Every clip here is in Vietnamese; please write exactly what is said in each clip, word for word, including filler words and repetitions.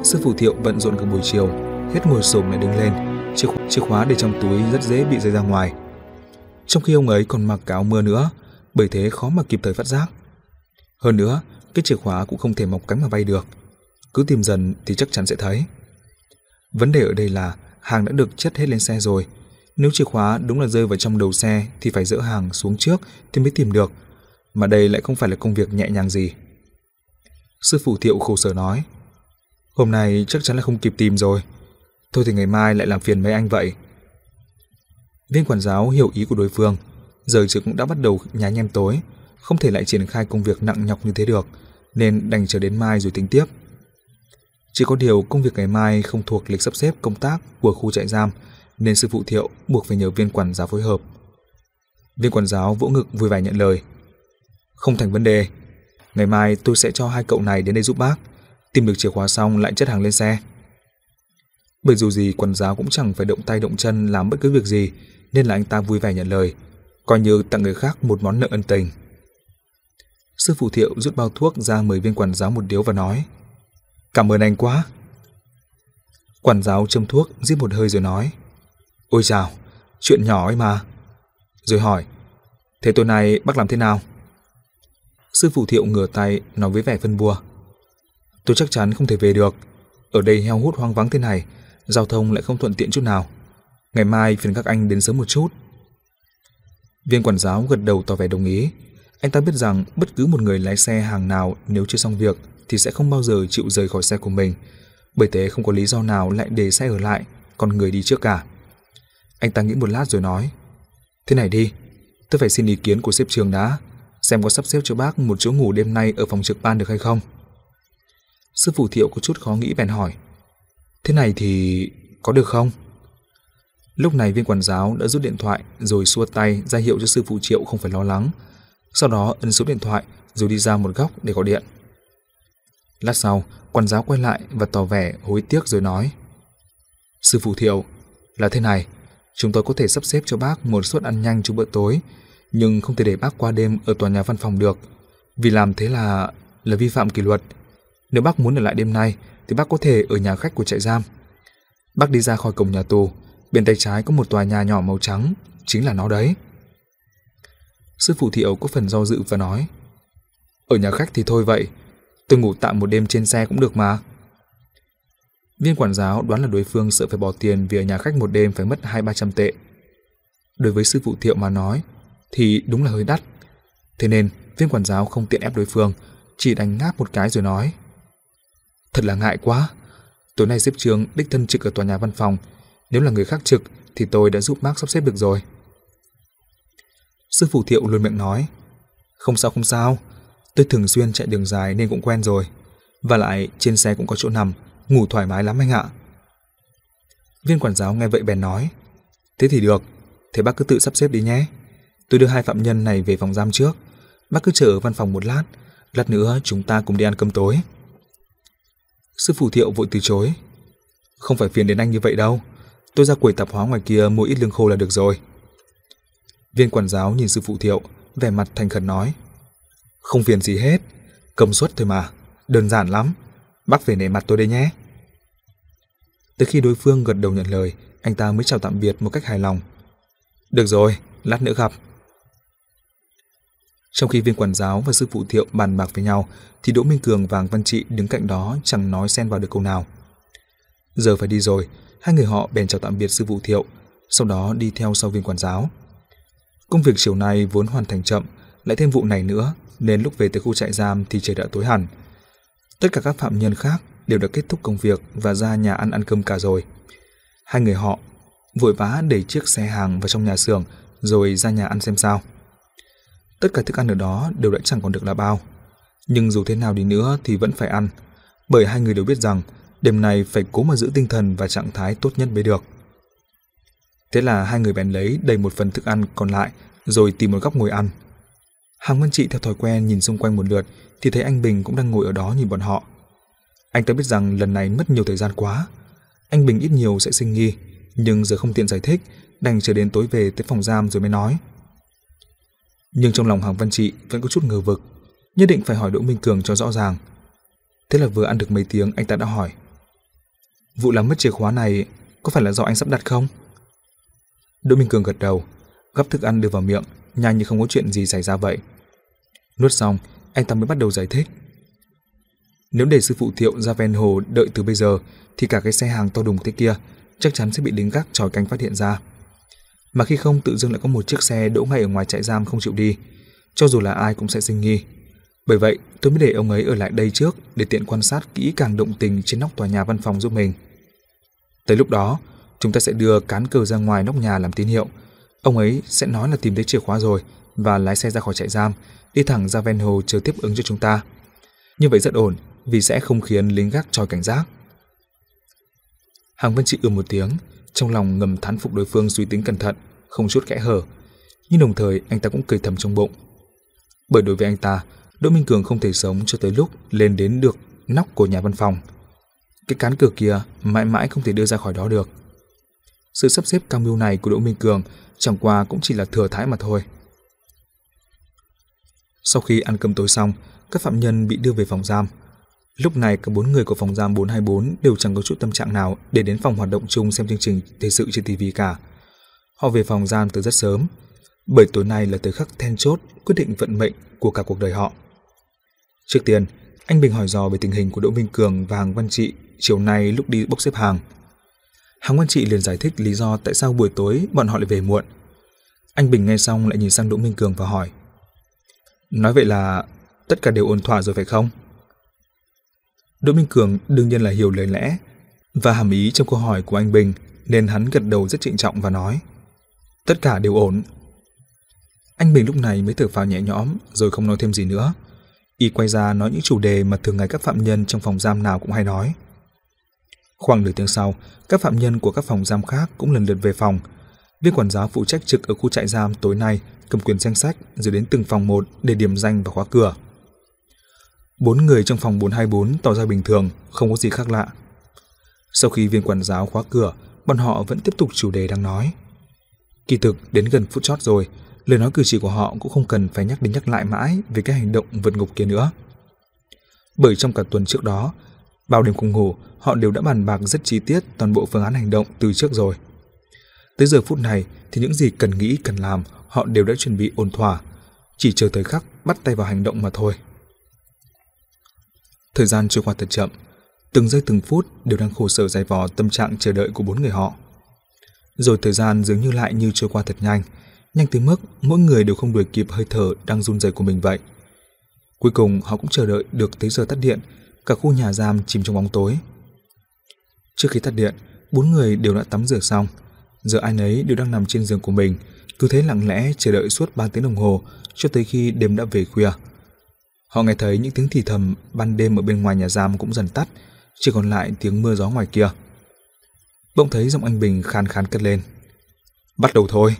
Sư phụ Thiệu bận rộn cả buổi chiều, hết ngồi xổm lại đứng lên, chìa, chìa khóa để trong túi rất dễ bị rơi ra ngoài. Trong khi ông ấy còn mặc cả áo mưa nữa, bởi thế khó mà kịp thời phát giác. Hơn nữa, cái chìa khóa cũng không thể mọc cánh mà bay được. Cứ tìm dần thì chắc chắn sẽ thấy. Vấn đề ở đây là hàng đã được chất hết lên xe rồi. Nếu chìa khóa đúng là rơi vào trong đầu xe thì phải dỡ hàng xuống trước thì mới tìm được. Mà đây lại không phải là công việc nhẹ nhàng gì. Sư phụ Thiệu khổ sở nói: "Hôm nay chắc chắn là không kịp tìm rồi. Thôi thì ngày mai lại làm phiền mấy anh vậy." Viên quản giáo hiểu ý của đối phương. Giờ trời cũng đã bắt đầu nhá nhem tối, không thể lại triển khai công việc nặng nhọc như thế được, nên đành chờ đến mai rồi tính tiếp. Chỉ có điều công việc ngày mai không thuộc lịch sắp xếp công tác của khu trại giam, nên sư phụ Thiệu buộc phải nhờ viên quản giáo phối hợp. Viên quản giáo vỗ ngực vui vẻ nhận lời: "Không thành vấn đề. Ngày mai tôi sẽ cho hai cậu này đến đây giúp bác. Tìm được chìa khóa xong lại chất hàng lên xe." Bởi dù gì quản giáo cũng chẳng phải động tay động chân làm bất cứ việc gì, nên là anh ta vui vẻ nhận lời, coi như tặng người khác một món nợ ân tình. Sư phụ Thiệu rút bao thuốc ra mời viên quản giáo một điếu và nói: "Cảm ơn anh quá." Quản giáo châm thuốc, rít một hơi rồi nói: "Ôi chào, chuyện nhỏ ấy mà." Rồi hỏi: "Thế tối nay bác làm thế nào?" Sư phụ Thiệu ngửa tay nói với vẻ phân bua: "Tôi chắc chắn không thể về được. Ở đây heo hút hoang vắng thế này, giao thông lại không thuận tiện chút nào. Ngày mai phiền các anh đến sớm một chút." Viên quản giáo gật đầu tỏ vẻ đồng ý. Anh ta biết rằng bất cứ một người lái xe hàng nào nếu chưa xong việc thì sẽ không bao giờ chịu rời khỏi xe của mình, bởi thế không có lý do nào lại để xe ở lại, còn người đi trước cả. Anh ta nghĩ một lát rồi nói: "Thế này đi, tôi phải xin ý kiến của sếp trường đã, xem có sắp xếp cho bác một chỗ ngủ đêm nay ở phòng trực ban được hay không." Sư phụ Thiệu có chút khó nghĩ bèn hỏi: "Thế này thì có được không?" Lúc này viên quản giáo đã rút điện thoại rồi xua tay ra hiệu cho sư phụ Thiệu không phải lo lắng. Sau đó ấn số điện thoại rồi đi ra một góc để gọi điện. Lát sau, quản giáo quay lại và tỏ vẻ hối tiếc rồi nói: "Sư phụ Thiệu, là thế này, chúng tôi có thể sắp xếp cho bác một suất ăn nhanh cho bữa tối, nhưng không thể để bác qua đêm ở tòa nhà văn phòng được, vì làm thế là là vi phạm kỷ luật. Nếu bác muốn ở lại đêm nay thì bác có thể ở nhà khách của trại giam. Bác đi ra khỏi cổng nhà tù, bên tay trái có một tòa nhà nhỏ màu trắng, chính là nó đấy." Sư phụ Thiệu có phần do dự và nói: "Ở nhà khách thì thôi vậy, tôi ngủ tạm một đêm trên xe cũng được mà." Viên quản giáo đoán là đối phương sợ phải bỏ tiền vì ở nhà khách một đêm phải mất hai ba trăm tệ. Đối với sư phụ Thiệu mà nói thì đúng là hơi đắt, thế nên viên quản giáo không tiện ép đối phương, chỉ đành ngáp một cái rồi nói: "Thật là ngại quá, tối nay sếp trường đích thân trực ở tòa nhà văn phòng, nếu là người khác trực thì tôi đã giúp bác sắp xếp được rồi." Sư phụ Thiệu luôn miệng nói: "Không sao không sao, tôi thường xuyên chạy đường dài nên cũng quen rồi, và lại trên xe cũng có chỗ nằm, ngủ thoải mái lắm anh ạ." Viên quản giáo nghe vậy bèn nói: "Thế thì được, thế bác cứ tự sắp xếp đi nhé. Tôi đưa hai phạm nhân này về phòng giam trước, bác cứ chờ ở văn phòng một lát, lát nữa chúng ta cùng đi ăn cơm tối." Sư phụ Thiệu vội từ chối: "Không phải phiền đến anh như vậy đâu, tôi ra quầy tạp hóa ngoài kia mua ít lương khô là được rồi." Viên quản giáo nhìn sư phụ Thiệu, vẻ mặt thành khẩn nói: "Không phiền gì hết, công suất thôi mà, đơn giản lắm, bác về nể mặt tôi đây nhé." Tới khi đối phương gật đầu nhận lời, anh ta mới chào tạm biệt một cách hài lòng: "Được rồi, lát nữa gặp." Trong khi viên quản giáo và sư phụ Thiệu bàn bạc với nhau thì Đỗ Minh Cường và Văn Trị đứng cạnh đó chẳng nói xen vào được câu nào. Giờ phải đi rồi, hai người họ bèn chào tạm biệt sư phụ Thiệu, sau đó đi theo sau viên quản giáo. Công việc chiều nay vốn hoàn thành chậm, lại thêm vụ này nữa, nên lúc về tới khu trại giam thì trời đã tối hẳn. Tất cả các phạm nhân khác đều đã kết thúc công việc và ra nhà ăn ăn cơm cả rồi. Hai người họ vội vã đẩy chiếc xe hàng vào trong nhà xưởng rồi ra nhà ăn xem sao. Tất cả thức ăn ở đó đều đã chẳng còn được là bao, nhưng dù thế nào đi nữa thì vẫn phải ăn, bởi hai người đều biết rằng đêm nay phải cố mà giữ tinh thần và trạng thái tốt nhất mới được. Thế là hai người bèn lấy đầy một phần thức ăn còn lại rồi tìm một góc ngồi ăn. Hàng Văn Trị theo thói quen nhìn xung quanh một lượt thì thấy anh Bình cũng đang ngồi ở đó nhìn bọn họ. Anh ta biết rằng lần này mất nhiều thời gian quá. Anh Bình ít nhiều sẽ sinh nghi, nhưng giờ không tiện giải thích, đành chờ đến tối về tới phòng giam rồi mới nói. Nhưng trong lòng Hàng Văn Trị vẫn có chút ngờ vực, nhất định phải hỏi Đỗ Minh Cường cho rõ ràng. Thế là vừa ăn được mấy tiếng anh ta đã hỏi: Vụ làm mất chìa khóa này có phải là do anh sắp đặt không? Đỗ Minh Cường gật đầu, gắp thức ăn đưa vào miệng, nhanh như không có chuyện gì xảy ra vậy. Nuốt xong, anh ta mới bắt đầu giải thích. Nếu để sư phụ Thiệu ra ven hồ đợi từ bây giờ thì cả cái xe hàng to đùng thế kia chắc chắn sẽ bị lính gác chòi canh phát hiện ra. Mà khi không tự dưng lại có một chiếc xe đỗ ngay ở ngoài trại giam không chịu đi, cho dù là ai cũng sẽ sinh nghi. Bởi vậy tôi mới để ông ấy ở lại đây trước để tiện quan sát kỹ càng động tình trên nóc tòa nhà văn phòng giúp mình. Tới lúc đó chúng ta sẽ đưa cán cờ ra ngoài nóc nhà làm tín hiệu. Ông ấy sẽ nói là tìm thấy chìa khóa rồi và lái xe ra khỏi trại giam, đi thẳng ra ven hồ chờ tiếp ứng cho chúng ta. Như vậy rất ổn, vì sẽ không khiến lính gác chòi cảnh giác. Hàng Văn Trị ừ một tiếng, trong lòng ngầm thán phục đối phương suy tính cẩn thận, không chút kẽ hở, nhưng đồng thời anh ta cũng cười thầm trong bụng. Bởi đối với anh ta, Đỗ Minh Cường không thể sống cho tới lúc lên đến được nóc của nhà văn phòng. Cái cán cờ kia mãi mãi không thể đưa ra khỏi đó được. Sự sắp xếp cao mưu này của Đỗ Minh Cường chẳng qua cũng chỉ là thừa thãi mà thôi. Sau khi ăn cơm tối xong, các phạm nhân bị đưa về phòng giam. Lúc này cả bốn người của phòng giam bốn hai bốn đều chẳng có chút tâm trạng nào để đến phòng hoạt động chung xem chương trình thời sự trên ti vi cả. Họ về phòng giam từ rất sớm, bởi tối nay là thời khắc then chốt quyết định vận mệnh của cả cuộc đời họ. Trước tiên, anh Bình hỏi dò về tình hình của Đỗ Minh Cường và Hàng Văn Trị chiều nay lúc đi bốc xếp hàng. Hàng Văn Trị liền giải thích lý do tại sao buổi tối bọn họ lại về muộn. Anh Bình nghe xong lại nhìn sang Đỗ Minh Cường và hỏi: Nói vậy là tất cả đều ổn thỏa rồi phải không? Đỗ Minh Cường đương nhiên là hiểu lời lẽ và hàm ý trong câu hỏi của anh Bình, nên hắn gật đầu rất trịnh trọng và nói: Tất cả đều ổn. Anh Bình lúc này mới thở phào nhẹ nhõm rồi không nói thêm gì nữa. Y quay ra nói những chủ đề mà thường ngày các phạm nhân trong phòng giam nào cũng hay nói. Khoảng nửa tiếng sau, các phạm nhân của các phòng giam khác cũng lần lượt về phòng. Viên quản giáo phụ trách trực ở khu trại giam tối nay cầm quyển danh sách rồi đến từng phòng một để điểm danh và khóa cửa. Bốn người trong phòng bốn hai bốn tỏ ra bình thường, không có gì khác lạ. Sau khi viên quản giáo khóa cửa, bọn họ vẫn tiếp tục chủ đề đang nói. Kỳ thực đến gần phút chót rồi, lời nói cử chỉ của họ cũng không cần phải nhắc đến nhắc lại mãi về cái hành động vượt ngục kia nữa. Bởi trong cả tuần trước đó, bao đêm không ngủ, họ đều đã bàn bạc rất chi tiết toàn bộ phương án hành động từ trước rồi. Tới giờ phút này thì những gì cần nghĩ cần làm họ đều đã chuẩn bị ổn thỏa, chỉ chờ thời khắc bắt tay vào hành động mà thôi. Thời gian trôi qua thật chậm, từng giây từng phút đều đang khổ sở dày vò tâm trạng chờ đợi của bốn người họ. Rồi thời gian dường như lại như trôi qua thật nhanh, nhanh tới mức mỗi người đều không đuổi kịp hơi thở đang run rẩy của mình vậy. Cuối cùng họ cũng chờ đợi được tới giờ tắt điện, cả khu nhà giam chìm trong bóng tối. Trước khi tắt điện, bốn người đều đã tắm rửa xong, giờ ai nấy đều đang nằm trên giường của mình, cứ thế lặng lẽ chờ đợi suốt ba tiếng đồng hồ cho tới khi đêm đã về khuya. Họ nghe thấy những tiếng thì thầm ban đêm ở bên ngoài nhà giam cũng dần tắt, chỉ còn lại tiếng mưa gió ngoài kia. Bỗng thấy giọng anh Bình khan khan cất lên: Bắt đầu thôi.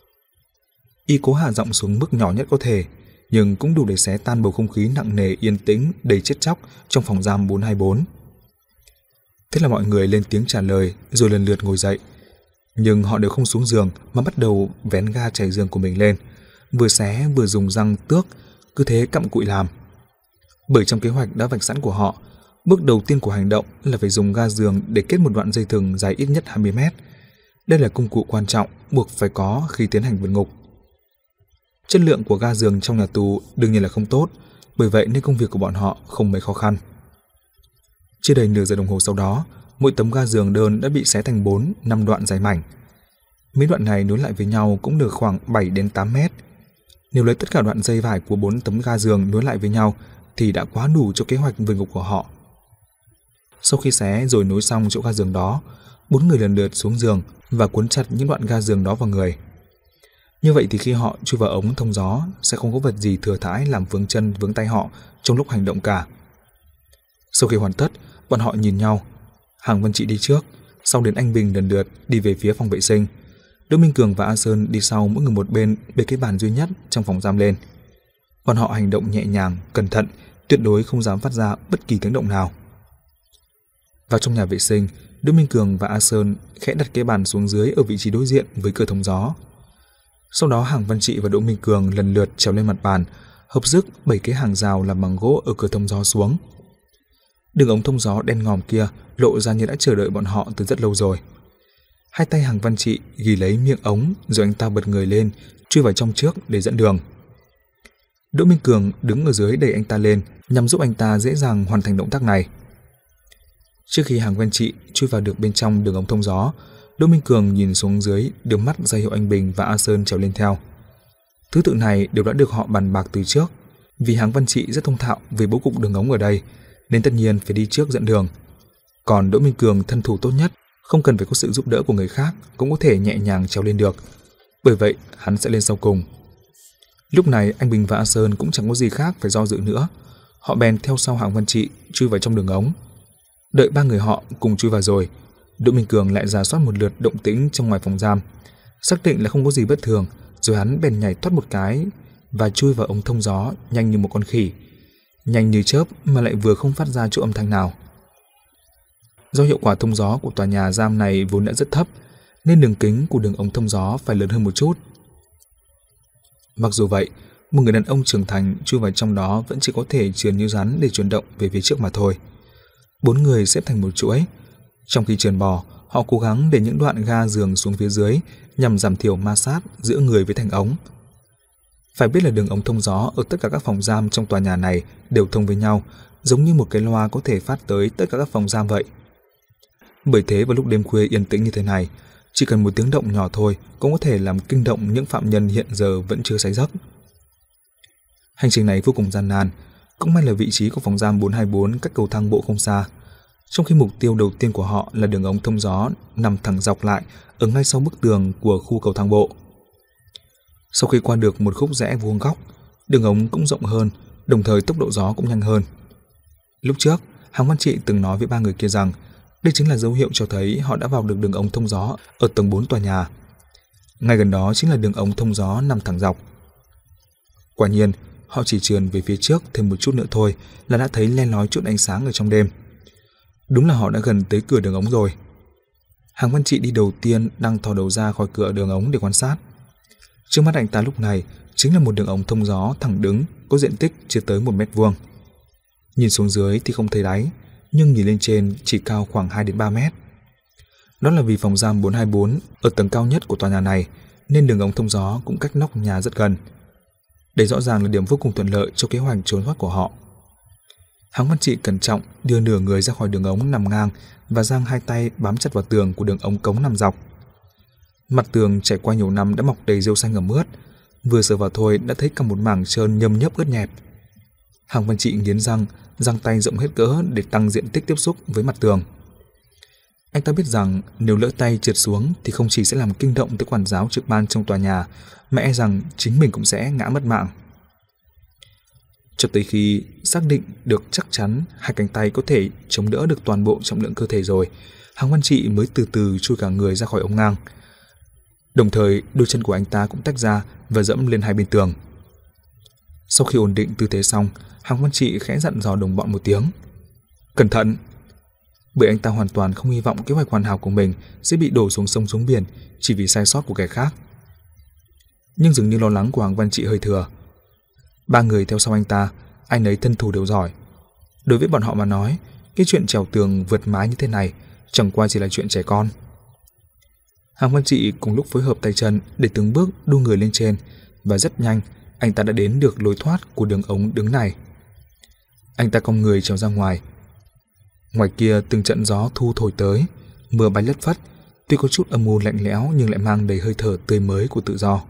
Y cố hạ giọng xuống mức nhỏ nhất có thể, nhưng cũng đủ để xé tan bầu không khí nặng nề yên tĩnh đầy chết chóc trong phòng giam bốn hai bốn. Thế là mọi người lên tiếng trả lời rồi lần lượt ngồi dậy. Nhưng họ đều không xuống giường mà bắt đầu vén ga trải giường của mình lên, vừa xé vừa dùng răng tước, cứ thế cặm cụi làm. Bởi trong kế hoạch đã vạch sẵn của họ, bước đầu tiên của hành động là phải dùng ga giường để kết một đoạn dây thừng dài ít nhất hai mươi mét. Đây là công cụ quan trọng buộc phải có khi tiến hành vượt ngục. Chất lượng của ga giường trong nhà tù đương nhiên là không tốt, bởi vậy nên công việc của bọn họ không mấy khó khăn. Chưa đầy nửa giờ đồng hồ sau đó, mỗi tấm ga giường đơn đã bị xé thành bốn, năm đoạn dài mảnh. Mấy đoạn này nối lại với nhau cũng được khoảng bảy đến tám mét. Nếu lấy tất cả đoạn dây vải của bốn tấm ga giường nối lại với nhau thì đã quá đủ cho kế hoạch vượt ngục của họ. Sau khi xé rồi nối xong chỗ ga giường đó, bốn người lần lượt xuống giường và cuốn chặt những đoạn ga giường đó vào người. Như vậy thì khi họ chui vào ống thông gió sẽ không có vật gì thừa thãi làm vướng chân vướng tay họ trong lúc hành động cả. Sau khi hoàn tất, bọn họ nhìn nhau. Hàng Văn Trị đi trước, sau đến anh Bình lần lượt đi về phía phòng vệ sinh. Đỗ Minh Cường và A Sơn đi sau, mỗi người một bên bê cái bàn duy nhất trong phòng giam lên. Bọn họ hành động nhẹ nhàng, cẩn thận, tuyệt đối không dám phát ra bất kỳ tiếng động nào. Vào trong nhà vệ sinh, Đỗ Minh Cường và A Sơn khẽ đặt cái bàn xuống dưới ở vị trí đối diện với cửa thông gió. Sau đó Hàng Văn Trị và Đỗ Minh Cường lần lượt trèo lên mặt bàn, hợp sức bẩy cái hàng rào làm bằng gỗ ở cửa thông gió xuống. Đường ống thông gió đen ngòm kia lộ ra như đã chờ đợi bọn họ từ rất lâu rồi. Hai tay Hàng Văn Trị ghi lấy miệng ống, rồi anh ta bật người lên, chui vào trong trước để dẫn đường. Đỗ Minh Cường đứng ở dưới đẩy anh ta lên, nhằm giúp anh ta dễ dàng hoàn thành động tác này. Trước khi Hàng Văn Trị chui vào được bên trong đường ống thông gió, Đỗ Minh Cường nhìn xuống dưới, đưa mắt ra hiệu anh Bình và A Sơn trèo lên theo. Thứ tự này đều đã được họ bàn bạc từ trước, vì Hàng Văn Trị rất thông thạo về bố cục đường ống ở đây, nên tất nhiên phải đi trước dẫn đường. Còn Đỗ Minh Cường thân thủ tốt nhất, không cần phải có sự giúp đỡ của người khác cũng có thể nhẹ nhàng trèo lên được. Bởi vậy, hắn sẽ lên sau cùng. Lúc này anh Bình và A Sơn cũng chẳng có gì khác phải do dự nữa. Họ bèn theo sau Hàng Văn Trị chui vào trong đường ống. Đợi ba người họ cùng chui vào rồi, Đỗ Minh Cường lại rà soát một lượt động tĩnh trong ngoài phòng giam, xác định là không có gì bất thường, rồi hắn bèn nhảy thoát một cái và chui vào ống thông gió nhanh như một con khỉ, nhanh như chớp mà lại vừa không phát ra chút âm thanh nào. Do hiệu quả thông gió của tòa nhà giam này vốn đã rất thấp, nên đường kính của đường ống thông gió phải lớn hơn một chút. Mặc dù vậy, một người đàn ông trưởng thành chui vào trong đó vẫn chỉ có thể trườn như rắn để chuyển động về phía trước mà thôi. Bốn người xếp thành một chuỗi. Trong khi trườn bò, họ cố gắng để những đoạn ga giường xuống phía dưới nhằm giảm thiểu ma sát giữa người với thành ống. Phải biết là đường ống thông gió ở tất cả các phòng giam trong tòa nhà này đều thông với nhau, giống như một cái loa có thể phát tới tất cả các phòng giam vậy. Bởi thế vào lúc đêm khuya yên tĩnh như thế này, chỉ cần một tiếng động nhỏ thôi cũng có thể làm kinh động những phạm nhân hiện giờ vẫn chưa say giấc. Hành trình này vô cùng gian nan, cũng may là vị trí của phòng giam bốn hai bốn cách cầu thang bộ không xa, trong khi mục tiêu đầu tiên của họ là đường ống thông gió nằm thẳng dọc lại ở ngay sau bức tường của khu cầu thang bộ. Sau khi qua được một khúc rẽ vuông góc, đường ống cũng rộng hơn, đồng thời tốc độ gió cũng nhanh hơn. Lúc trước, Hàng Văn Trị từng nói với ba người kia rằng đây chính là dấu hiệu cho thấy họ đã vào được đường ống thông gió ở tầng bốn tòa nhà. Ngay gần đó chính là đường ống thông gió nằm thẳng dọc. Quả nhiên, họ chỉ trườn về phía trước thêm một chút nữa thôi là đã thấy le lói chút ánh sáng ở trong đêm. Đúng là họ đã gần tới cửa đường ống rồi. Hàng Văn Trị đi đầu tiên đang thò đầu ra khỏi cửa đường ống để quan sát. Trước mắt anh ta lúc này chính là một đường ống thông gió thẳng đứng có diện tích chưa tới một mét vuông. Nhìn xuống dưới thì không thấy đáy, nhưng nhìn lên trên chỉ cao khoảng hai đến ba mét. Đó là vì phòng giam bốn hai bốn ở tầng cao nhất của tòa nhà này, nên đường ống thông gió cũng cách nóc nhà rất gần. Đây rõ ràng là điểm vô cùng thuận lợi cho kế hoạch trốn thoát của họ. Hàng Văn Trị cẩn trọng đưa nửa người ra khỏi đường ống nằm ngang và giang hai tay bám chặt vào tường của đường ống cống nằm dọc. Mặt tường trải qua nhiều năm đã mọc đầy rêu xanh ẩm ướt, vừa sờ vào thôi đã thấy cả một mảng trơn nhâm nhấp ướt nhẹp. Hàng Văn Trị nghiến răng, giang tay rộng hết cỡ để tăng diện tích tiếp xúc với mặt tường. Anh ta biết rằng nếu lỡ tay trượt xuống thì không chỉ sẽ làm kinh động tới quản giáo trực ban trong tòa nhà, mà e rằng chính mình cũng sẽ ngã mất mạng. Cho tới khi xác định được chắc chắn hai cánh tay có thể chống đỡ được toàn bộ trọng lượng cơ thể rồi, Hàng Văn Trị mới từ từ chui cả người ra khỏi ống ngang. Đồng thời đôi chân của anh ta cũng tách ra và dẫm lên hai bên tường. Sau khi ổn định tư thế xong, Hàng Văn Trị khẽ dặn dò đồng bọn một tiếng: "Cẩn thận!" Bởi anh ta hoàn toàn không hy vọng kế hoạch hoàn hảo của mình sẽ bị đổ xuống sông xuống biển chỉ vì sai sót của kẻ khác. Nhưng dường như lo lắng của Hàng Văn Trị hơi thừa. Ba người theo sau anh ta, ai nấy thân thủ đều giỏi. Đối với bọn họ mà nói, cái chuyện trèo tường vượt mái như thế này chẳng qua chỉ là chuyện trẻ con. Hàng Văn Trị cùng lúc phối hợp tay chân để từng bước đu người lên trên, và rất nhanh anh ta đã đến được lối thoát của đường ống đứng này. Anh ta cong người trèo ra ngoài. Ngoài kia từng trận gió thu thổi tới, mưa bay lất phất, tuy có chút âm u lạnh lẽo nhưng lại mang đầy hơi thở tươi mới của tự do.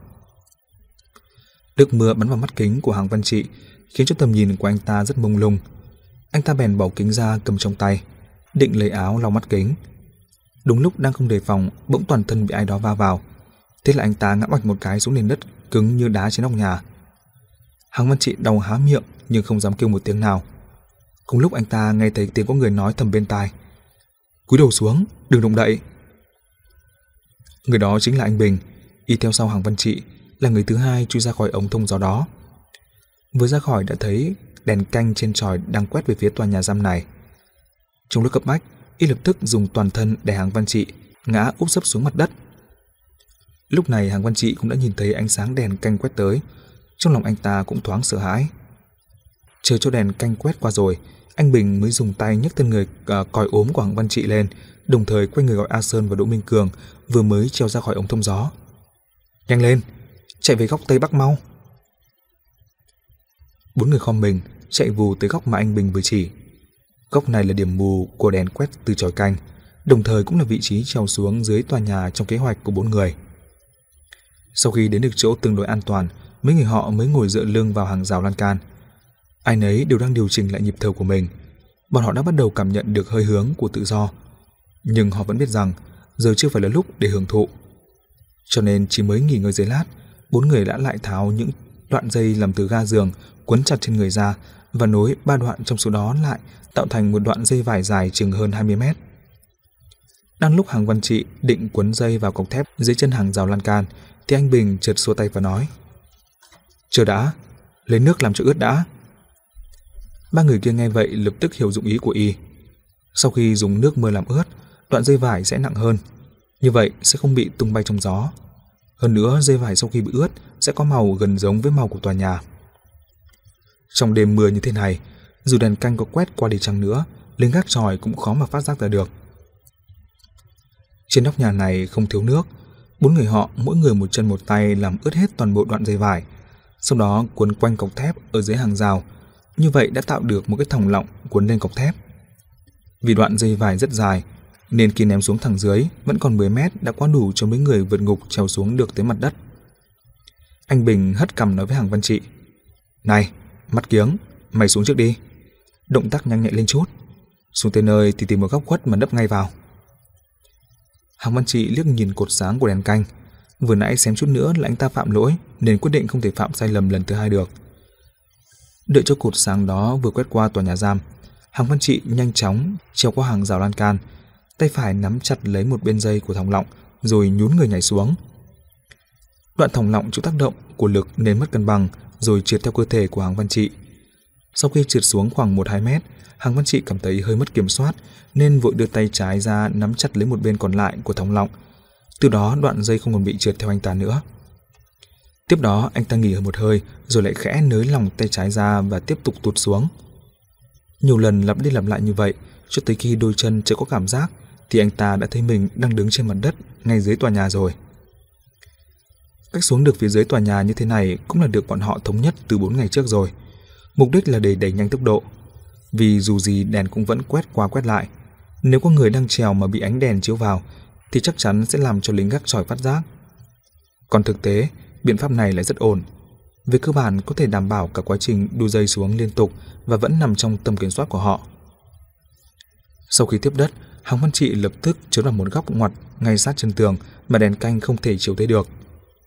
Nước mưa bắn vào mắt kính của Hàng Văn Trị khiến cho tầm nhìn của anh ta rất mông lung. Anh ta bèn bỏ kính ra cầm trong tay, định lấy áo lau mắt kính. Đúng lúc đang không đề phòng, bỗng toàn thân bị ai đó va vào. Thế là anh ta ngã bạch một cái xuống nền đất cứng như đá trên nóc nhà. Hàng Văn Trị đau há miệng nhưng không dám kêu một tiếng nào. Cùng lúc anh ta nghe thấy tiếng có người nói thầm bên tai: "Cúi đầu xuống, đừng động đậy." Người đó chính là anh Bình, y theo sau Hàng Văn Trị, là người thứ hai chui ra khỏi ống thông gió đó. Vừa ra khỏi đã thấy đèn canh trên chòi đang quét về phía tòa nhà giam này. Trong lúc cấp bách, y lập tức dùng toàn thân để Hàng Văn Trị ngã úp sấp xuống mặt đất. Lúc này Hàng Văn Trị cũng đã nhìn thấy ánh sáng đèn canh quét tới, trong lòng anh ta cũng thoáng sợ hãi. Chờ cho đèn canh quét qua rồi, anh Bình mới dùng tay nhấc thân người uh, còi ốm của Hằng Văn Trị lên, đồng thời quay người gọi A Sơn và Đỗ Minh Cường vừa mới trèo ra khỏi ống thông gió. Nhanh lên, chạy về góc tây bắc mau. Bốn người khom mình chạy vù tới góc mà anh Bình vừa chỉ. Góc này là điểm mù của đèn quét từ chòi canh, đồng thời cũng là vị trí trèo xuống dưới tòa nhà trong kế hoạch của bốn người. Sau khi đến được chỗ tương đối an toàn, mấy người họ mới ngồi dựa lưng vào hàng rào lan can. Ai nấy đều đang điều chỉnh lại nhịp thở của mình. Bọn họ đã bắt đầu cảm nhận được hơi hướng của tự do, nhưng họ vẫn biết rằng giờ chưa phải là lúc để hưởng thụ. Cho nên chỉ mới nghỉ ngơi giây lát, bốn người đã lại tháo những đoạn dây làm từ ga giường quấn chặt trên người ra và nối ba đoạn trong số đó lại tạo thành một đoạn dây vải dài chừng hơn hai mươi mét. Đang lúc Hằng Văn Trị định quấn dây vào cọc thép dưới chân hàng rào lan can thì anh Bình chợt xua tay và nói: "Chờ đã, lấy nước làm cho ướt đã." Ba người kia nghe vậy lập tức hiểu dụng ý của y. Sau khi dùng nước mưa làm ướt, đoạn dây vải sẽ nặng hơn, như vậy sẽ không bị tung bay trong gió. Hơn nữa, dây vải sau khi bị ướt sẽ có màu gần giống với màu của tòa nhà. Trong đêm mưa như thế này, dù đèn canh có quét qua đi chăng nữa, lính gác chòi cũng khó mà phát giác ra được. Trên nóc nhà này không thiếu nước, bốn người họ mỗi người một chân một tay làm ướt hết toàn bộ đoạn dây vải, sau đó cuốn quanh cọc thép ở dưới hàng rào. Như vậy đã tạo được một cái thòng lọng cuốn lên cọc thép. Vì đoạn dây vải rất dài nên khi ném xuống thẳng dưới vẫn còn mười mét đã quá đủ cho mấy người vượt ngục trèo xuống được tới mặt đất. Anh Bình hất cằm nói với Hằng Văn Trị: "Này, mắt kiếng, mày xuống trước đi. Động tác nhanh nhạy lên chút. Xuống tới nơi thì tìm một góc khuất mà nấp ngay vào." Hằng Văn Trị liếc nhìn cột sáng của đèn canh. Vừa nãy xém chút nữa là anh ta phạm lỗi nên quyết định không thể phạm sai lầm lần thứ hai được. Đợi cho cột sáng đó vừa quét qua tòa nhà giam, Hằng Văn Trị nhanh chóng trèo qua hàng rào lan can, tay phải nắm chặt lấy một bên dây của thòng lọng rồi nhún người nhảy xuống. Đoạn thòng lọng chịu tác động của lực nên mất cân bằng rồi trượt theo cơ thể của Hằng Văn Trị. Sau khi trượt xuống khoảng một đến hai mét, Hằng Văn Trị cảm thấy hơi mất kiểm soát nên vội đưa tay trái ra nắm chặt lấy một bên còn lại của thòng lọng. Từ đó đoạn dây không còn bị trượt theo anh ta nữa. Tiếp đó anh ta nghỉ một hơi rồi lại khẽ nới lỏng tay trái ra và tiếp tục tụt xuống. Nhiều lần lặp đi lặp lại như vậy cho tới khi đôi chân chưa có cảm giác thì anh ta đã thấy mình đang đứng trên mặt đất ngay dưới tòa nhà rồi. Cách xuống được phía dưới tòa nhà như thế này cũng là được bọn họ thống nhất từ bốn ngày trước rồi. Mục đích là để đẩy nhanh tốc độ. Vì dù gì đèn cũng vẫn quét qua quét lại. Nếu có người đang trèo mà bị ánh đèn chiếu vào thì chắc chắn sẽ làm cho lính gác chòi phát giác. Còn thực tế, biện pháp này lại rất ổn. Về cơ bản có thể đảm bảo cả quá trình đu dây xuống liên tục và vẫn nằm trong tầm kiểm soát của họ. Sau khi tiếp đất, Hằng Văn Trị lập tức trốn vào một góc ngoặt ngay sát chân tường mà đèn canh không thể chiếu tới được.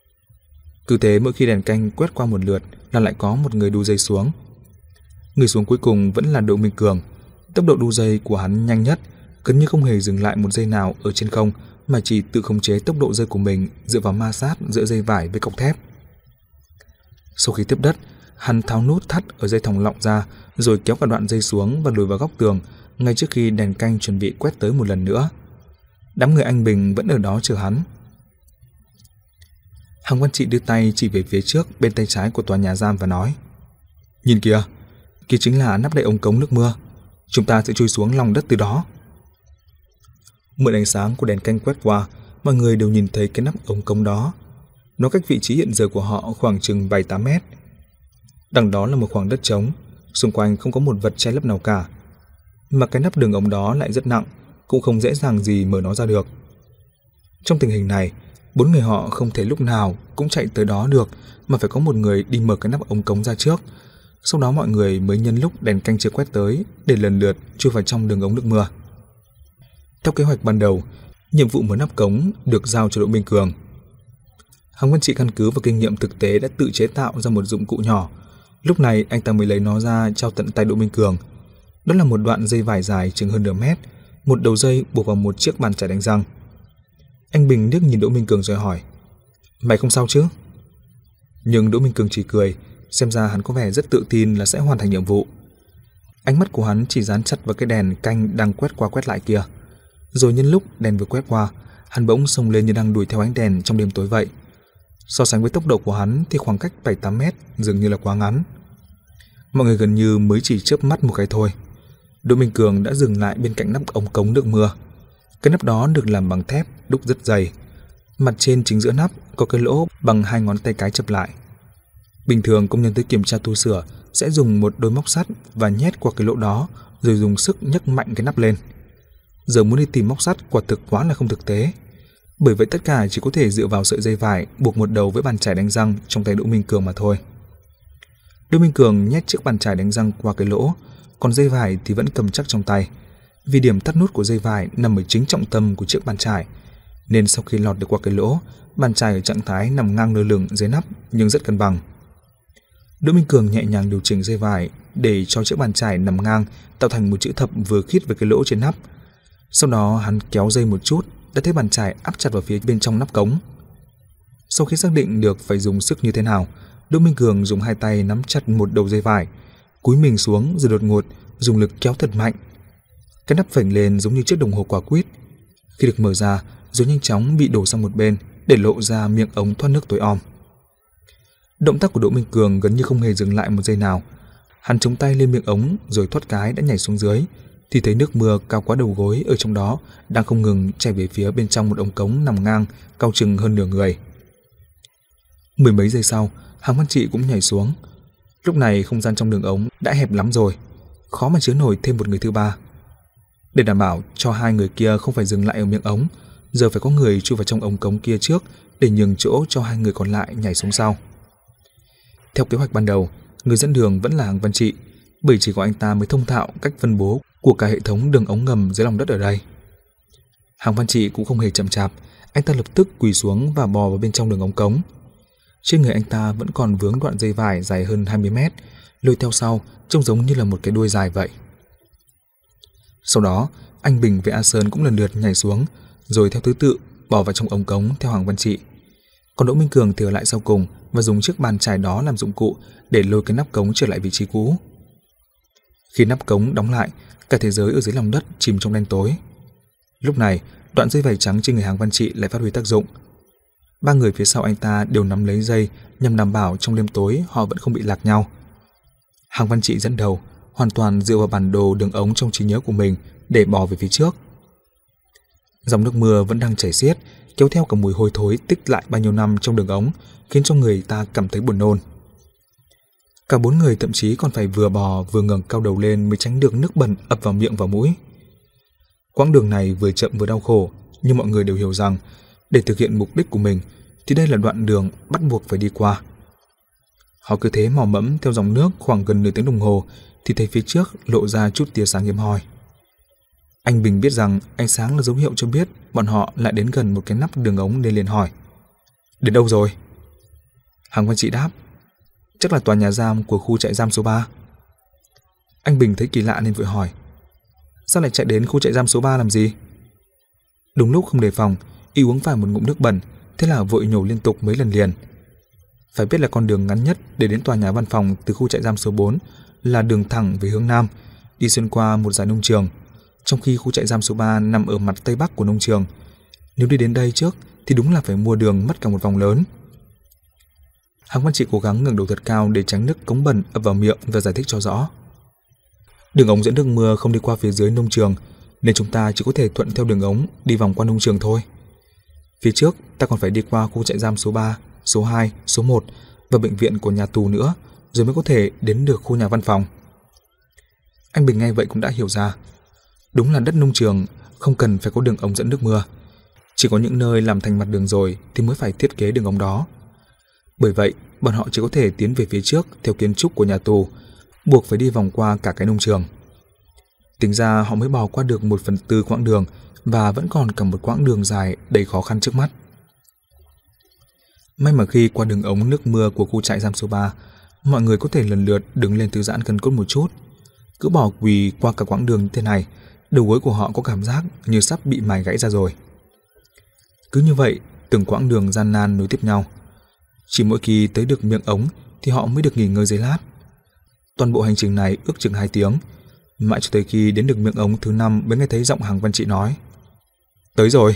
Cứ thế mỗi khi đèn canh quét qua một lượt là lại có một người đu dây xuống. Người xuống cuối cùng vẫn là Đỗ Minh Cường. Tốc độ đu dây của hắn nhanh nhất, gần như không hề dừng lại một giây nào ở trên không mà chỉ tự khống chế tốc độ rơi của mình dựa vào ma sát giữa dây vải với cọc thép. Sau khi tiếp đất, hắn tháo nút thắt ở dây thòng lọng ra rồi kéo cả đoạn dây xuống và lùi vào góc tường ngay trước khi đèn canh chuẩn bị quét tới một lần nữa. Đám người anh Bình vẫn ở đó chờ hắn. Hằng Văn Trị đưa tay chỉ về phía trước bên tay trái của tòa nhà giam và nói: "Nhìn kìa, kia chính là nắp đậy ống cống nước mưa. Chúng ta sẽ chui xuống lòng đất từ đó." Mượn ánh sáng của đèn canh quét qua, mọi người đều nhìn thấy cái nắp ống cống đó. Nó cách vị trí hiện giờ của họ khoảng chừng bảy tám mét. Đằng đó là một khoảng đất trống, xung quanh không có một vật che lấp nào cả. Mà cái nắp đường ống đó lại rất nặng, cũng không dễ dàng gì mở nó ra được. Trong tình hình này, bốn người họ không thể lúc nào cũng chạy tới đó được mà phải có một người đi mở cái nắp ống cống ra trước. Sau đó mọi người mới nhân lúc đèn canh chưa quét tới để lần lượt chui vào trong đường ống nước mưa. Theo kế hoạch ban đầu, nhiệm vụ mở nắp cống được giao cho Đỗ Minh Cường. Hằng Văn Trị căn cứ vào kinh nghiệm thực tế đã tự chế tạo ra một dụng cụ nhỏ. Lúc này anh ta mới lấy nó ra trao tận tay Đỗ Minh Cường. Đó là một đoạn dây vải dài chừng hơn nửa mét, một đầu dây buộc vào một chiếc bàn chải đánh răng. Anh Bình liếc nhìn Đỗ Minh Cường rồi hỏi: "Mày không sao chứ?" Nhưng Đỗ Minh Cường chỉ cười, xem ra hắn có vẻ rất tự tin là sẽ hoàn thành nhiệm vụ. Ánh mắt của hắn chỉ dán chặt vào cái đèn canh đang quét qua quét lại kia. Rồi nhân lúc đèn vừa quét qua, hắn bỗng xông lên như đang đuổi theo ánh đèn trong đêm tối vậy. So sánh với tốc độ của hắn thì khoảng cách bảy tám mét dường như là quá ngắn. Mọi người gần như mới chỉ chớp mắt một cái thôi, Đỗ Minh Cường đã dừng lại bên cạnh nắp ống cống nước mưa. Cái nắp đó được làm bằng thép đúc rất dày. Mặt trên chính giữa nắp có cái lỗ bằng hai ngón tay cái chập lại. Bình thường công nhân tới kiểm tra tu sửa sẽ dùng một đôi móc sắt và nhét qua cái lỗ đó, rồi dùng sức nhấc mạnh cái nắp lên. Giờ muốn đi tìm móc sắt quả thực quá là không thực tế. Bởi vậy tất cả chỉ có thể dựa vào sợi dây vải buộc một đầu với bàn chải đánh răng trong tay Đỗ Minh Cường mà thôi. Đỗ Minh Cường nhét chiếc bàn chải đánh răng qua cái lỗ, còn dây vải thì vẫn cầm chắc trong tay. Vì điểm tắt nút của dây vải nằm ở chính trọng tâm của chiếc bàn chải, nên sau khi lọt được qua cái lỗ, bàn chải ở trạng thái nằm ngang lơ lửng dưới nắp nhưng rất cân bằng. Đỗ Minh Cường nhẹ nhàng điều chỉnh dây vải để cho chiếc bàn chải nằm ngang, tạo thành một chữ thập vừa khít với cái lỗ trên nắp. Sau đó hắn kéo dây một chút, đã thấy bàn chải áp chặt vào phía bên trong nắp cống. Sau khi xác định được phải dùng sức như thế nào, Đỗ Minh Cường dùng hai tay nắm chặt một đầu dây vải, cúi mình xuống rồi đột ngột dùng lực kéo thật mạnh. Cái nắp phình lên giống như chiếc đồng hồ quả quýt. Khi được mở ra, rồi nhanh chóng bị đổ sang một bên để lộ ra miệng ống thoát nước tối om. Động tác của Đỗ Minh Cường gần như không hề dừng lại một giây nào. Hắn chống tay lên miệng ống rồi thoát cái đã nhảy xuống dưới, thì thấy nước mưa cao quá đầu gối ở trong đó đang không ngừng chảy về phía bên trong một ống cống nằm ngang cao chừng hơn nửa người. Mười mấy giây sau, Hàng Văn Trị cũng nhảy xuống. Lúc này không gian trong đường ống đã hẹp lắm rồi, khó mà chứa nổi thêm một người thứ ba. Để đảm bảo cho hai người kia không phải dừng lại ở miệng ống, giờ phải có người chui vào trong ống cống kia trước để nhường chỗ cho hai người còn lại nhảy xuống sau. Theo kế hoạch ban đầu, người dẫn đường vẫn là Hàng Văn Trị, bởi chỉ có anh ta mới thông thạo cách phân bố của cả hệ thống đường ống ngầm dưới lòng đất ở đây. Hàng Văn Trị cũng không hề chậm chạp, anh ta lập tức quỳ xuống và bò vào bên trong đường ống cống. Trên người anh ta vẫn còn vướng đoạn dây vải dài hơn hai mươi mét, lôi theo sau trông giống như là một cái đuôi dài vậy. Sau đó, anh Bình với A Sơn cũng lần lượt nhảy xuống, rồi theo thứ tự bò vào trong ống cống theo Hàng Văn Trị. Còn Đỗ Minh Cường thì ở lại sau cùng và dùng chiếc bàn chải đó làm dụng cụ để lôi cái nắp cống trở lại vị trí cũ. Khi nắp cống đóng lại, cả thế giới ở dưới lòng đất chìm trong đen tối. Lúc này, đoạn dây vải trắng trên người Hàng Văn Trị lại phát huy tác dụng. Ba người phía sau anh ta đều nắm lấy dây nhằm đảm bảo trong đêm tối họ vẫn không bị lạc nhau. Hàng Văn Trị dẫn đầu, hoàn toàn dựa vào bản đồ đường ống trong trí nhớ của mình để bò về phía trước. Dòng nước mưa vẫn đang chảy xiết, kéo theo cả mùi hôi thối tích lại bao nhiêu năm trong đường ống, khiến cho người ta cảm thấy buồn nôn. Cả bốn người thậm chí còn phải vừa bò vừa ngẩng cao đầu lên mới tránh được nước bẩn ập vào miệng và mũi. Quãng đường này vừa chậm vừa đau khổ, nhưng mọi người đều hiểu rằng để thực hiện mục đích của mình thì đây là đoạn đường bắt buộc phải đi qua. Họ cứ thế mò mẫm theo dòng nước khoảng gần nửa tiếng đồng hồ thì thấy phía trước lộ ra chút tia sáng hiếm hoi. Anh Bình biết rằng ánh sáng là dấu hiệu cho biết bọn họ lại đến gần một cái nắp đường ống nên liền hỏi: "Đến đâu rồi?" Hàng Văn Trị đáp: "Chắc là tòa nhà giam của khu trại giam số ba." Anh Bình thấy kỳ lạ nên vội hỏi: "Sao lại chạy đến khu trại giam số ba làm gì?" Đúng lúc không đề phòng, y uống phải một ngụm nước bẩn, thế là vội nhổ liên tục mấy lần liền. Phải biết là con đường ngắn nhất để đến tòa nhà văn phòng từ khu trại giam số bốn là đường thẳng về hướng nam, đi xuyên qua một dải nông trường, trong khi khu trại giam số ba nằm ở mặt tây bắc của nông trường. Nếu đi đến đây trước thì đúng là phải mua đường mất cả một vòng lớn. Hàng Văn Trị cố gắng ngẩng đầu thật cao để tránh nước cống bẩn ập vào miệng và giải thích cho rõ: "Đường ống dẫn nước mưa không đi qua phía dưới nông trường, nên chúng ta chỉ có thể thuận theo đường ống đi vòng qua nông trường thôi. Phía trước ta còn phải đi qua khu trại giam số ba, số hai, số một và bệnh viện của nhà tù nữa, rồi mới có thể đến được khu nhà văn phòng." Anh Bình nghe vậy cũng đã hiểu ra. Đúng là đất nông trường không cần phải có đường ống dẫn nước mưa, chỉ có những nơi làm thành mặt đường rồi thì mới phải thiết kế đường ống đó. Bởi vậy, bọn họ chỉ có thể tiến về phía trước theo kiến trúc của nhà tù, buộc phải đi vòng qua cả cái nông trường. Tính ra họ mới bò qua được một phần tư quãng đường và vẫn còn cả một quãng đường dài đầy khó khăn trước mắt. May mà khi qua đường ống nước mưa của khu trại giam số ba, mọi người có thể lần lượt đứng lên thư giãn gân cốt một chút. Cứ bò quỳ qua cả quãng đường như thế này, đầu gối của họ có cảm giác như sắp bị mài gãy ra rồi. Cứ như vậy, từng quãng đường gian nan nối tiếp nhau. Chỉ mỗi khi tới được miệng ống thì họ mới được nghỉ ngơi giây lát. Toàn bộ hành trình này ước chừng hai tiếng, mãi cho tới khi đến được miệng ống thứ năm mới nghe thấy giọng Hàng Văn Trị nói: "Tới rồi."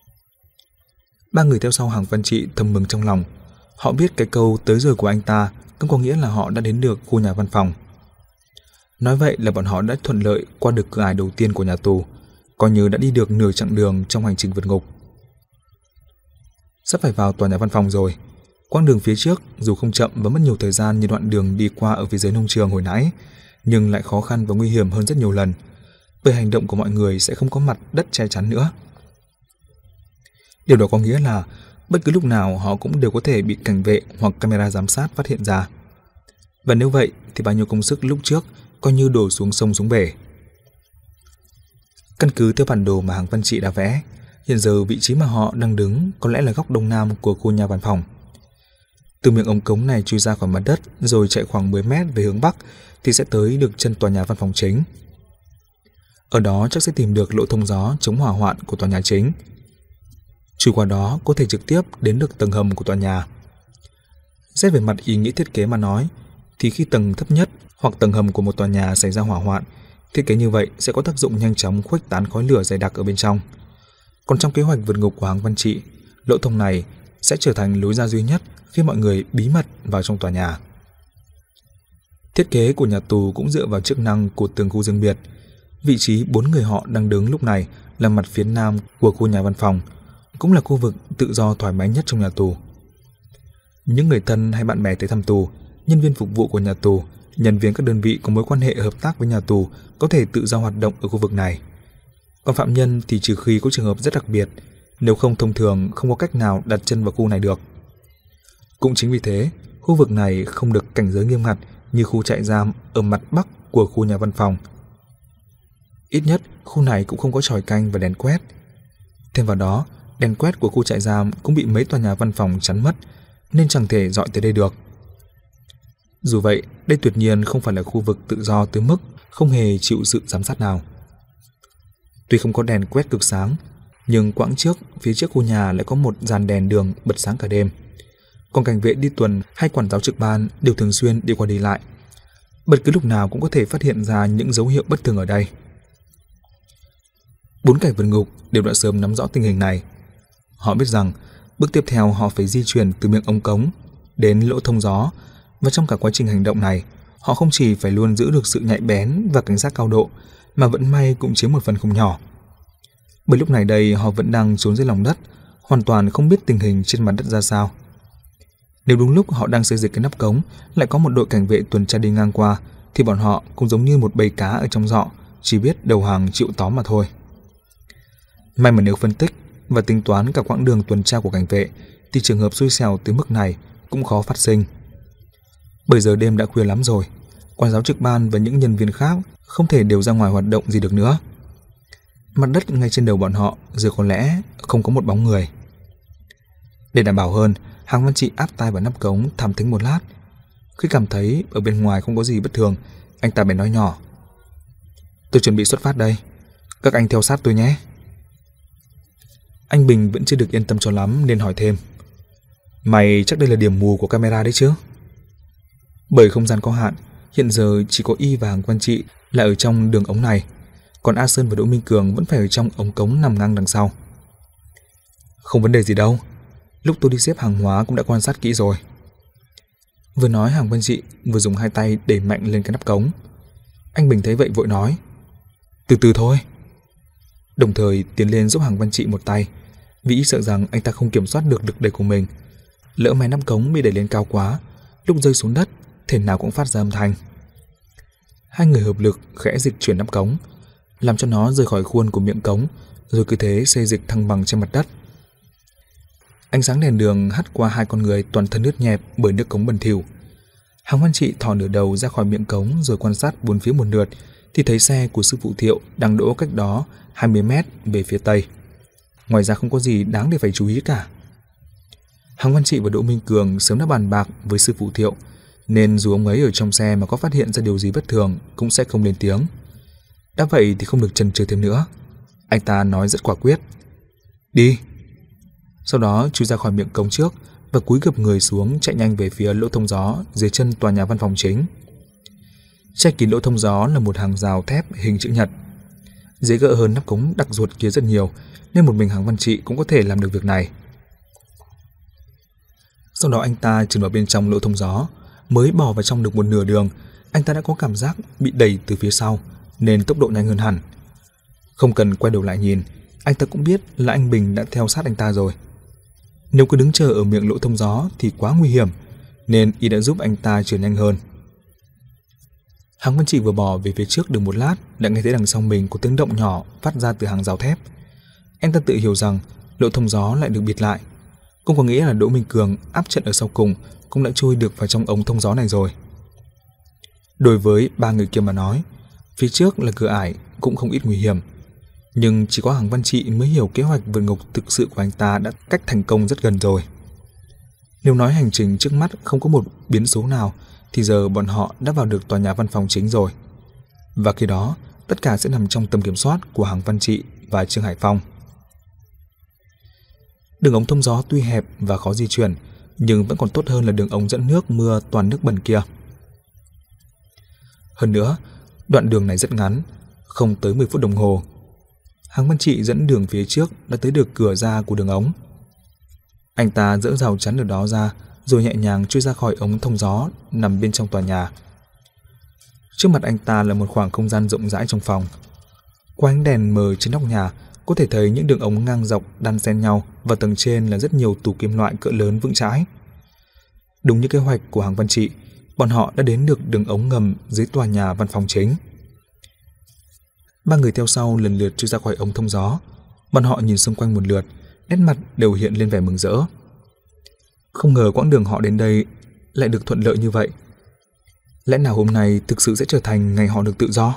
Ba người theo sau Hàng Văn Trị thầm mừng trong lòng. Họ biết cái câu "tới rồi" của anh ta cũng có nghĩa là họ đã đến được khu nhà văn phòng. Nói vậy là bọn họ đã thuận lợi qua được cửa ải đầu tiên của nhà tù, coi như đã đi được nửa chặng đường trong hành trình vượt ngục. Sắp phải vào tòa nhà văn phòng rồi. Quãng đường phía trước dù không chậm và mất nhiều thời gian như đoạn đường đi qua ở phía dưới nông trường hồi nãy, nhưng lại khó khăn và nguy hiểm hơn rất nhiều lần, bởi hành động của mọi người sẽ không có mặt đất che chắn nữa. Điều đó có nghĩa là bất cứ lúc nào họ cũng đều có thể bị cảnh vệ hoặc camera giám sát phát hiện ra. Và nếu vậy thì bao nhiêu công sức lúc trước coi như đổ xuống sông xuống bể. Căn cứ theo bản đồ mà Hàng Văn Trị đã vẽ, hiện giờ vị trí mà họ đang đứng có lẽ là góc đông nam của khu nhà văn phòng. Từ miệng ống cống này chui ra khỏi mặt đất rồi chạy khoảng mười mét về hướng bắc thì sẽ tới được chân tòa nhà văn phòng chính. Ở đó chắc sẽ tìm được lỗ thông gió chống hỏa hoạn của tòa nhà chính. Chui qua đó có thể trực tiếp đến được tầng hầm của tòa nhà. Xét về mặt ý nghĩa thiết kế mà nói, thì khi tầng thấp nhất hoặc tầng hầm của một tòa nhà xảy ra hỏa hoạn, thiết kế như vậy sẽ có tác dụng nhanh chóng khuếch tán khói lửa dày đặc ở bên trong. Còn trong kế hoạch vượt ngục của Hàng Văn Trị, lỗ thông này sẽ trở thành lối ra duy nhất khi mọi người bí mật vào trong tòa nhà. Thiết kế của nhà tù cũng dựa vào chức năng của từng khu riêng biệt. Vị trí bốn người họ đang đứng lúc này là mặt phía nam của khu nhà văn phòng, cũng là khu vực tự do thoải mái nhất trong nhà tù. Những người thân hay bạn bè tới thăm tù, nhân viên phục vụ của nhà tù, nhân viên các đơn vị có mối quan hệ hợp tác với nhà tù có thể tự do hoạt động ở khu vực này. Còn phạm nhân thì trừ khi có trường hợp rất đặc biệt, nếu không thông thường không có cách nào đặt chân vào khu này được. Cũng chính vì thế, khu vực này không được cảnh giới nghiêm ngặt như khu trại giam ở mặt bắc của khu nhà văn phòng. Ít nhất, khu này cũng không có chòi canh và đèn quét. Thêm vào đó, đèn quét của khu trại giam cũng bị mấy tòa nhà văn phòng chắn mất, nên chẳng thể dọi tới đây được. Dù vậy, đây tuyệt nhiên không phải là khu vực tự do tới mức không hề chịu sự giám sát nào. Tuy không có đèn quét cực sáng, nhưng quãng trước, phía trước khu nhà lại có một dàn đèn đường bật sáng cả đêm. Còn cảnh vệ đi tuần hay quản giáo trực ban đều thường xuyên đi qua đi lại. Bất cứ lúc nào cũng có thể phát hiện ra những dấu hiệu bất thường ở đây. Bốn kẻ vượt ngục đều đã sớm nắm rõ tình hình này. Họ biết rằng bước tiếp theo họ phải di chuyển từ miệng ống cống đến lỗ thông gió, và trong cả quá trình hành động này, họ không chỉ phải luôn giữ được sự nhạy bén và cảnh giác cao độ, mà vẫn may cũng chiếm một phần không nhỏ. Bởi lúc này đây họ vẫn đang trốn dưới lòng đất, hoàn toàn không biết tình hình trên mặt đất ra sao. Nếu đúng lúc họ đang xây dịch cái nắp cống lại có một đội cảnh vệ tuần tra đi ngang qua, thì bọn họ cũng giống như một bầy cá ở trong giọ, chỉ biết đầu hàng chịu tóm mà thôi. May mà nếu phân tích và tính toán cả quãng đường tuần tra của cảnh vệ, thì trường hợp xui xẻo tới mức này cũng khó phát sinh. Bởi giờ đêm đã khuya lắm rồi, quản giáo trực ban và những nhân viên khác không thể đều ra ngoài hoạt động gì được nữa. Mặt đất ngay trên đầu bọn họ giờ có lẽ không có một bóng người. Để đảm bảo hơn, Hàng Văn Trị áp tai vào nắp cống thám thính một lát. Khi cảm thấy ở bên ngoài không có gì bất thường, anh ta bèn nói nhỏ: "Tôi chuẩn bị xuất phát đây, các anh theo sát tôi nhé." Anh Bình vẫn chưa được yên tâm cho lắm nên hỏi thêm: "Mày chắc đây là điểm mù của camera đấy chứ?" Bởi không gian có hạn, hiện giờ chỉ có Y và Hàng Văn Trị là ở trong đường ống này, còn A Sơn và Đỗ Minh Cường vẫn phải ở trong ống cống nằm ngang đằng sau. "Không vấn đề gì đâu, lúc tôi đi xếp hàng hóa cũng đã quan sát kỹ rồi." Vừa nói, Hàng Văn Trị vừa dùng hai tay đẩy mạnh lên cái nắp cống. Anh Bình thấy vậy vội nói: "Từ từ thôi." Đồng thời tiến lên giúp Hàng Văn Trị một tay, vì ý sợ rằng anh ta không kiểm soát được lực đẩy của mình. Lỡ may nắp cống bị đẩy lên cao quá, lúc rơi xuống đất thể nào cũng phát ra âm thanh. Hai người hợp lực khẽ dịch chuyển nắp cống, làm cho nó rời khỏi khuôn của miệng cống, rồi cứ thế xê dịch thăng bằng trên mặt đất. Ánh sáng đèn đường hắt qua hai con người toàn thân ướt nhẹp bởi nước cống bẩn thỉu. Hàng Văn Trị thò nửa đầu ra khỏi miệng cống rồi quan sát bốn phía một lượt, thì thấy xe của sư phụ Thiệu đang đỗ cách đó hai mươi mét về phía tây. Ngoài ra không có gì đáng để phải chú ý cả. Hàng Văn Trị và Đỗ Minh Cường sớm đã bàn bạc với sư phụ Thiệu, nên dù ông ấy ở trong xe mà có phát hiện ra điều gì bất thường cũng sẽ không lên tiếng. Đã vậy thì không được chần chừ thêm nữa. Anh ta nói rất quả quyết: "Đi." Sau đó chui ra khỏi miệng cống trước và cúi gập người xuống chạy nhanh về phía lỗ thông gió dưới chân tòa nhà văn phòng chính. Che kín lỗ thông gió là một hàng rào thép hình chữ nhật. Dễ gỡ hơn nắp cống đặc ruột kia rất nhiều, nên một mình Hàng Văn Trị cũng có thể làm được việc này. Sau đó anh ta trườn vào bên trong lỗ thông gió, Mới bỏ vào trong được một nửa đường, anh ta đã có cảm giác bị đẩy từ phía sau, nên tốc độ nhanh hơn hẳn. Không cần quay đầu lại nhìn, anh ta cũng biết là anh Bình đã theo sát anh ta rồi. Nếu cứ đứng chờ ở miệng lỗ thông gió thì quá nguy hiểm, nên y đã giúp anh ta trở nhanh hơn. Hàng Văn Trị vừa bỏ về phía trước được một lát đã nghe thấy đằng sau mình có tiếng động nhỏ phát ra từ hàng rào thép. Anh ta tự hiểu rằng lỗ thông gió lại được bịt lại, cũng có nghĩa là Đỗ Minh Cường áp trận ở sau cùng cũng đã chui được vào trong ống thông gió này rồi. Đối với ba người kia mà nói, phía trước là cửa ải cũng không ít nguy hiểm, nhưng chỉ có Hàng Văn Trị mới hiểu kế hoạch vượt ngục thực sự của anh ta đã cách thành công rất gần rồi. Nếu nói hành trình trước mắt không có một biến số nào thì giờ bọn họ đã vào được tòa nhà văn phòng chính rồi. Và khi đó, tất cả sẽ nằm trong tầm kiểm soát của Hàng Văn Trị và Trương Hải Phong. Đường ống thông gió tuy hẹp và khó di chuyển, nhưng vẫn còn tốt hơn là đường ống dẫn nước mưa toàn nước bẩn kia. Hơn nữa, đoạn đường này rất ngắn, không tới mười phút đồng hồ. Hàng Văn Trị dẫn đường phía trước đã tới được cửa ra của đường ống. Anh ta dỡ rào chắn ở đó ra, rồi nhẹ nhàng chui ra khỏi ống thông gió nằm bên trong tòa nhà. Trước mặt anh ta là một khoảng không gian rộng rãi trong phòng. Qua ánh đèn mờ trên nóc nhà, có thể thấy những đường ống ngang dọc đan xen nhau, và tầng trên là rất nhiều tủ kim loại cỡ lớn vững chãi. Đúng như kế hoạch của Hàng Văn Trị, bọn họ đã đến được đường ống ngầm dưới tòa nhà văn phòng chính. Ba người theo sau lần lượt chui ra khỏi ống thông gió. Bọn họ nhìn xung quanh một lượt, nét mặt đều hiện lên vẻ mừng rỡ. Không ngờ quãng đường họ đến đây lại được thuận lợi như vậy. Lẽ nào hôm nay thực sự sẽ trở thành ngày họ được tự do?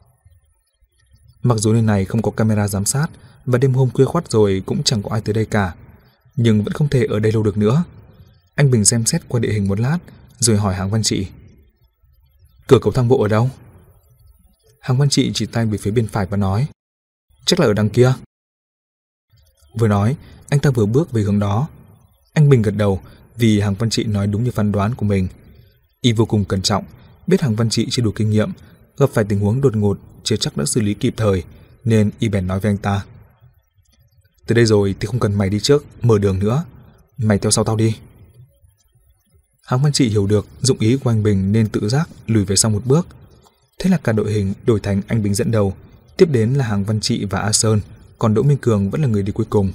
Mặc dù nơi này không có camera giám sát và đêm hôm khuya khoắt rồi cũng chẳng có ai tới đây cả, nhưng vẫn không thể ở đây lâu được nữa. Anh Bình xem xét qua địa hình một lát rồi hỏi Hàng Văn Trị: "Cửa cầu thang bộ ở đâu?" Hàng Văn Trị chỉ tay về phía bên phải và nói: "Chắc là ở đằng kia." Vừa nói, anh ta vừa bước về hướng đó. Anh Bình gật đầu vì Hàng Văn Trị nói đúng như phán đoán của mình. Y vô cùng cẩn trọng, biết Hàng Văn Trị chưa đủ kinh nghiệm, gặp phải tình huống đột ngột chưa chắc đã xử lý kịp thời, nên Y bèn nói với anh ta: "Tới đây rồi thì không cần mày đi trước mở đường nữa, mày theo sau tao đi." Hàng Văn Trị hiểu được dụng ý của anh Bình nên tự giác lùi về sau một bước. Thế là cả đội hình đổi thành anh Bình dẫn đầu, tiếp đến là Hàng Văn Trị và A Sơn, còn Đỗ Minh Cường vẫn là người đi cuối cùng.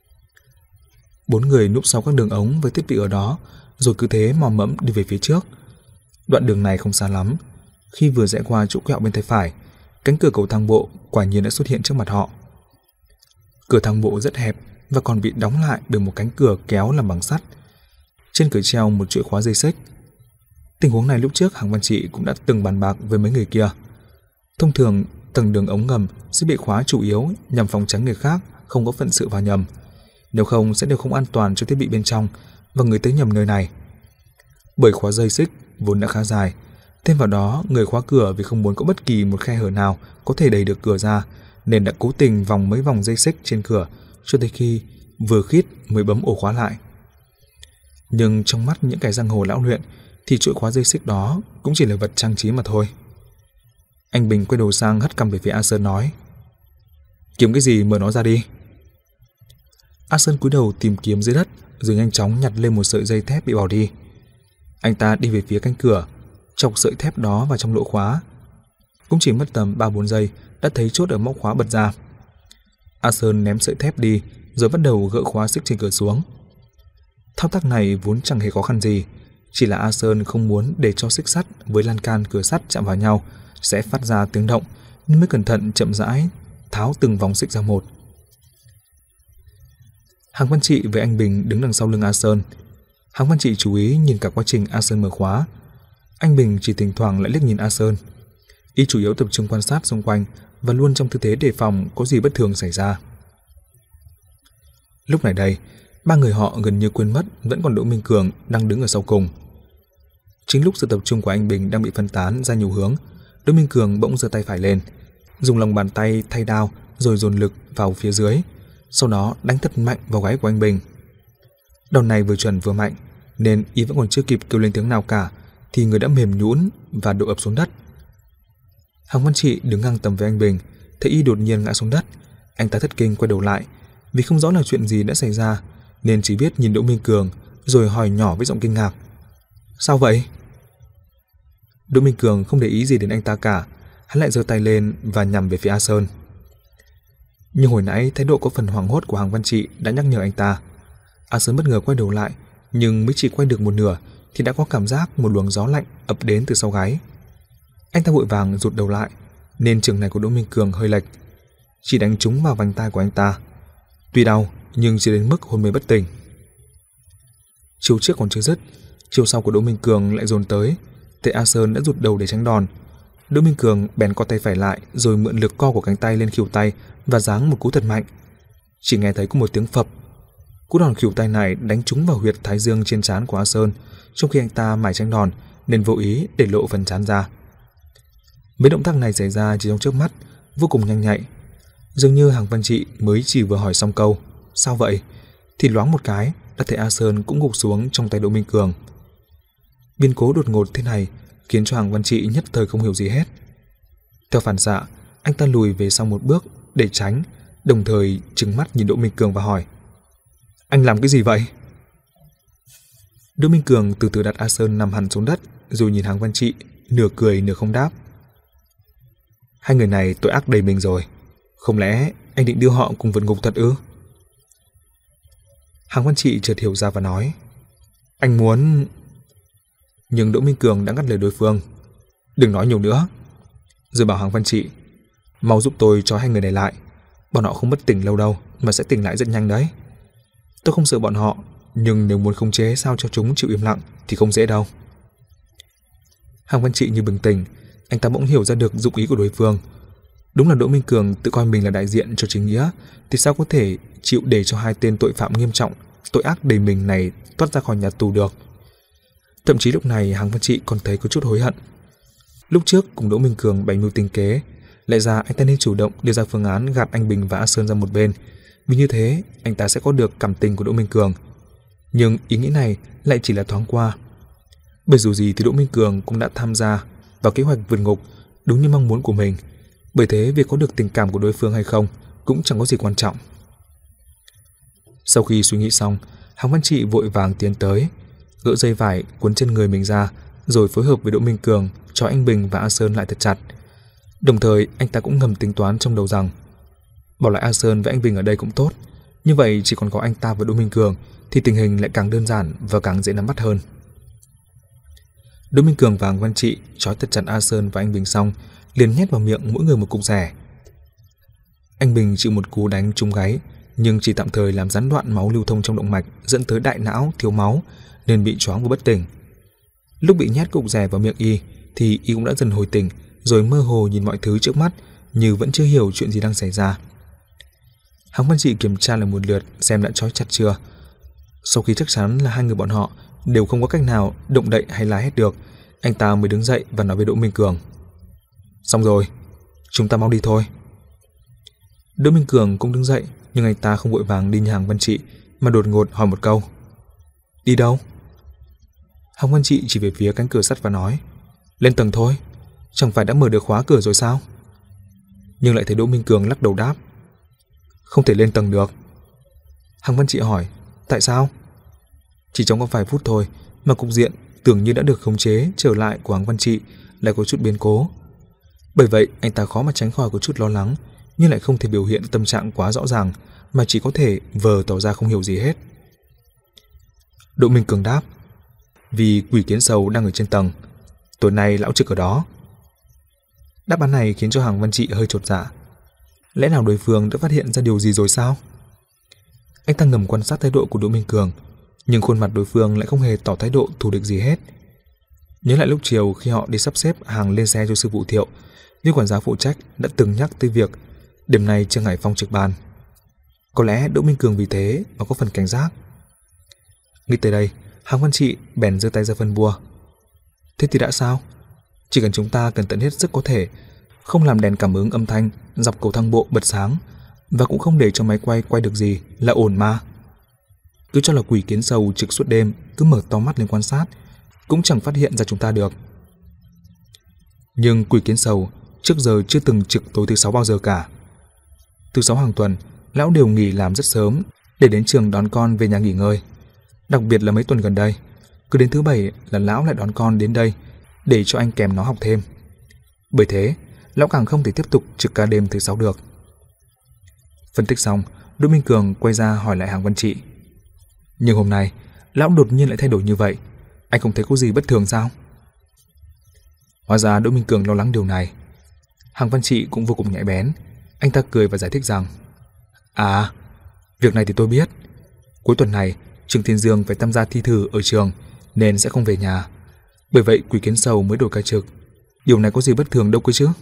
Bốn người núp sau các đường ống với thiết bị ở đó, rồi cứ thế mò mẫm đi về phía trước. Đoạn đường này không xa lắm. Khi vừa rẽ qua chỗ quẹo bên tay phải, cánh cửa cầu thang bộ quả nhiên đã xuất hiện trước mặt họ. Cửa thang bộ rất hẹp và còn bị đóng lại bởi một cánh cửa kéo làm bằng sắt. Trên cửa treo một chuỗi khóa dây xích. Tình huống này lúc trước Hàng Văn Trị cũng đã từng bàn bạc với mấy người kia. Thông thường, tầng đường ống ngầm sẽ bị khóa chủ yếu nhằm phòng tránh người khác không có phận sự vào nhầm. Nếu không sẽ đều không an toàn cho thiết bị bên trong và người tới nhầm nơi này. Bởi khóa dây xích vốn đã khá dài, thêm vào đó người khóa cửa vì không muốn có bất kỳ một khe hở nào có thể đẩy được cửa ra, nên đã cố tình vòng mấy vòng dây xích trên cửa cho tới khi vừa khít mới bấm ổ khóa lại. Nhưng trong mắt những kẻ giang hồ lão luyện thì chuỗi khóa dây xích đó cũng chỉ là vật trang trí mà thôi. Anh Bình quay đầu sang hất cằm về phía A Sơn nói: "Kiếm cái gì mở nó ra đi." A Sơn cúi đầu tìm kiếm dưới đất rồi nhanh chóng nhặt lên một sợi dây thép bị bỏ đi. Anh ta đi về phía cánh cửa, chọc sợi thép đó vào trong lỗ khóa. Cũng chỉ mất tầm ba bốn giây đã thấy chốt ở móc khóa bật ra. A Sơn ném sợi thép đi rồi bắt đầu gỡ khóa xích trên cửa xuống. Thao tác này vốn chẳng hề khó khăn gì, chỉ là A Sơn không muốn để cho xích sắt với lan can cửa sắt chạm vào nhau sẽ phát ra tiếng động, nên mới cẩn thận chậm rãi tháo từng vòng xích ra một. Hàng Văn Trị với anh Bình đứng đằng sau lưng A Sơn. Hàng Văn Trị chú ý nhìn cả quá trình A Sơn mở khóa. Anh Bình chỉ thỉnh thoảng lại liếc nhìn A Sơn. Y chủ yếu tập trung quan sát xung quanh và luôn trong tư thế đề phòng có gì bất thường xảy ra. Lúc này đây, ba người họ gần như quên mất vẫn còn Đỗ Minh Cường đang đứng ở sau cùng. Chính lúc sự tập trung của anh Bình đang bị phân tán ra nhiều hướng, Đỗ Minh Cường bỗng giơ tay phải lên, dùng lòng bàn tay thay đao rồi dồn lực vào phía dưới, sau đó đánh thật mạnh vào gáy của anh Bình. Đòn này vừa chuẩn vừa mạnh, nên y vẫn còn chưa kịp kêu lên tiếng nào cả thì người đã mềm nhũn và đổ ập xuống đất. Hàng Văn Trị đứng ngang tầm với anh Bình, thấy y đột nhiên ngã xuống đất, anh ta thất kinh quay đầu lại, vì không rõ là chuyện gì đã xảy ra nên chỉ biết nhìn Đỗ Minh Cường rồi hỏi nhỏ với giọng kinh ngạc: "Sao vậy?" Đỗ Minh Cường không để ý gì đến anh ta cả, hắn lại giơ tay lên và nhằm về phía A Sơn. Nhưng hồi nãy thái độ có phần hoảng hốt của Hàng Văn Trị đã nhắc nhở anh ta. A Sơn bất ngờ quay đầu lại, nhưng mới chỉ quay được một nửa thì đã có cảm giác một luồng gió lạnh ập đến từ sau gáy. Anh ta vội vàng rụt đầu lại, nên trường này của Đỗ Minh Cường hơi lệch, chỉ đánh trúng vào vành tai của anh ta. Tuy đau nhưng chỉ đến mức hôn mê bất tỉnh. Chiêu trước còn chưa dứt, chiêu sau của Đỗ Minh Cường lại dồn tới, thế A Sơn đã rụt đầu để tránh đòn. Đỗ Minh Cường bèn co tay phải lại, rồi mượn lực co của cánh tay lên khuỷu tay và giáng một cú thật mạnh. Chỉ nghe thấy có một tiếng phập. Cú đòn khuỷu tay này đánh trúng vào huyệt thái dương trên trán của A Sơn, trong khi anh ta mải tránh đòn nên vô ý để lộ phần trán ra. Mấy động tác này xảy ra chỉ trong chớp mắt, vô cùng nhanh nhạy. Dường như Hàng Văn Trị mới chỉ vừa hỏi xong câu "Sao vậy?" thì loáng một cái đã thấy A Sơn cũng gục xuống trong tay Đỗ Minh Cường. Biến cố đột ngột thế này khiến cho Hàng Văn Trị nhất thời không hiểu gì hết. Theo phản xạ, anh ta lùi về sau một bước để tránh, đồng thời trừng mắt nhìn Đỗ Minh Cường và hỏi: "Anh làm cái gì vậy?" Đỗ Minh Cường từ từ đặt A Sơn nằm hẳn xuống đất, rồi nhìn Hàng Văn Trị, nửa cười nửa không đáp. "Hai người này tội ác đầy mình rồi, không lẽ anh định đưa họ cùng vượt ngục thật ư?" Hàng Văn Trị chợt hiểu ra và nói: "Anh muốn..." Nhưng Đỗ Minh Cường đã ngắt lời đối phương: "Đừng nói nhiều nữa." Rồi bảo Hàng Văn Trị: "Mau giúp tôi trói hai người này lại, bọn họ không bất tỉnh lâu đâu mà sẽ tỉnh lại rất nhanh đấy. Tôi không sợ bọn họ, nhưng nếu muốn khống chế sao cho chúng chịu im lặng thì không dễ đâu." Hàng Văn Trị như bừng tỉnh, anh ta bỗng hiểu ra được dụng ý của đối phương. Đúng là Đỗ Minh Cường tự coi mình là đại diện cho chính nghĩa, thì sao có thể chịu để cho hai tên tội phạm nghiêm trọng, tội ác đầy mình này thoát ra khỏi nhà tù được. Thậm chí lúc này Hàng Văn Trị còn thấy có chút hối hận. Lúc trước cùng Đỗ Minh Cường bày mưu tính kế, lẽ ra anh ta nên chủ động đưa ra phương án gạt anh Bình và A Sơn ra một bên, vì như thế anh ta sẽ có được cảm tình của Đỗ Minh Cường. Nhưng ý nghĩ này lại chỉ là thoáng qua, bởi dù gì thì Đỗ Minh Cường cũng đã tham gia vào kế hoạch vượt ngục đúng như mong muốn của mình. Bởi thế việc có được tình cảm của đối phương hay không cũng chẳng có gì quan trọng. Sau khi suy nghĩ xong, Hàng Văn Trị vội vàng tiến tới, gỡ dây vải cuốn chân người mình ra, rồi phối hợp với Đỗ Minh Cường trói anh Bình và A Sơn lại thật chặt. Đồng thời anh ta cũng ngầm tính toán trong đầu rằng bỏ lại A Sơn với anh Bình ở đây cũng tốt, như vậy chỉ còn có anh ta và Đỗ Minh Cường thì tình hình lại càng đơn giản và càng dễ nắm bắt hơn. Đỗ Minh Cường và Hàng Văn Trị trói thật chặt A Sơn và anh Bình xong, liền nhét vào miệng mỗi người một cục rẻ. Anh Bình chịu một cú đánh trúng gáy, nhưng chỉ tạm thời làm gián đoạn máu lưu thông trong động mạch, dẫn tới đại não thiếu máu nên bị choáng và bất tỉnh. Lúc bị nhét cục rẻ vào miệng y thì y cũng đã dần hồi tỉnh, rồi mơ hồ nhìn mọi thứ trước mắt như vẫn chưa hiểu chuyện gì đang xảy ra. Hàng Văn Trị kiểm tra lại một lượt xem đã trói chặt chưa. Sau khi chắc chắn là hai người bọn họ đều không có cách nào động đậy hay la hét được, anh ta mới đứng dậy và nói với Đỗ Minh Cường: "Xong rồi, chúng ta mau đi thôi." Đỗ Minh Cường cũng đứng dậy, nhưng anh ta không vội vàng đi như Hàng Văn Trị mà đột ngột hỏi một câu: "Đi đâu?" Hàng Văn Trị chỉ về phía cánh cửa sắt và nói: "Lên tầng thôi, chẳng phải đã mở được khóa cửa rồi sao?" Nhưng lại thấy Đỗ Minh Cường lắc đầu đáp: "Không thể lên tầng được." Hàng Văn Trị hỏi: "Tại sao?" Chỉ trong có vài phút thôi mà cục diện tưởng như đã được khống chế trở lại của Hàng Văn Trị lại có chút biến cố. Bởi vậy anh ta khó mà tránh khỏi có chút lo lắng, nhưng lại không thể biểu hiện tâm trạng quá rõ ràng, mà chỉ có thể vờ tỏ ra không hiểu gì hết. Đỗ Minh Cường đáp: "Vì quỷ kiến sầu đang ở trên tầng, tối nay lão trực ở đó." Đáp án này khiến cho Hàng Văn Trị hơi chột dạ. Lẽ nào đối phương đã phát hiện ra điều gì rồi sao? Anh ta ngầm quan sát thái độ của Đỗ Minh Cường, nhưng khuôn mặt đối phương lại không hề tỏ thái độ thù địch gì hết. Nhớ lại lúc chiều khi họ đi sắp xếp hàng lên xe cho sư phụ Thiệu, viên quản gia phụ trách đã từng nhắc tới việc đêm nay Trương Hải Phong trực ban. Có lẽ Đỗ Minh Cường vì thế mà có phần cảnh giác. Nghĩ tới đây, Hàng Văn Trị bèn giơ tay ra phân bua: "Thế thì đã sao? Chỉ cần chúng ta cần tận hết sức có thể, không làm đèn cảm ứng âm thanh dọc cầu thang bộ bật sáng, và cũng không để cho máy quay quay được gì là ổn mà. Cứ cho là quỷ kiến sầu trực suốt đêm, cứ mở to mắt lên quan sát, cũng chẳng phát hiện ra chúng ta được." Nhưng quỷ kiến sầu trước giờ chưa từng trực tối thứ sáu bao giờ cả. Thứ sáu hàng tuần, lão đều nghỉ làm rất sớm để đến trường đón con về nhà nghỉ ngơi. Đặc biệt là mấy tuần gần đây, cứ đến thứ bảy là lão lại đón con đến đây để cho anh kèm nó học thêm. Bởi thế, lão càng không thể tiếp tục trực ca đêm thứ sáu được. Phân tích xong, Đỗ Minh Cường quay ra hỏi lại Hàng Văn Trị. Nhưng hôm nay, lão đột nhiên lại thay đổi như vậy, anh không thấy có gì bất thường sao? Hóa ra Đỗ Minh Cường lo lắng điều này. Hàng Văn Trị cũng vô cùng nhạy bén, anh ta cười và giải thích rằng: À, việc này thì tôi biết. Cuối tuần này, Trương Thiên Dương phải tham gia thi thử ở trường nên sẽ không về nhà. Bởi vậy Quỷ Kiến Sầu mới đổi ca trực. Điều này có gì bất thường đâu cơ chứ?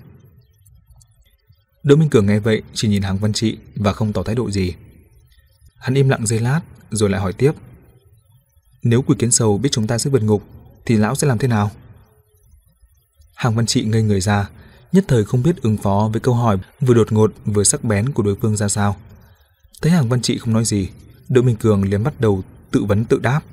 Đỗ Minh Cường nghe vậy chỉ nhìn Hàng Văn Trị và không tỏ thái độ gì. Hắn im lặng giây lát rồi lại hỏi tiếp: Nếu Quỷ Kiến Sầu biết chúng ta sẽ vượt ngục thì lão sẽ làm thế nào? Hàng Văn Trị ngây người ra, nhất thời không biết ứng phó với câu hỏi vừa đột ngột vừa sắc bén của đối phương ra sao. Thấy Hàng Văn Trị không nói gì, Đỗ Minh Cường liền bắt đầu tự vấn tự đáp.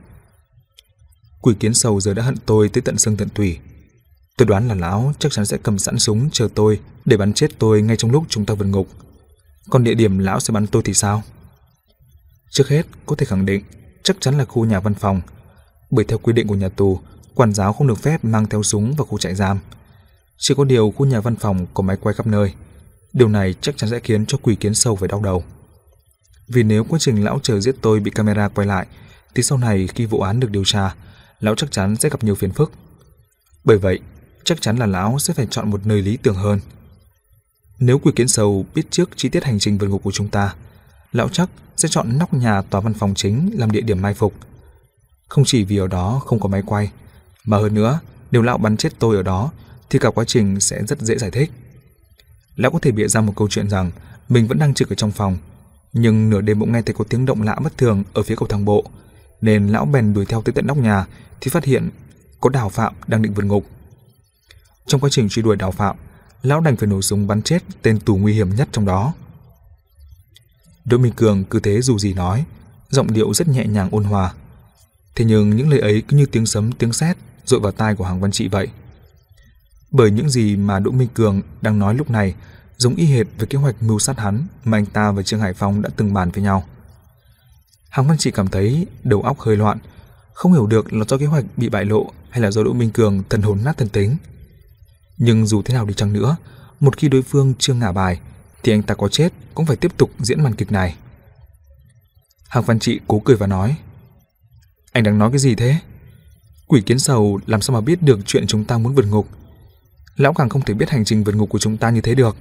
Quỷ Kiến Sầu giờ đã hận tôi tới tận xương tận tủy. Tôi đoán là lão chắc chắn sẽ cầm sẵn súng chờ tôi để bắn chết tôi ngay trong lúc chúng ta vượt ngục. Còn địa điểm lão sẽ bắn tôi thì sao? Trước hết, có thể khẳng định chắc chắn là khu nhà văn phòng, bởi theo quy định của nhà tù, quản giáo không được phép mang theo súng vào khu trại giam. Chỉ có điều khu nhà văn phòng có máy quay khắp nơi. Điều này chắc chắn sẽ khiến cho Quỷ Kiến Sầu phải đau đầu. Vì nếu quá trình lão chờ giết tôi bị camera quay lại, thì sau này khi vụ án được điều tra, lão chắc chắn sẽ gặp nhiều phiền phức. Bởi vậy, chắc chắn là lão sẽ phải chọn một nơi lý tưởng hơn. Nếu Quỷ Kiến Sầu biết trước chi tiết hành trình vượt ngục của chúng ta, lão chắc sẽ chọn nóc nhà tòa văn phòng chính làm địa điểm mai phục. Không chỉ vì ở đó không có máy quay, mà hơn nữa, nếu lão bắn chết tôi ở đó thì cả quá trình sẽ rất dễ giải thích. Lão có thể bịa ra một câu chuyện rằng mình vẫn đang trực ở trong phòng, nhưng nửa đêm bỗng nghe thấy có tiếng động lạ bất thường ở phía cầu thang bộ, nên lão bèn đuổi theo tới tận nóc nhà thì phát hiện có Đào Phạm đang định vượt ngục. Trong quá trình truy đuổi Đào Phạm, lão đành phải nổ súng bắn chết tên tù nguy hiểm nhất trong đó. Đỗ Minh Cường cứ thế dù gì nói, giọng điệu rất nhẹ nhàng ôn hòa. Thế nhưng những lời ấy cứ như tiếng sấm tiếng sét dội vào tai của Hàng Văn Trị vậy. Bởi những gì mà Đỗ Minh Cường đang nói lúc này giống y hệt với kế hoạch mưu sát hắn mà anh ta và Trương Hải Phong đã từng bàn với nhau. Hàng Văn Trị cảm thấy đầu óc hơi loạn, không hiểu được là do kế hoạch bị bại lộ hay là do Đỗ Minh Cường thần hồn nát thần tính. Nhưng dù thế nào đi chăng nữa, một khi đối phương chưa ngả bài thì anh ta có chết cũng phải tiếp tục diễn màn kịch này. Hàng Văn Trị cố cười và nói: Anh đang nói cái gì thế? Quỷ Kiến Sầu làm sao mà biết được chuyện chúng ta muốn vượt ngục? Lão càng không thể biết hành trình vượt ngục của chúng ta như thế được.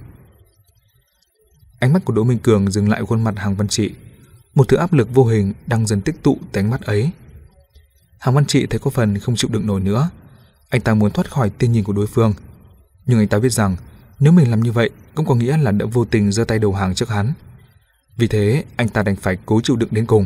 Ánh mắt của Đỗ Minh Cường dừng lại khuôn mặt Hàng Văn Trị, một thứ áp lực vô hình đang dần tích tụ tại ánh mắt ấy. Hàng Văn Trị thấy có phần không chịu đựng nổi nữa. Anh ta muốn thoát khỏi tia nhìn của đối phương, nhưng anh ta biết rằng nếu mình làm như vậy cũng có nghĩa là đã vô tình giơ tay đầu hàng trước hắn. Vì thế anh ta đành phải cố chịu đựng đến cùng.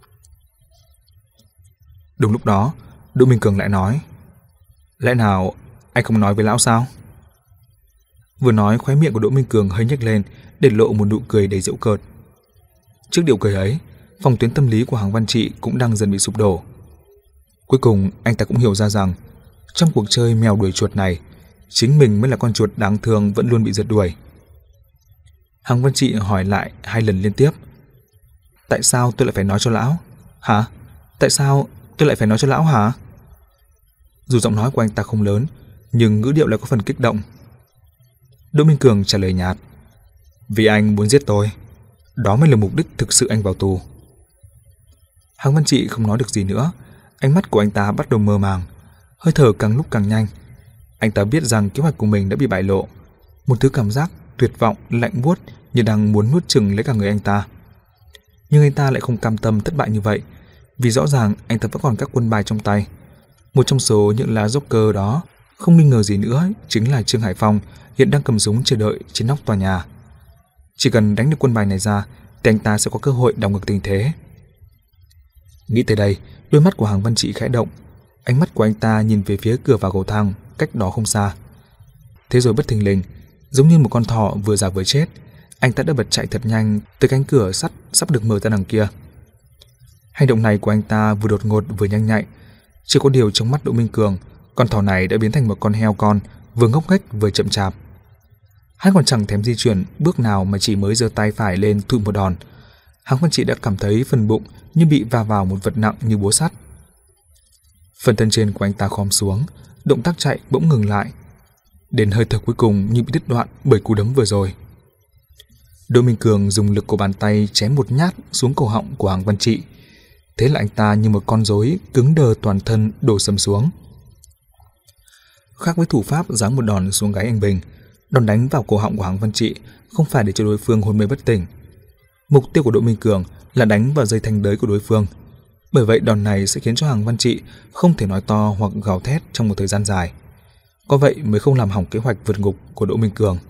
Đúng lúc đó, Đỗ Minh Cường lại nói: Lẽ nào anh không nói với lão sao? Vừa nói, khóe miệng của Đỗ Minh Cường hơi nhếch lên để lộ một nụ cười đầy giễu cợt. Trước điệu cười ấy, phòng tuyến tâm lý của Hàng Văn Trị cũng đang dần bị sụp đổ. Cuối cùng anh ta cũng hiểu ra rằng trong cuộc chơi mèo đuổi chuột này, chính mình mới là con chuột đáng thương vẫn luôn bị rượt đuổi. Hàng Văn Trị hỏi lại hai lần liên tiếp: Tại sao tôi lại phải nói cho lão? Hả? Tại sao tôi lại phải nói cho lão hả? Dù giọng nói của anh ta không lớn, nhưng ngữ điệu lại có phần kích động. Đỗ Minh Cường trả lời nhạt: Vì anh muốn giết tôi. Đó mới là mục đích thực sự anh vào tù. Hàng Văn Trị không nói được gì nữa. Ánh mắt của anh ta bắt đầu mơ màng, hơi thở càng lúc càng nhanh. Anh ta biết rằng kế hoạch của mình đã bị bại lộ. Một thứ cảm giác tuyệt vọng lạnh buốt như đang muốn nuốt chửng lấy cả người anh ta. Nhưng anh ta lại không cam tâm thất bại như vậy, vì rõ ràng anh ta vẫn còn các quân bài trong tay. Một trong số những lá joker đó, không nghi ngờ gì nữa, chính là Trương Hải Phong hiện đang cầm súng chờ đợi trên nóc tòa nhà. Chỉ cần đánh được quân bài này ra thì anh ta sẽ có cơ hội đảo ngược tình thế. Nghĩ tới đây, đôi mắt của Hàng Văn Trị khẽ động. Ánh mắt của anh ta nhìn về phía cửa vào cầu thang cách đó không xa. Thế rồi bất thình lình, giống như một con thỏ vừa già vừa chết, anh ta đã bật chạy thật nhanh tới cánh cửa sắt sắp được mở ra đằng kia. Hành động này của anh ta vừa đột ngột vừa nhanh nhạy. Chỉ có điều trong mắt Đỗ Minh Cường, con thỏ này đã biến thành một con heo con, vừa ngốc nghếch vừa chậm chạp. Hắn còn chẳng thèm di chuyển bước nào mà chỉ mới giơ tay phải lên thụi một đòn, Hàng Văn Trị đã cảm thấy phần bụng như bị va vào một vật nặng như búa sắt. Phần thân trên của anh ta khom xuống, động tác chạy bỗng ngừng lại. Đến hơi thở cuối cùng như bị đứt đoạn bởi cú đấm vừa rồi. Đỗ Minh Cường dùng lực của bàn tay chém một nhát xuống cổ họng của Hàng Văn Trị. Thế là anh ta như một con rối cứng đờ toàn thân đổ sầm xuống. Khác với thủ pháp giáng một đòn xuống gáy anh Bình, đòn đánh vào cổ họng của Hàng Văn Trị không phải để cho đối phương hôn mê bất tỉnh. Mục tiêu của Đỗ Minh Cường là đánh vào dây thanh đới của đối phương. Bởi vậy đòn này sẽ khiến cho Hàng Văn Trị không thể nói to hoặc gào thét trong một thời gian dài. Có vậy mới không làm hỏng kế hoạch vượt ngục của Đỗ Minh Cường.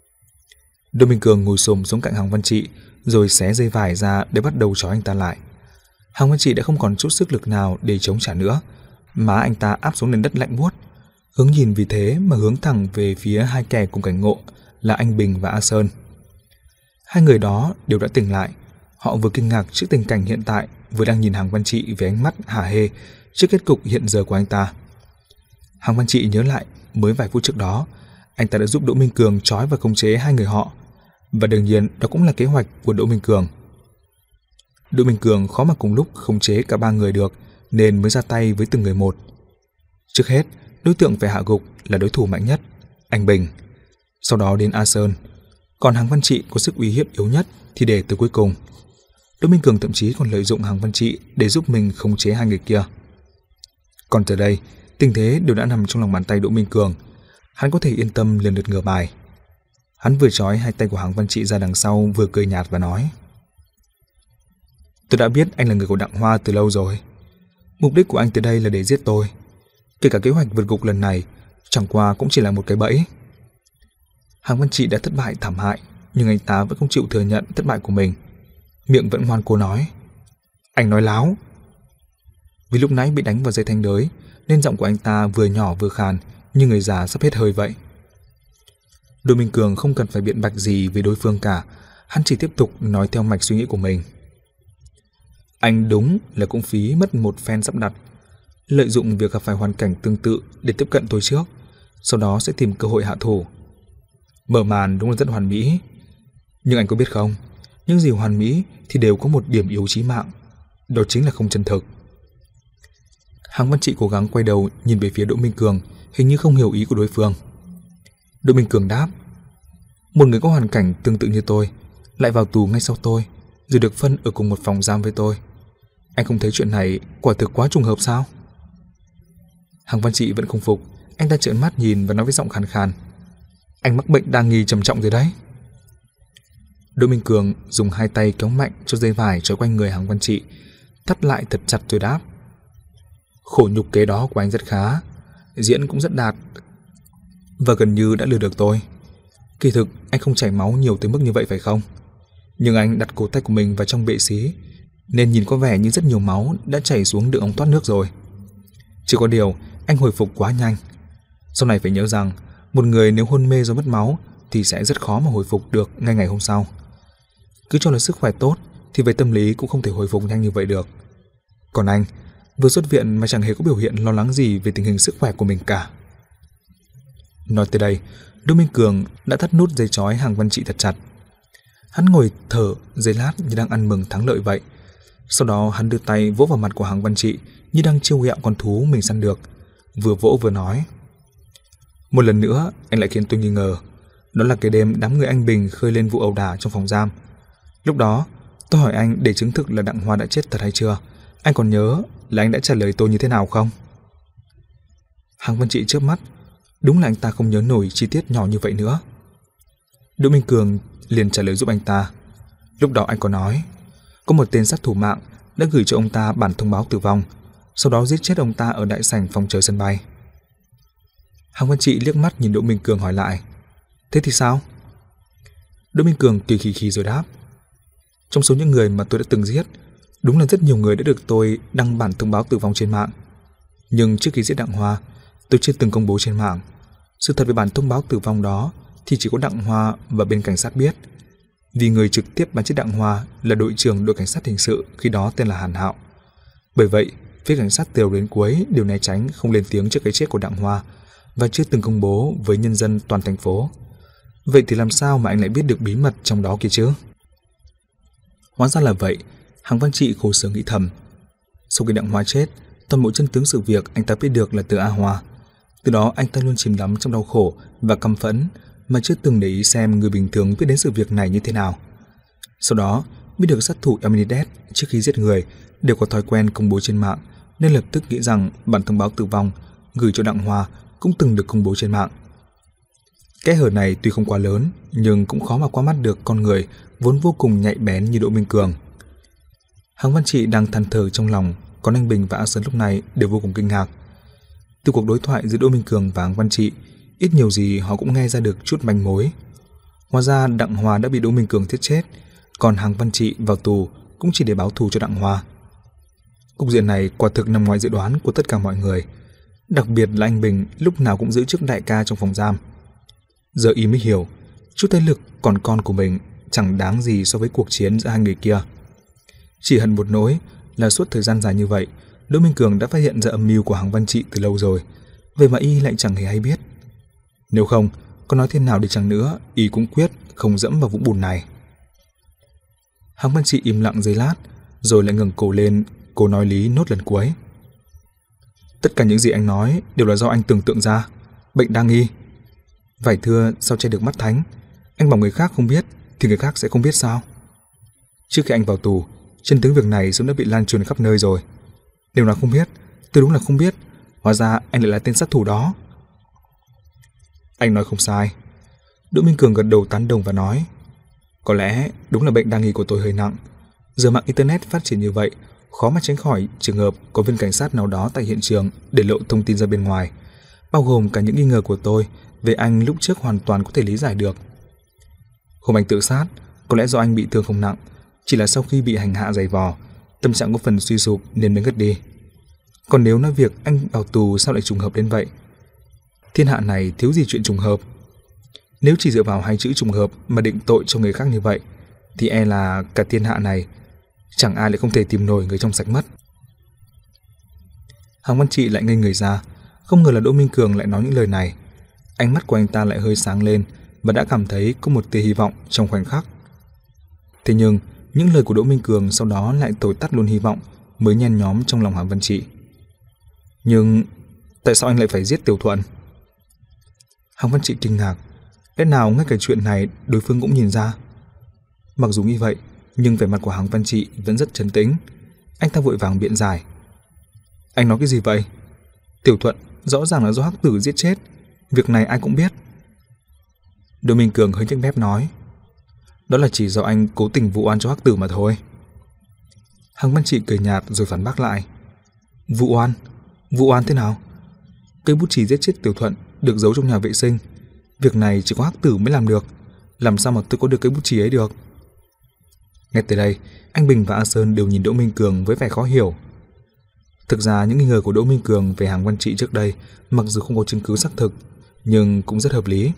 Đỗ Minh Cường ngồi xổm xuống cạnh Hàng Văn Trị rồi xé dây vải ra để bắt đầu trói anh ta lại. Hàng Văn Trị đã không còn chút sức lực nào để chống trả nữa. Má anh ta áp xuống nền đất lạnh buốt. Hướng nhìn vì thế mà hướng thẳng về phía hai kẻ cùng cảnh ngộ là anh Bình và A Sơn. Hai người đó đều đã tỉnh lại. Họ vừa kinh ngạc trước tình cảnh hiện tại, vừa đang nhìn Hàng Văn Trị với ánh mắt hả hê trước kết cục hiện giờ của anh ta. Hàng Văn Trị nhớ lại mới vài phút trước đó, anh ta đã giúp Đỗ Minh Cường trói và khống chế hai người họ, và đương nhiên đó cũng là kế hoạch của Đỗ Minh Cường. Đỗ Minh Cường khó mà cùng lúc khống chế cả ba người được, nên mới ra tay với từng người một. Trước hết, đối tượng phải hạ gục là đối thủ mạnh nhất, anh Bình. Sau đó đến A Sơn. Còn Hàng Văn Trị có sức uy hiếp yếu nhất thì để từ cuối cùng. Đỗ Minh Cường thậm chí còn lợi dụng Hàng Văn Trị để giúp mình khống chế hai người kia. Còn từ đây, tình thế đều đã nằm trong lòng bàn tay Đỗ Minh Cường. Hắn có thể yên tâm lần lượt ngửa bài. Hắn vừa trói hai tay của Hàng Văn Trị ra đằng sau, vừa cười nhạt và nói: "Tôi đã biết anh là người của Đặng Hoa từ lâu rồi. Mục đích của anh tới đây là để giết tôi. Kể cả kế hoạch vượt ngục lần này chẳng qua cũng chỉ là một cái bẫy." Hàng Văn Trị đã thất bại thảm hại, nhưng anh ta vẫn không chịu thừa nhận thất bại của mình. Miệng vẫn ngoan cố nói: "Anh nói láo." Vì lúc nãy bị đánh vào dây thanh đới nên giọng của anh ta vừa nhỏ vừa khàn, như người già sắp hết hơi vậy. Đỗ Minh Cường không cần phải biện bạch gì với đối phương cả, hắn chỉ tiếp tục nói theo mạch suy nghĩ của mình. Anh đúng là cũng phí mất một phen sắp đặt, lợi dụng việc gặp phải hoàn cảnh tương tự để tiếp cận tôi trước, sau đó sẽ tìm cơ hội hạ thủ. Mở màn đúng là rất hoàn mỹ, nhưng anh có biết không, những gì hoàn mỹ thì đều có một điểm yếu chí mạng, đó chính là không chân thực. Hàng Văn Trị cố gắng quay đầu nhìn về phía Đỗ Minh Cường, hình như không hiểu ý của đối phương. Đỗ Minh Cường đáp: "Một người có hoàn cảnh tương tự như tôi lại vào tù ngay sau tôi, rồi được phân ở cùng một phòng giam với tôi. Anh không thấy chuyện này quả thực quá trùng hợp sao?" Hàng Văn Trị vẫn không phục, anh ta trợn mắt nhìn và nói với giọng khàn khàn: "Anh mắc bệnh đa nghi trầm trọng rồi đấy." Đỗ Minh Cường dùng hai tay kéo mạnh cho dây vải trói quanh người Hàng Văn Trị, thắt lại thật chặt rồi đáp: "Khổ nhục kế đó của anh rất khá, diễn cũng rất đạt, và gần như đã lừa được tôi. Kỳ thực anh không chảy máu nhiều tới mức như vậy phải không? Nhưng anh đặt cổ tay của mình vào trong bệ xí, nên nhìn có vẻ như rất nhiều máu đã chảy xuống đường ống thoát nước rồi. Chỉ có điều anh hồi phục quá nhanh. Sau này phải nhớ rằng một người nếu hôn mê do mất máu thì sẽ rất khó mà hồi phục được ngay ngày hôm sau. Cứ cho là sức khỏe tốt thì về tâm lý cũng không thể hồi phục nhanh như vậy được. Còn anh vừa xuất viện mà chẳng hề có biểu hiện lo lắng gì về tình hình sức khỏe của mình cả." Nói tới đây, Đỗ Minh Cường đã thắt nút dây trói Hàng Văn Trị thật chặt. Hắn ngồi thở giây lát như đang ăn mừng thắng lợi vậy. Sau đó hắn đưa tay vỗ vào mặt của Hàng Văn Trị như đang trêu ghẹo con thú mình săn được, vừa vỗ vừa nói: "Một lần nữa anh lại khiến tôi nghi ngờ. Đó là cái đêm đám người anh Bình khơi lên vụ ẩu đả trong phòng giam. Lúc đó tôi hỏi anh để chứng thực là Đặng Hoa đã chết thật hay chưa. Anh còn nhớ là anh đã trả lời tôi như thế nào không?" Hàng Văn Trị chớp mắt, đúng là anh ta không nhớ nổi chi tiết nhỏ như vậy nữa. Đỗ Minh Cường liền trả lời giúp anh ta. Lúc đó anh có nói có một tên sát thủ mạng đã gửi cho ông ta bản thông báo tử vong, sau đó giết chết ông ta ở đại sảnh phòng chờ sân bay. Hàng Văn Trị liếc mắt nhìn Đỗ Minh Cường hỏi lại: "Thế thì sao?" Đỗ Minh Cường cười khì khì rồi đáp: "Trong số những người mà tôi đã từng giết, đúng là rất nhiều người đã được tôi đăng bản thông báo tử vong trên mạng. Nhưng trước khi giết Đặng Hoa, tôi chưa từng công bố trên mạng. Sự thật về bản thông báo tử vong đó thì chỉ có Đặng Hoa và bên cảnh sát biết, vì người trực tiếp bắn chết Đặng Hoa là đội trưởng đội cảnh sát hình sự khi đó tên là Hàn Hạo. Bởi vậy, phía cảnh sát từ đầu đến cuối đều né tránh không lên tiếng trước cái chết của Đặng Hoa và chưa từng công bố với nhân dân toàn thành phố. Vậy thì làm sao mà anh lại biết được bí mật trong đó kia chứ?" Hóa ra là vậy, Hàng Văn Trị khổ sở nghĩ thầm. Sau khi Đặng Hoa chết, toàn bộ chân tướng sự việc anh ta biết được là từ A Hoa. Từ đó anh ta luôn chìm đắm trong đau khổ và căm phẫn mà chưa từng để ý xem người bình thường biết đến sự việc này như thế nào. Sau đó, biết được sát thủ Emmenides trước khi giết người đều có thói quen công bố trên mạng, nên lập tức nghĩ rằng bản thông báo tử vong gửi cho Đặng Hoa cũng từng được công bố trên mạng. Kẽ hở này tuy không quá lớn, nhưng cũng khó mà qua mắt được con người vốn vô cùng nhạy bén như Đỗ Minh Cường. Hằng Văn Trị đang than thở trong lòng, còn anh Bình và A Sơn lúc này đều vô cùng kinh ngạc. Từ cuộc đối thoại giữa Đỗ Minh Cường và Hằng Văn Trị, ít nhiều gì họ cũng nghe ra được chút manh mối. Hóa ra Đặng Hoa đã bị Đỗ Minh Cường giết chết, còn Hằng Văn Trị vào tù cũng chỉ để báo thù cho Đặng Hoa. Cục diện này quả thực nằm ngoài dự đoán của tất cả mọi người, đặc biệt là anh Bình lúc nào cũng giữ chức đại ca trong phòng giam. Giờ y mới hiểu, chút thế lực còn con của mình chẳng đáng gì so với cuộc chiến giữa hai người kia. Chỉ hận một nỗi là suốt thời gian dài như vậy, Đỗ Minh Cường đã phát hiện ra âm mưu của Hằng Văn Trị từ lâu rồi, vậy mà y lại chẳng hề hay biết. Nếu không, có nói thế nào đi chăng nữa, y cũng quyết không dẫm vào vũng bùn này. Hằng Văn Trị im lặng giây lát, rồi lại ngẩng cổ lên, cô nói lý nốt lần cuối. Tất cả những gì anh nói đều là do anh tưởng tượng ra, bệnh đa nghi. Vải thưa sao che được mắt thánh, anh bảo người khác không biết thì người khác sẽ không biết sao? Trước khi anh vào tù, chân tướng việc này sớm đã bị lan truyền khắp nơi rồi. Nếu nào không biết, tôi đúng là không biết, hóa ra anh lại là tên sát thủ đó. Anh nói không sai. Đỗ Minh Cường gật đầu tán đồng và nói, có lẽ đúng là bệnh đa nghi của tôi hơi nặng. Giờ mạng internet phát triển như vậy, khó mà tránh khỏi trường hợp có viên cảnh sát nào đó tại hiện trường để lộ thông tin ra bên ngoài, bao gồm cả những nghi ngờ của tôi về anh lúc trước hoàn toàn có thể lý giải được. Hôm anh tự sát, có lẽ do anh bị thương không nặng, chỉ là sau khi bị hành hạ dày vò, tâm trạng có phần suy sụp nên mới ngất đi. Còn nếu nói việc anh vào tù sao lại trùng hợp đến vậy? Thiên hạ này thiếu gì chuyện trùng hợp. Nếu chỉ dựa vào hai chữ trùng hợp mà định tội cho người khác như vậy, thì e là cả thiên hạ này chẳng ai lại không thể tìm nổi người trong sạch mất. Hằng Văn Trị lại ngây người ra, không ngờ là Đỗ Minh Cường lại nói những lời này. Ánh mắt của anh ta lại hơi sáng lên và đã cảm thấy có một tia hy vọng trong khoảnh khắc. Thế nhưng những lời của Đỗ Minh Cường sau đó lại thổi tắt luôn hy vọng mới nhen nhóm trong lòng Hằng Văn Trị. Nhưng tại sao anh lại phải giết Tiểu Thuận? Hằng Văn Trị kinh ngạc, lẽ nào ngay cái chuyện này đối phương cũng nhìn ra? Mặc dù như vậy, nhưng vẻ mặt của Hằng Văn Trị vẫn rất trấn tĩnh. Anh ta vội vàng biện giải. Anh nói cái gì vậy? Tiểu Thuận rõ ràng là do Hắc Tử giết chết, việc này ai cũng biết. Đỗ Minh Cường hơi nhếch mép nói, đó là chỉ do anh cố tình vụ oan cho Hắc Tử mà thôi. Hằng Văn Trị cười nhạt rồi phản bác lại. Vụ oan? Vụ oan thế nào? Cây bút chì giết chết Tiểu Thuận được giấu trong nhà vệ sinh, việc này chỉ có Hắc Tử mới làm được, làm sao mà tôi có được cây bút chì ấy được? Nghe tới đây, anh Bình và A Sơn đều nhìn Đỗ Minh Cường với vẻ khó hiểu. Thực ra những nghi ngờ của Đỗ Minh Cường về Hằng Văn Trị trước đây, mặc dù không có chứng cứ xác thực, nhưng cũng rất hợp lý.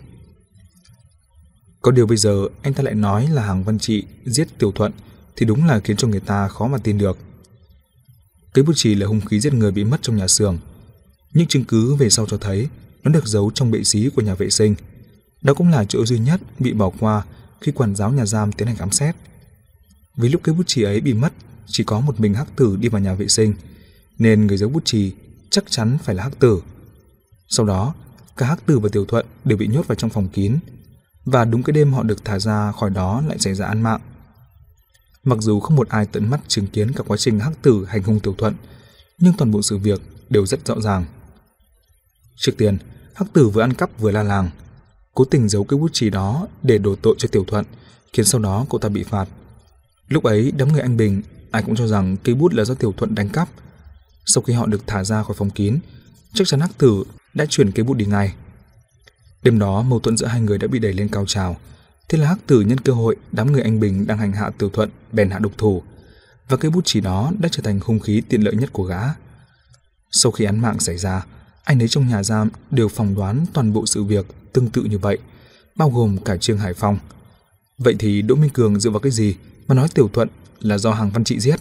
Có điều bây giờ anh ta lại nói là Hằng Văn Trị giết Tiểu Thuận thì đúng là khiến cho người ta khó mà tin được. Cây bút chì là hung khí giết người bị mất trong nhà xưởng. Những chứng cứ về sau cho thấy nó được giấu trong bệ xí của nhà vệ sinh. Đó cũng là chỗ duy nhất bị bỏ qua khi quản giáo nhà giam tiến hành khám xét. Vì lúc cây bút chì ấy bị mất, chỉ có một mình Hắc Tử đi vào nhà vệ sinh, nên người giấu bút chì chắc chắn phải là Hắc Tử. Sau đó, cả Hắc Tử và Tiểu Thuận đều bị nhốt vào trong phòng kín, và đúng cái đêm họ được thả ra khỏi đó lại xảy ra án mạng. Mặc dù không một ai tận mắt chứng kiến cả quá trình Hắc Tử hành hung Tiểu Thuận, nhưng toàn bộ sự việc đều rất rõ ràng. Trước tiên, Hắc Tử vừa ăn cắp vừa la làng, cố tình giấu cái bút chì đó để đổ tội cho Tiểu Thuận, khiến sau đó cậu ta bị phạt. Lúc ấy đám người anh Bình ai cũng cho rằng cây bút là do Tiểu Thuận đánh cắp. Sau khi họ được thả ra khỏi phòng kín, chắc chắn Hắc Tử đã chuyển cây bút đi ngay. Đêm đó mâu thuẫn giữa hai người đã bị đẩy lên cao trào, thế là Hắc Tử nhân cơ hội đám người anh Bình đang hành hạ Tiểu Thuận bèn hạ độc thủ, và cây bút chì đó đã trở thành hung khí tiện lợi nhất của gã. Sau khi án mạng xảy ra, anh ấy trong nhà giam đều phỏng đoán toàn bộ sự việc tương tự như vậy, bao gồm cả Trương Hải Phong. Vậy thì Đỗ Minh Cường dựa vào cái gì mà nói Tiểu Thuận là do Hằng Văn Trị giết?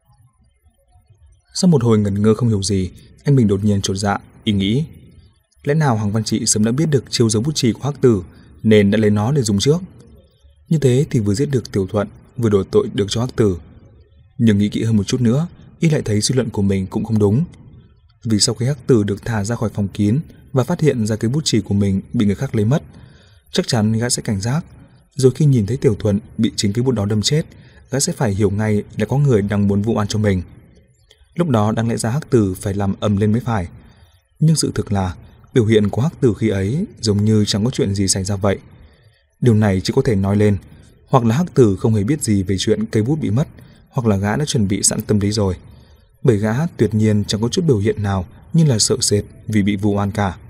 Sau một hồi ngẩn ngơ không hiểu gì, anh Bình đột nhiên chột dạ, ý nghĩ lẽ nào Hằng Văn Trị sớm đã biết được chiêu giấu bút chì của Hắc Tử nên đã lấy nó để dùng trước. Như thế thì vừa giết được Tiểu Thuận, vừa đổ tội được cho Hắc Tử. Nhưng nghĩ kỹ hơn một chút nữa, y lại thấy suy luận của mình cũng không đúng. Vì sau khi Hắc Tử được thả ra khỏi phòng kín và phát hiện ra cái bút chì của mình bị người khác lấy mất, chắc chắn gã sẽ cảnh giác. Rồi khi nhìn thấy Tiểu Thuận bị chính cái bút đó đâm chết, gã sẽ phải hiểu ngay là có người đang muốn vu oan cho mình. Lúc đó đáng lẽ ra Hắc Tử phải làm ầm lên mới phải. Nhưng sự thực là biểu hiện của Hắc Tử khi ấy giống như chẳng có chuyện gì xảy ra vậy. Điều này chỉ có thể nói lên hoặc là Hắc Tử không hề biết gì về chuyện cây bút bị mất, hoặc là gã đã chuẩn bị sẵn tâm lý rồi. Bởi gã tuyệt nhiên chẳng có chút biểu hiện nào như là sợ sệt vì bị vu oan cả.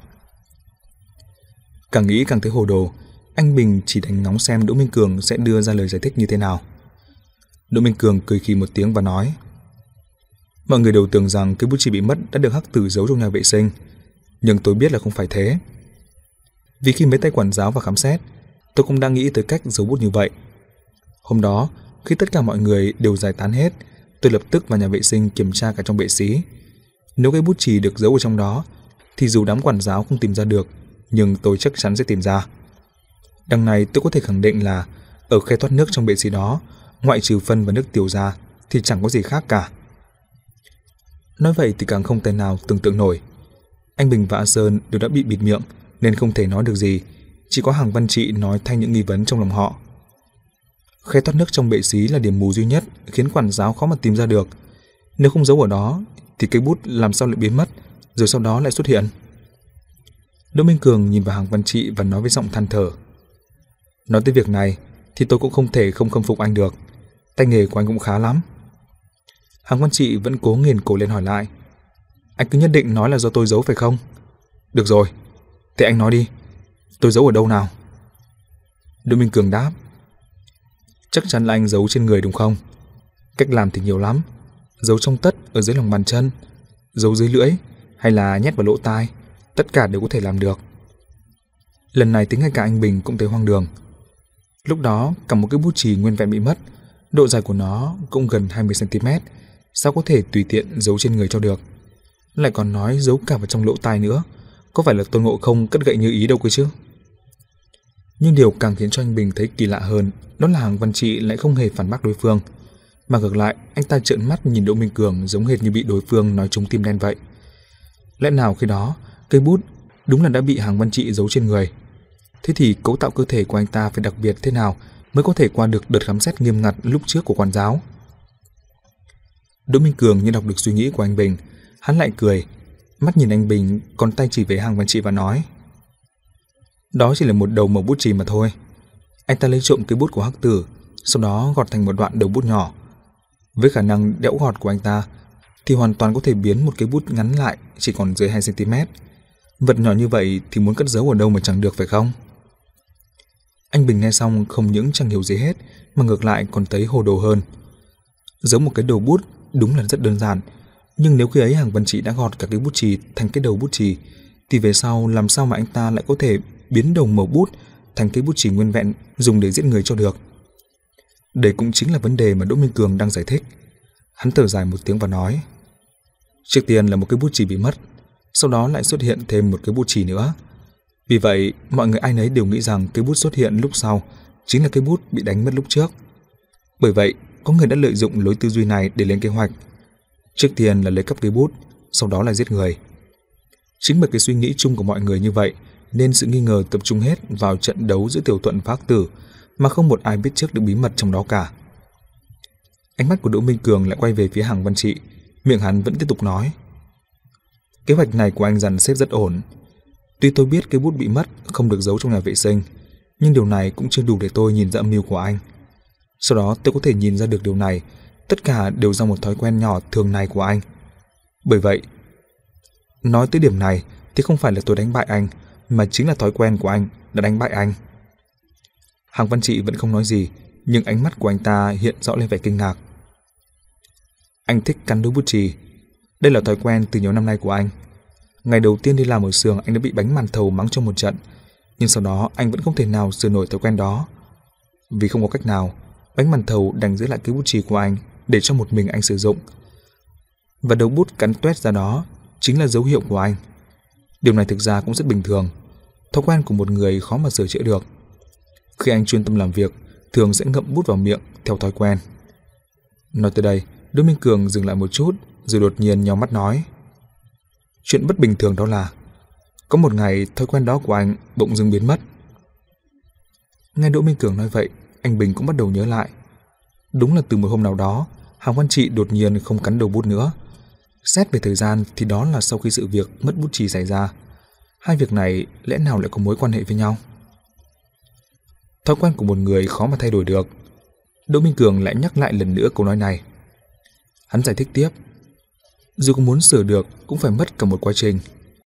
Càng nghĩ càng thấy hồ đồ, anh Bình chỉ đành ngóng xem Đỗ Minh Cường sẽ đưa ra lời giải thích như thế nào. Đỗ Minh Cường cười khì một tiếng và nói: Mọi người đều tưởng rằng cái bút chì bị mất đã được Hắc Tử giấu trong nhà vệ sinh, nhưng tôi biết là không phải thế. Vì khi mấy tay quản giáo vào khám xét, tôi cũng đang nghĩ tới cách giấu bút như vậy. Hôm đó, khi tất cả mọi người đều giải tán hết, tôi lập tức vào nhà vệ sinh kiểm tra cả trong bệ xí. Nếu cái bút chì được giấu ở trong đó, thì dù đám quản giáo không tìm ra được, nhưng tôi chắc chắn sẽ tìm ra. Đằng này tôi có thể khẳng định là ở khe thoát nước trong bệ xí đó, ngoại trừ phân và nước tiểu ra, thì chẳng có gì khác cả. Nói vậy thì càng không thể nào tưởng tượng nổi. Anh Bình và A Sơn đều đã bị bịt miệng nên không thể nói được gì, chỉ có Hàng Văn Trị nói thay những nghi vấn trong lòng họ. Khe thoát nước trong bệ xí là điểm mù duy nhất khiến quản giáo khó mà tìm ra được. Nếu không giấu ở đó thì cây bút làm sao lại biến mất rồi sau đó lại xuất hiện? Đỗ Minh Cường nhìn vào Hàng Văn Trị và nói với giọng than thở: Nói tới việc này thì tôi cũng không thể không khâm phục anh được. Tay nghề của anh cũng khá lắm. Hàng Văn Trị vẫn cố nghiền cổ lên hỏi lại: Anh cứ nhất định nói là do tôi giấu phải không? Được rồi, thế anh nói đi, tôi giấu ở đâu nào? Đỗ Minh Cường đáp: Chắc chắn là anh giấu trên người đúng không? Cách làm thì nhiều lắm. Giấu trong tất ở dưới lòng bàn chân, giấu dưới lưỡi, hay là nhét vào lỗ tai, tất cả đều có thể làm được. Lần này tính ngay cả anh Bình cũng thấy hoang đường. Lúc đó cầm một cái bút chì nguyên vẹn bị mất, độ dài của nó cũng gần hai mươi xăng ti mét, sao có thể tùy tiện giấu trên người cho được? Lại còn nói giấu cả vào trong lỗ tai nữa, có phải là Tôn Ngộ Không cất gậy như ý đâu cơ chứ? Nhưng điều càng khiến cho anh Bình thấy kỳ lạ hơn, đó là Hàng Văn Trị lại không hề phản bác đối phương, mà ngược lại anh ta trợn mắt nhìn Đỗ Minh Cường giống hệt như bị đối phương nói trúng tim đen vậy. Lẽ nào khi đó cây bút đúng là đã bị Hàng Văn Trị giấu trên người? Thế thì cấu tạo cơ thể của anh ta phải đặc biệt thế nào mới có thể qua được đợt khám xét nghiêm ngặt lúc trước của quản giáo? Đỗ Minh Cường như đọc được suy nghĩ của anh Bình, hắn lại cười, mắt nhìn anh Bình, còn tay chỉ về Hàng Văn Trị và nói: Đó chỉ là một đầu mẩu bút chì mà thôi. Anh ta lấy trộm cái bút của Hắc Tử, sau đó gọt thành một đoạn đầu bút nhỏ. Với khả năng đẽo gọt của anh ta thì hoàn toàn có thể biến một cái bút ngắn lại chỉ còn dưới hai xăng ti mét. Vật nhỏ như vậy thì muốn cất giấu ở đâu mà chẳng được phải không? Anh Bình nghe xong không những chẳng hiểu gì hết mà ngược lại còn thấy hồ đồ hơn. Giấu một cái đầu bút đúng là rất đơn giản, nhưng nếu khi ấy Hàng Văn Trị đã gọt cả cái bút chì thành cái đầu bút chì thì về sau làm sao mà anh ta lại có thể biến đầu mẩu bút thành cái bút chì nguyên vẹn dùng để giết người cho được? Đây cũng chính là vấn đề mà Đỗ Minh Cường đang giải thích. Hắn thở dài một tiếng và nói: Trước tiên là một cái bút chì bị mất, sau đó lại xuất hiện thêm một cái bút chì nữa. Vì vậy mọi người ai nấy đều nghĩ rằng cái bút xuất hiện lúc sau chính là cái bút bị đánh mất lúc trước. Bởi vậy có người đã lợi dụng lối tư duy này để lên kế hoạch. Trước tiên là lấy cắp cái bút, sau đó là giết người. Chính bởi cái suy nghĩ chung của mọi người như vậy nên sự nghi ngờ tập trung hết vào trận đấu giữa Tiểu Thuận và Hắc Tử, mà không một ai biết trước được bí mật trong đó cả. Ánh mắt của Đỗ Minh Cường lại quay về phía Hàng Văn Trị, miệng hắn vẫn tiếp tục nói: Kế hoạch này của anh dàn xếp rất ổn. Tuy tôi biết cái bút bị mất không được giấu trong nhà vệ sinh, nhưng điều này cũng chưa đủ để tôi nhìn ra âm mưu của anh. Sau đó tôi có thể nhìn ra được điều này tất cả đều do một thói quen nhỏ thường này của anh. Bởi vậy, nói tới điểm này thì không phải là tôi đánh bại anh, mà chính là thói quen của anh đã đánh bại anh. Hàng Văn Trị vẫn không nói gì, nhưng ánh mắt của anh ta hiện rõ lên vẻ kinh ngạc. Anh thích cắn đôi bút chì. Đây là thói quen từ nhiều năm nay của anh. Ngày đầu tiên đi làm ở xưởng anh đã bị bánh màn thầu mắng cho một trận, nhưng sau đó anh vẫn không thể nào sửa nổi thói quen đó. Vì không có cách nào, bánh màn thầu đành giữ lại cái bút chì của anh để cho một mình anh sử dụng. Và đầu bút cắn toét ra đó chính là dấu hiệu của anh. Điều này thực ra cũng rất bình thường. Thói quen của một người khó mà sửa chữa được. Khi anh chuyên tâm làm việc, thường sẽ ngậm bút vào miệng theo thói quen. Nói tới đây, Đỗ Minh Cường dừng lại một chút, rồi đột nhiên nhíu mắt nói: Chuyện bất bình thường đó là Có một ngày, thói quen đó của anh bỗng dưng biến mất. Nghe Đỗ Minh Cường nói vậy, anh Bình cũng bắt đầu nhớ lại. Đúng là từ một hôm nào đó, Hàng Văn Trị đột nhiên không cắn đầu bút nữa. Xét về thời gian thì đó là sau khi sự việc mất bút chì xảy ra. Hai việc này lẽ nào lại có mối quan hệ với nhau? Thói quen của một người khó mà thay đổi được. Đỗ Minh Cường lại nhắc lại lần nữa câu nói này. Hắn giải thích tiếp. Dù có muốn sửa được cũng phải mất cả một quá trình.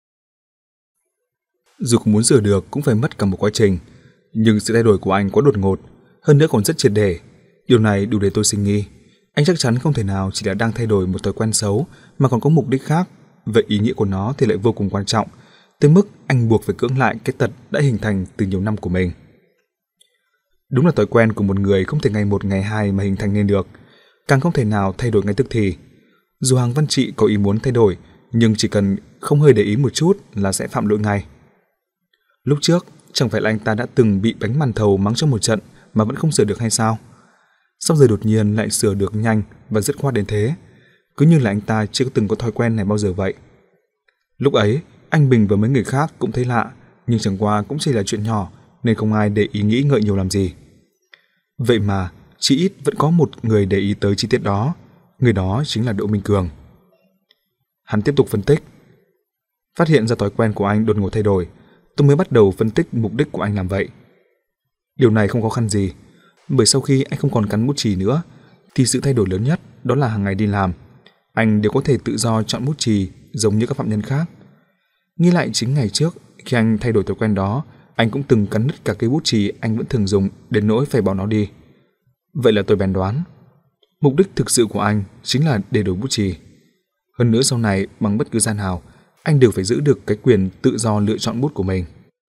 Dù có muốn sửa được cũng phải mất cả một quá trình. Nhưng sự thay đổi của anh quá đột ngột, hơn nữa còn rất triệt để. Điều này đủ để tôi sinh nghi. Anh chắc chắn không thể nào chỉ là đang thay đổi một thói quen xấu mà còn có mục đích khác. Vậy ý nghĩa của nó thì lại vô cùng quan trọng, tới mức anh buộc phải cưỡng lại cái tật đã hình thành từ nhiều năm của mình. Đúng là thói quen của một người không thể ngày một ngày hai mà hình thành nên được, càng không thể nào thay đổi ngay tức thì. Dù Hàng Văn Trị có ý muốn thay đổi, nhưng chỉ cần không hơi để ý một chút là sẽ phạm lỗi ngay. Lúc trước, chẳng phải là anh ta đã từng bị bánh màn thầu mắng trong một trận mà vẫn không sửa được hay sao? Sao giờ đột nhiên lại sửa được nhanh và dứt khoát đến thế? Cứ như là anh ta chưa từng có thói quen này bao giờ vậy. Lúc ấy, anh Bình và mấy người khác cũng thấy lạ, nhưng chẳng qua cũng chỉ là chuyện nhỏ nên không ai để ý nghĩ ngợi nhiều làm gì. Vậy mà, chỉ ít vẫn có một người để ý tới chi tiết đó. Người đó chính là Đỗ Minh Cường. Hắn tiếp tục phân tích. Phát hiện ra thói quen của anh đột ngột thay đổi, tôi mới bắt đầu phân tích mục đích của anh làm vậy. Điều này không khó khăn gì, bởi sau khi anh không còn cắn bút chì nữa, thì sự thay đổi lớn nhất đó là hàng ngày đi làm, anh đều có thể tự do chọn bút chì giống như các phạm nhân khác. Nghĩ lại chính ngày trước, khi anh thay đổi thói quen đó, anh cũng từng cắn nứt cả cây bút chì anh vẫn thường dùng đến nỗi phải bỏ nó đi. Vậy là tôi bèn đoán, mục đích thực sự của anh chính là để đổi bút chì. Hơn nữa sau này, bằng bất cứ gian nào, anh đều phải giữ được cái quyền tự do lựa chọn bút của mình.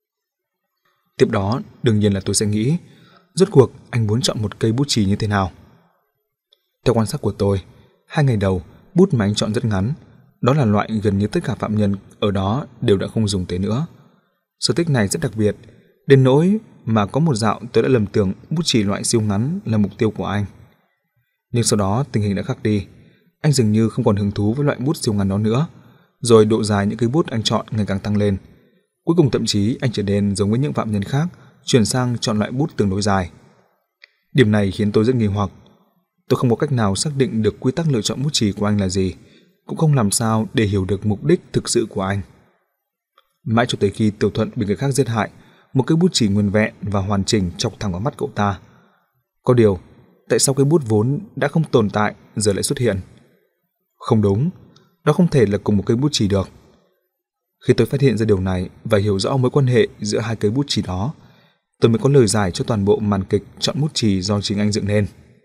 Tiếp đó, đương nhiên là tôi sẽ nghĩ, rốt cuộc anh muốn chọn một cây bút chì như thế nào. Theo quan sát của tôi, hai ngày đầu, bút mà anh chọn rất ngắn, đó là loại gần như tất cả phạm nhân ở đó đều đã không dùng tới nữa. Sở thích này rất đặc biệt, đến nỗi mà có một dạo tôi đã lầm tưởng bút chì loại siêu ngắn là mục tiêu của anh. Nhưng sau đó tình hình đã khác đi, anh dường như không còn hứng thú với loại bút siêu ngắn đó nữa, rồi độ dài những cây bút anh chọn ngày càng tăng lên. Cuối cùng thậm chí anh trở nên giống với những phạm nhân khác, chuyển sang chọn loại bút tương đối dài. Điểm này khiến tôi rất nghi hoặc. Tôi không có cách nào xác định được quy tắc lựa chọn bút chì của anh là gì, cũng không làm sao để hiểu được mục đích thực sự của anh. Mãi cho tới khi Tiểu Thuận bị người khác giết hại, một cây bút chì nguyên vẹn và hoàn chỉnh chọc thẳng vào mắt cậu ta. Có điều, tại sao cây bút vốn đã không tồn tại giờ lại xuất hiện? Không đúng, đó không thể là cùng một cây bút chì được. Khi tôi phát hiện ra điều này và hiểu rõ mối quan hệ giữa hai cây bút chì đó, tôi mới có lời giải cho toàn bộ màn kịch chọn bút chì do chính anh dựng nên.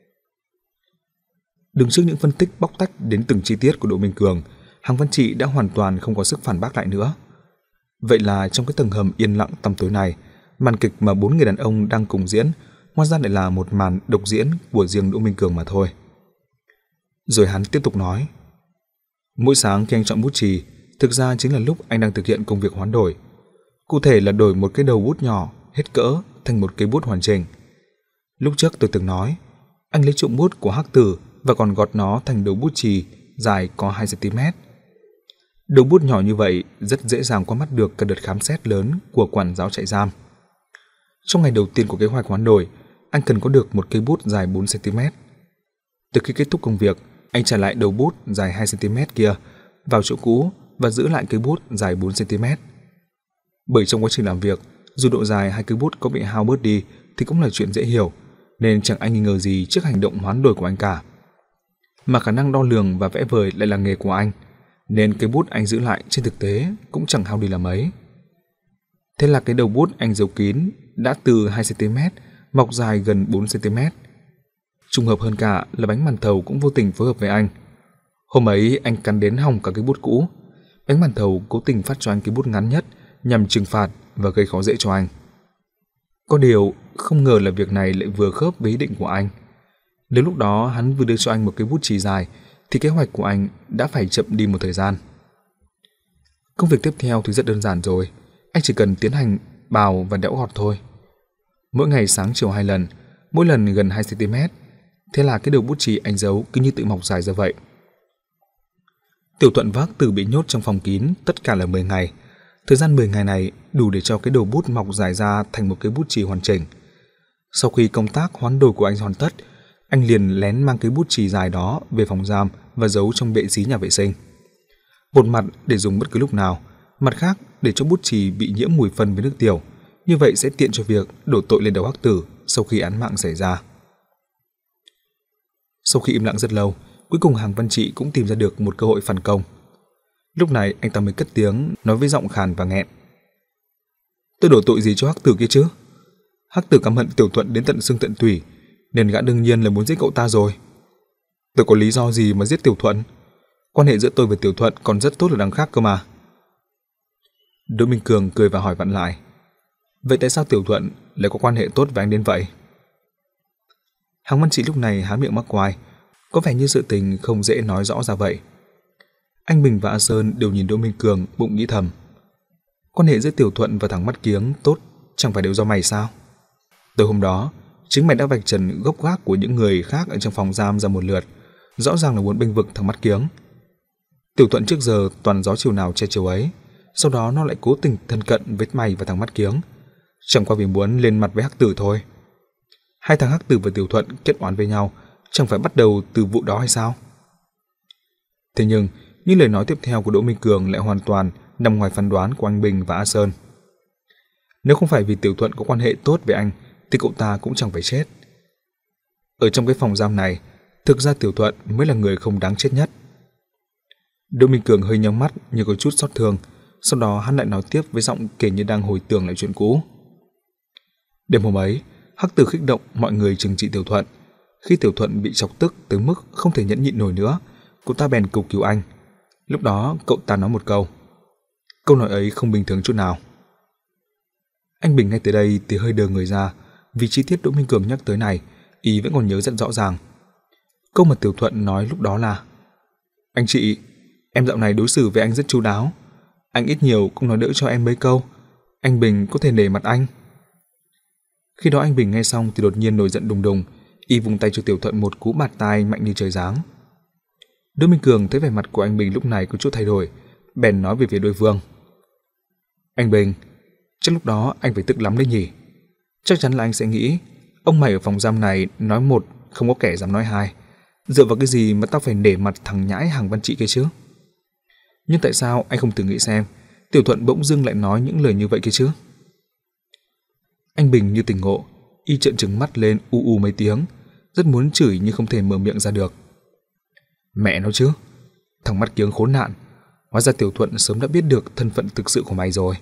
Đứng trước những phân tích bóc tách đến từng chi tiết của Đỗ Minh Cường, Hàng Văn Trị đã hoàn toàn không có sức phản bác lại nữa. Vậy là trong cái tầng hầm yên lặng tăm tối này, màn kịch mà bốn người đàn ông đang cùng diễn, hóa ra lại là một màn độc diễn của riêng Đỗ Minh Cường mà thôi. Rồi hắn tiếp tục nói, mỗi sáng khi anh chọn bút chì, thực ra chính là lúc anh đang thực hiện công việc hoán đổi. Cụ thể là đổi một cái đầu bút nhỏ hết cỡ thành một cây bút hoàn chỉnh. Lúc trước tôi từng nói, anh lấy trụm bút của Hắc Tử và còn gọt nó thành đầu bút chì dài có hai xăng ti mét. Đầu bút nhỏ như vậy rất dễ dàng qua mắt được cả đợt khám xét lớn của quản giáo trại giam. Trong ngày đầu tiên của kế hoạch hoán đổi, anh cần có được một cây bút dài bốn xăng ti mét. Từ khi kết thúc công việc, anh trả lại đầu bút dài hai xăng ti mét kia vào chỗ cũ và giữ lại cây bút dài bốn xăng ti mét. Bởi trong quá trình làm việc, dù độ dài hai cây bút có bị hao bớt đi thì cũng là chuyện dễ hiểu, nên chẳng ai nghi ngờ gì trước hành động hoán đổi của anh cả. Mà khả năng đo lường và vẽ vời lại là nghề của anh, nên cây bút anh giữ lại trên thực tế cũng chẳng hao đi là mấy. Thế là cái đầu bút anh giấu kín đã từ hai xăng ti mét mọc dài gần bốn xăng ti mét. Trùng hợp hơn cả là bánh màn thầu cũng vô tình phối hợp với anh. Hôm ấy anh cắn đến hỏng cả cái bút cũ. Bánh màn thầu cố tình phát cho anh cái bút ngắn nhất nhằm trừng phạt và gây khó dễ cho anh. Có điều không ngờ là việc này lại vừa khớp với ý định của anh. Nếu lúc đó hắn vừa đưa cho anh một cái bút chì dài thì kế hoạch của anh đã phải chậm đi một thời gian. Công việc tiếp theo thì rất đơn giản rồi, anh chỉ cần tiến hành bào và đẽo gọt thôi. Mỗi ngày sáng chiều hai lần, mỗi lần gần hai xăng ti mét. Thế là cái đầu bút chì anh giấu cứ như tự mọc dài ra vậy. Tiểu Thuận và Hắc Tử bị nhốt trong phòng kín tất cả là mười ngày. Thời gian mười ngày này đủ để cho cái đầu bút mọc dài ra thành một cái bút chì hoàn chỉnh. Sau khi công tác hoán đổi của anh hoàn tất, anh liền lén mang cái bút chì dài đó về phòng giam và giấu trong bệ xí nhà vệ sinh. Một mặt để dùng bất cứ lúc nào, mặt khác để cho bút chì bị nhiễm mùi phân với nước tiểu, như vậy sẽ tiện cho việc đổ tội lên đầu Hắc Tử sau khi án mạng xảy ra. Sau khi im lặng rất lâu, cuối cùng Hàng Văn Trị cũng tìm ra được một cơ hội phản công. Lúc này anh ta mới cất tiếng nói với giọng khàn và nghẹn: "Tôi đổ tội gì cho Hắc Tử kia chứ? Hắc Tử căm hận Tiểu Thuận đến tận xương tận tủy, nên gã đương nhiên là muốn giết cậu ta rồi. Tôi có lý do gì mà giết Tiểu Thuận? Quan hệ giữa tôi và Tiểu Thuận còn rất tốt ở đằng khác cơ mà." Đỗ Minh Cường cười và hỏi vặn lại: "Vậy tại sao Tiểu Thuận lại có quan hệ tốt với anh đến vậy?" Hàng Văn Trị lúc này há miệng mắc oai, có vẻ như sự tình không dễ nói rõ ra vậy. Anh Bình và A Sơn đều nhìn Đỗ Minh Cường, bụng nghĩ thầm: quan hệ giữa Tiểu Thuận và thằng mắt kiếng tốt chẳng phải đều do mày sao? Từ hôm đó, chính mày đã vạch trần gốc gác của những người khác ở trong phòng giam ra một lượt, rõ ràng là muốn bênh vực thằng mắt kiếng. Tiểu Thuận trước giờ toàn gió chiều nào che chiều ấy, sau đó nó lại cố tình thân cận với mày và thằng mắt kiếng, chẳng qua vì muốn lên mặt với Hắc Tử thôi. Hai thằng Hắc Tử và Tiểu Thuận kết oán với nhau, chẳng phải bắt đầu từ vụ đó hay sao? Thế nhưng, những lời nói tiếp theo của Đỗ Minh Cường lại hoàn toàn nằm ngoài phán đoán của anh Bình và A Sơn. Nếu không phải vì Tiểu Thuận có quan hệ tốt với anh, thì cậu ta cũng chẳng phải chết. Ở trong cái phòng giam này, thực ra Tiểu Thuận mới là người không đáng chết nhất. Đỗ Minh Cường hơi nhắm mắt như có chút xót thương, sau đó hắn lại nói tiếp với giọng kể như đang hồi tưởng lại chuyện cũ. Đêm hôm ấy, Hắc Tử khích động mọi người trừng trị Tiểu Thuận. Khi Tiểu Thuận bị chọc tức tới mức không thể nhẫn nhịn nổi nữa, cậu ta bèn cầu cứu anh. Lúc đó cậu ta nói một câu. Câu nói ấy không bình thường chút nào. Anh Bình nghe tới đây thì hơi đờ người ra, vì chi tiết Đỗ Minh Cường nhắc tới này, ý vẫn còn nhớ rất rõ ràng. Câu mà Tiểu Thuận nói lúc đó là: "Anh chị, em dạo này đối xử với anh rất chu đáo. Anh ít nhiều cũng nói đỡ cho em mấy câu. Anh Bình có thể nể mặt anh." Khi đó anh Bình nghe xong thì đột nhiên nổi giận đùng đùng, y vùng tay cho Tiểu Thuận một cú bạt tai mạnh như trời giáng. Đỗ Minh Cường thấy vẻ mặt của anh Bình lúc này có chút thay đổi, bèn nói về phía đối phương: "Anh Bình, chắc lúc đó anh phải tức lắm đấy nhỉ? Chắc chắn là anh sẽ nghĩ ông mày ở phòng giam này nói một không có kẻ dám nói hai. Dựa vào cái gì mà tao phải nể mặt thằng nhãi Hàng Văn Trị kia chứ? Nhưng tại sao anh không thử nghĩ xem Tiểu Thuận bỗng dưng lại nói những lời như vậy kia chứ?" Anh Bình như tỉnh ngộ, y trợn trừng mắt lên u u mấy tiếng, rất muốn chửi nhưng không thể mở miệng ra được. Mẹ nó chứ, thằng mắt kiếng khốn nạn, hóa ra Tiểu Thuận sớm đã biết được thân phận thực sự của mày rồi.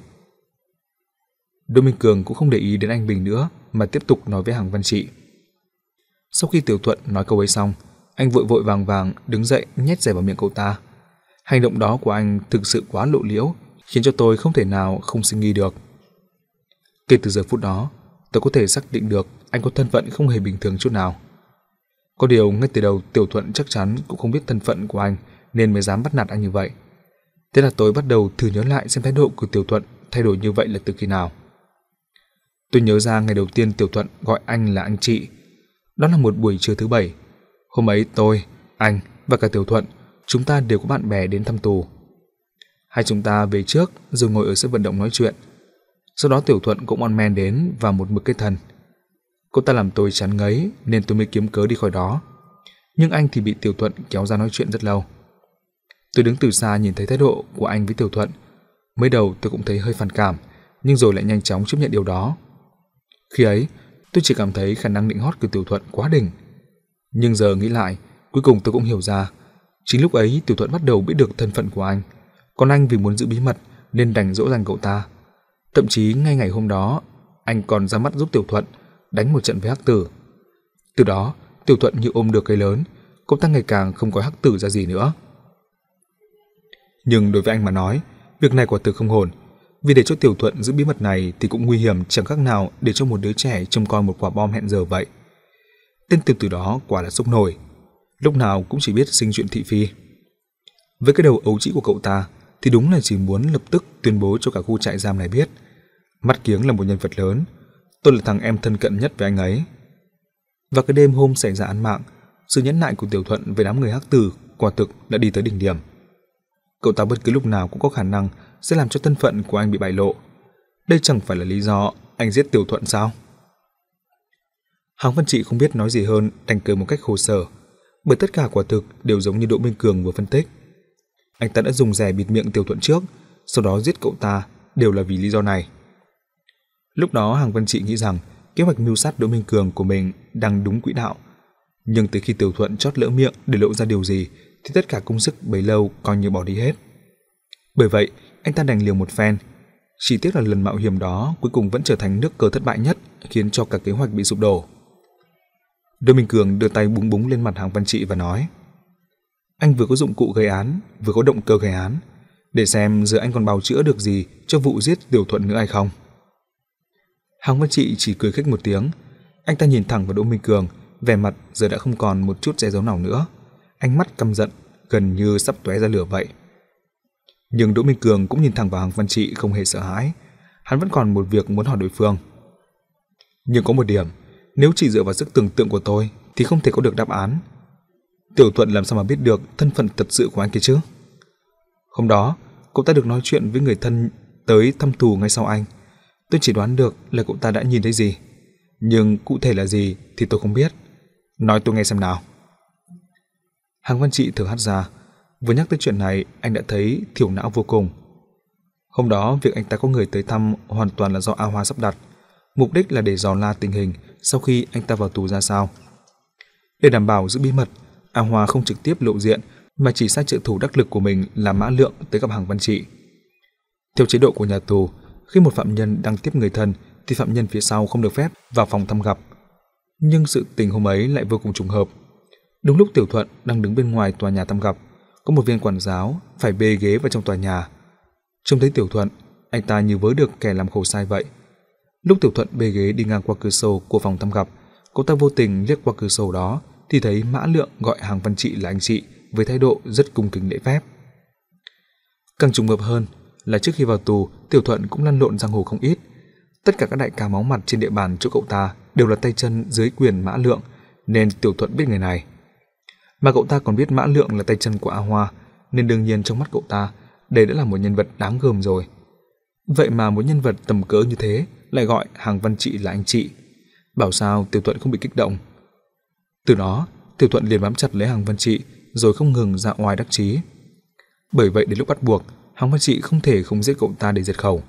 Đỗ Minh Cường cũng không để ý đến anh Bình nữa mà tiếp tục nói với Hàng Văn Trị. Sau khi Tiểu Thuận nói câu ấy xong, anh vội vội vàng vàng đứng dậy nhét rẻ vào miệng cậu ta. Hành động đó của anh thực sự quá lộ liễu, khiến cho tôi không thể nào không sinh nghi được. Kể từ giờ phút đó, tôi có thể xác định được anh có thân phận không hề bình thường chút nào. Có điều ngay từ đầu Tiểu Thuận chắc chắn cũng không biết thân phận của anh nên mới dám bắt nạt anh như vậy. Thế là tôi bắt đầu thử nhớ lại xem thái độ của Tiểu Thuận thay đổi như vậy là từ khi nào. Tôi nhớ ra ngày đầu tiên Tiểu Thuận gọi anh là anh chị. Đó là một buổi trưa thứ bảy. Hôm ấy tôi, anh và cả Tiểu Thuận, chúng ta đều có bạn bè đến thăm tù. Hai chúng ta về trước rồi ngồi ở sân vận động nói chuyện. Sau đó Tiểu Thuận cũng on men đến và một mực kết thân. Cô ta làm tôi chán ngấy nên tôi mới kiếm cớ đi khỏi đó. Nhưng anh thì bị Tiểu Thuận kéo ra nói chuyện rất lâu. Tôi đứng từ xa nhìn thấy thái độ của anh với Tiểu Thuận. Mới đầu tôi cũng thấy hơi phản cảm, nhưng rồi lại nhanh chóng chấp nhận điều đó. Khi ấy, tôi chỉ cảm thấy khả năng nịnh hót của Tiểu Thuận quá đỉnh. Nhưng giờ nghĩ lại, cuối cùng tôi cũng hiểu ra, chính lúc ấy Tiểu Thuận bắt đầu biết được thân phận của anh, còn anh vì muốn giữ bí mật nên đành dỗ dành cậu ta. Thậm chí ngay ngày hôm đó, anh còn ra mắt giúp Tiểu Thuận đánh một trận với Hắc Tử. Từ đó, Tiểu Thuận như ôm được cây lớn, cậu ta ngày càng không coi Hắc Tử ra gì nữa. Nhưng đối với anh mà nói, việc này quả thực không ổn, vì để cho Tiểu Thuận giữ bí mật này thì cũng nguy hiểm chẳng khác nào để cho một đứa trẻ trông coi một quả bom hẹn giờ vậy. Tên tiểu tử đó quả là sốc nổi, lúc nào cũng chỉ biết sinh chuyện thị phi. Với cái đầu ấu trĩ của cậu ta thì đúng là chỉ muốn lập tức tuyên bố cho cả khu trại giam này biết Mắt Kiếng là một nhân vật lớn, tôi là thằng em thân cận nhất với anh ấy. Và cái đêm hôm xảy ra án mạng, sự nhẫn nại của Tiểu Thuận với đám người Hắc Tử quả thực đã đi tới đỉnh điểm. Cậu ta bất cứ lúc nào cũng có khả năng sẽ làm cho thân phận của anh bị bại lộ. Đây chẳng phải là lý do anh giết Tiểu Thuận sao? Hàng Văn Trị không biết nói gì hơn, đành cười một cách khổ sở, bởi tất cả quả thực đều giống như Đỗ Minh Cường vừa phân tích. Anh ta đã dùng rẻ bịt miệng Tiểu Thuận trước, sau đó giết cậu ta đều là vì lý do này. Lúc đó Hàng Văn Trị nghĩ rằng kế hoạch mưu sát Đỗ Minh Cường của mình đang đúng quỹ đạo, nhưng từ khi Tiểu Thuận chót lỡ miệng để lộ ra điều gì thì tất cả công sức bấy lâu coi như bỏ đi hết. Bởi vậy anh ta đành liều một phen. Chỉ tiếc là lần mạo hiểm đó cuối cùng vẫn trở thành nước cờ thất bại nhất, khiến cho cả kế hoạch bị sụp đổ. Đỗ Minh Cường đưa tay búng búng lên mặt Hàng Văn Trị và nói: Anh vừa có dụng cụ gây án, vừa có động cơ gây án, để xem giờ anh còn bào chữa được gì cho vụ giết Tiểu Thuận nữa hay không. Hàng Văn Trị chỉ cười khích một tiếng. Anh ta nhìn thẳng vào Đỗ Minh Cường, vẻ mặt giờ đã không còn một chút che giấu nào nữa, ánh mắt căm giận gần như sắp tóe ra lửa vậy. Nhưng Đỗ Minh Cường cũng nhìn thẳng vào Hàng Văn Trị không hề sợ hãi. Hắn vẫn còn một việc muốn hỏi đối phương. Nhưng có một điểm, nếu chỉ dựa vào sức tưởng tượng của tôi thì không thể có được đáp án. Tiểu Thuận làm sao mà biết được thân phận thật sự của anh kia chứ? Hôm đó, cậu ta được nói chuyện với người thân tới thăm thù ngay sau anh. Tôi chỉ đoán được là cậu ta đã nhìn thấy gì, nhưng cụ thể là gì thì tôi không biết. Nói tôi nghe xem nào. Hàng Văn Trị thở hắt ra. Vừa nhắc tới chuyện này, anh đã thấy thiểu não vô cùng. Hôm đó, việc anh ta có người tới thăm hoàn toàn là do A Hoa sắp đặt. Mục đích là để dò la tình hình sau khi anh ta vào tù ra sao. Để đảm bảo giữ bí mật, A Hoa không trực tiếp lộ diện mà chỉ sai trợ thủ đắc lực của mình là Mã Lượng tới gặp Hàng Văn Trị. Theo chế độ của nhà tù, khi một phạm nhân đang tiếp người thân thì phạm nhân phía sau không được phép vào phòng thăm gặp. Nhưng sự tình hôm ấy lại vô cùng trùng hợp. Đúng lúc Tiểu Thuận đang đứng bên ngoài tòa nhà thăm gặp, có một viên quản giáo phải bê ghế vào trong tòa nhà. Trông thấy Tiểu Thuận, anh ta như vớ được kẻ làm khổ sai vậy. Lúc Tiểu Thuận bê ghế đi ngang qua cửa sổ của phòng thăm gặp, cậu ta vô tình liếc qua cửa sổ đó thì thấy Mã Lượng gọi Hàng Văn Trị là anh chị với thái độ rất cung kính lễ phép. Càng trùng hợp hơn là trước khi vào tù, Tiểu Thuận cũng lăn lộn giang hồ không ít. Tất cả các đại ca máu mặt trên địa bàn chỗ cậu ta đều là tay chân dưới quyền Mã Lượng, nên Tiểu Thuận biết người này. Mà cậu ta còn biết Mã Lượng là tay chân của A Hoa, nên đương nhiên trong mắt cậu ta, đây đã là một nhân vật đáng gờm rồi. Vậy mà một nhân vật tầm cỡ như thế lại gọi Hàng Văn Trị là anh chị. Bảo sao Tiểu Thuận không bị kích động. Từ đó, Tiểu Thuận liền bám chặt lấy Hàng Văn Trị rồi không ngừng ra oai đắc chí. Bởi vậy đến lúc bắt buộc, Hàng Văn Trị không thể không giết cậu ta để diệt khẩu.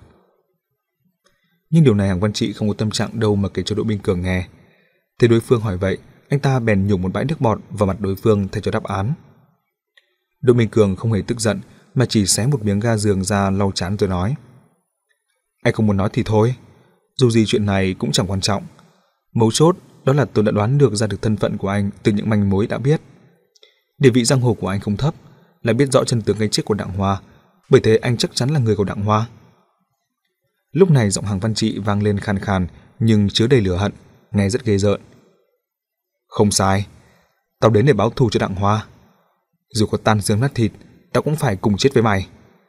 Nhưng điều này Hàng Văn Trị không có tâm trạng đâu mà kể cho Đỗ Minh Cường nghe. Thấy đối phương hỏi vậy, anh ta bèn nhổ một bãi nước bọt vào mặt đối phương thay cho đáp án. Đỗ Minh Cường không hề tức giận mà chỉ xé một miếng ga giường ra lau chán rồi nói: Anh không muốn nói thì thôi, dù gì chuyện này cũng chẳng quan trọng. Mấu chốt đó là tôi đã đoán được ra được thân phận của anh từ những manh mối đã biết. Địa vị giang hồ của anh không thấp, là biết rõ chân tướng cái chết của Đặng Hoa, bởi thế anh chắc chắn là người của Đặng Hoa. Lúc này giọng Hàng Văn Trị vang lên khàn khàn nhưng chứa đầy lửa hận, nghe rất ghê rợn. Không sai, tao đến để báo thù cho Đặng Hoa. Dù có tan xương nát thịt, tao cũng phải cùng chết với mày.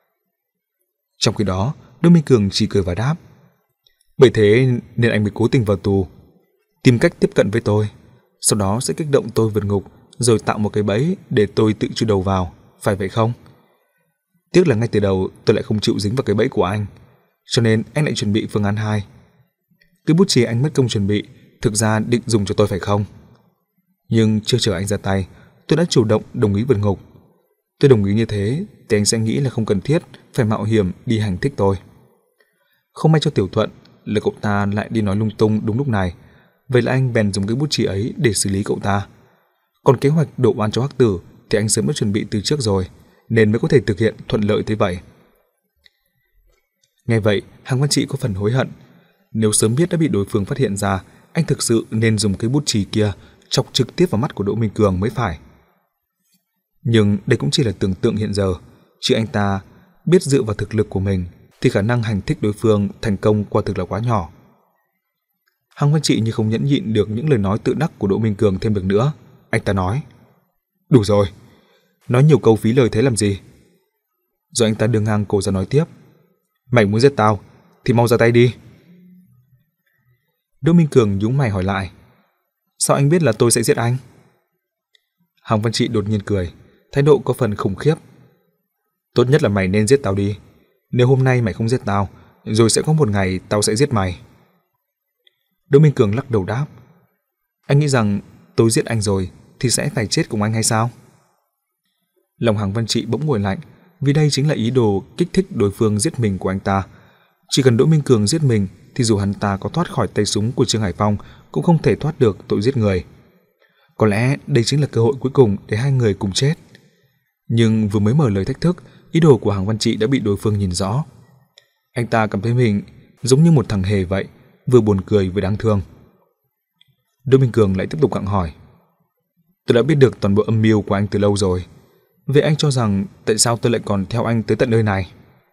Trong khi đó, Đỗ Minh Cường chỉ cười và đáp: Bởi thế nên anh mới cố tình vào tù, tìm cách tiếp cận với tôi, sau đó sẽ kích động tôi vượt ngục, rồi tạo một cái bẫy để tôi tự chui đầu vào, phải vậy không? Tiếc là ngay từ đầu tôi lại không chịu dính vào cái bẫy của anh, cho nên anh lại chuẩn bị phương án hai. Cái bút chì anh mất công chuẩn bị, thực ra định dùng cho tôi phải không? Nhưng chưa chờ anh ra tay, tôi đã chủ động đồng ý vượt ngục. Tôi đồng ý như thế thì anh sẽ nghĩ là không cần thiết phải mạo hiểm đi hành thích tôi. Không may cho Tiểu Thuận là cậu ta lại đi nói lung tung đúng lúc này, vậy là anh bèn dùng cái bút chì ấy để xử lý cậu ta. Còn kế hoạch đổ oan cho Hắc Tử thì anh sớm đã chuẩn bị từ trước rồi, nên mới có thể thực hiện thuận lợi thế vậy. Nghe vậy, Hàng Văn Trị có phần hối hận. Nếu sớm biết đã bị đối phương phát hiện ra, anh thực sự nên dùng cái bút chì kia chọc trực tiếp vào mắt của Đỗ Minh Cường mới phải. Nhưng đây cũng chỉ là tưởng tượng hiện giờ, chứ anh ta biết dựa vào thực lực của mình thì khả năng hành thích đối phương thành công quả thực là quá nhỏ. Hàng Văn Trị như không nhẫn nhịn được những lời nói tự đắc của Đỗ Minh Cường thêm được nữa. Anh ta nói: Đủ rồi, nói nhiều câu phí lời thế làm gì? Rồi anh ta đưa ngang cổ ra nói tiếp: Mày muốn giết tao thì mau ra tay đi. Đỗ Minh Cường nhướng mày hỏi lại: Sao anh biết là tôi sẽ giết anh? Hàng Văn Trị đột nhiên cười, thái độ có phần khủng khiếp. Tốt nhất là mày nên giết tao đi. Nếu hôm nay mày không giết tao, rồi sẽ có một ngày tao sẽ giết mày. Đỗ Minh Cường lắc đầu đáp. Anh nghĩ rằng tôi giết anh rồi thì sẽ phải chết cùng anh hay sao? Lòng Hàng Văn Trị bỗng nguội lạnh, vì đây chính là ý đồ kích thích đối phương giết mình của anh ta. Chỉ cần Đỗ Minh Cường giết mình thì dù hắn ta có thoát khỏi tay súng của Trương Hải Phong cũng không thể thoát được tội giết người. Có lẽ đây chính là cơ hội cuối cùng để hai người cùng chết. Nhưng vừa mới mở lời thách thức, ý đồ của Hàng Văn Trị đã bị đối phương nhìn rõ. Anh ta cảm thấy mình giống như một thằng hề vậy, vừa buồn cười vừa đáng thương. Đỗ Minh Cường lại tiếp tục gặng hỏi. Tôi đã biết được toàn bộ âm mưu của anh từ lâu rồi. Vậy anh cho rằng tại sao tôi lại còn theo anh tới tận nơi này?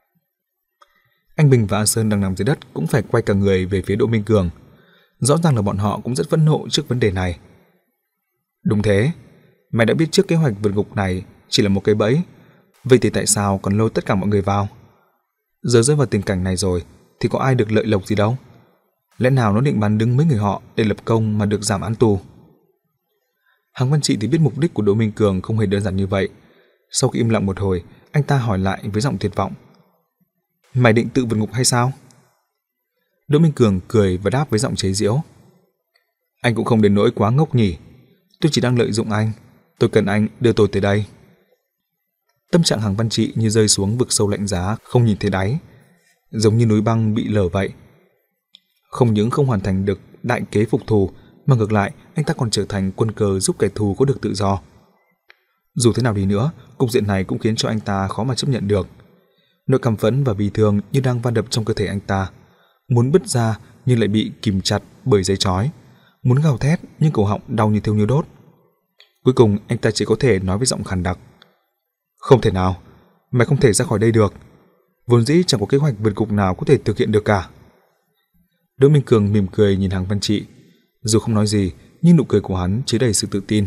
Anh Bình và A Sơn đang nằm dưới đất cũng phải quay cả người về phía Đỗ Minh Cường. Rõ ràng là bọn họ cũng rất phẫn nộ trước vấn đề này. Đúng thế, mày đã biết trước kế hoạch vượt ngục này chỉ là một cái bẫy. Vậy thì tại sao còn lôi tất cả mọi người vào? Giờ rơi vào tình cảnh này rồi thì có ai được lợi lộc gì đâu. Lẽ nào nó định bán đứng mấy người họ để lập công mà được giảm án tù? Hàng Văn Trị thì biết mục đích của Đỗ Minh Cường không hề đơn giản như vậy. Sau khi im lặng một hồi, anh ta hỏi lại với giọng tuyệt vọng. Mày định tự vượt ngục hay sao? Đỗ Minh Cường cười và đáp với giọng chế giễu. Anh cũng không đến nỗi quá ngốc nhỉ. Tôi chỉ đang lợi dụng anh. Tôi cần anh đưa tôi tới đây. Tâm trạng Hàng Văn Trị như rơi xuống vực sâu lạnh giá, không nhìn thấy đáy, giống như núi băng bị lở vậy. Không những không hoàn thành được đại kế phục thù, mà ngược lại anh ta còn trở thành quân cờ giúp kẻ thù có được tự do. Dù thế nào đi nữa, cục diện này cũng khiến cho anh ta khó mà chấp nhận được. Nỗi căm phẫn và bi thương như đang va đập trong cơ thể anh ta, muốn bứt ra nhưng lại bị kìm chặt bởi dây trói, muốn gào thét nhưng cổ họng đau như thiêu như đốt. Cuối cùng anh ta chỉ có thể nói với giọng khàn đặc. Không thể nào, mày không thể ra khỏi đây được. Vốn dĩ chẳng có kế hoạch vượt ngục nào có thể thực hiện được cả. Đỗ Minh Cường mỉm cười nhìn Hàng Văn Trị, dù không nói gì nhưng nụ cười của hắn chứa đầy sự tự tin.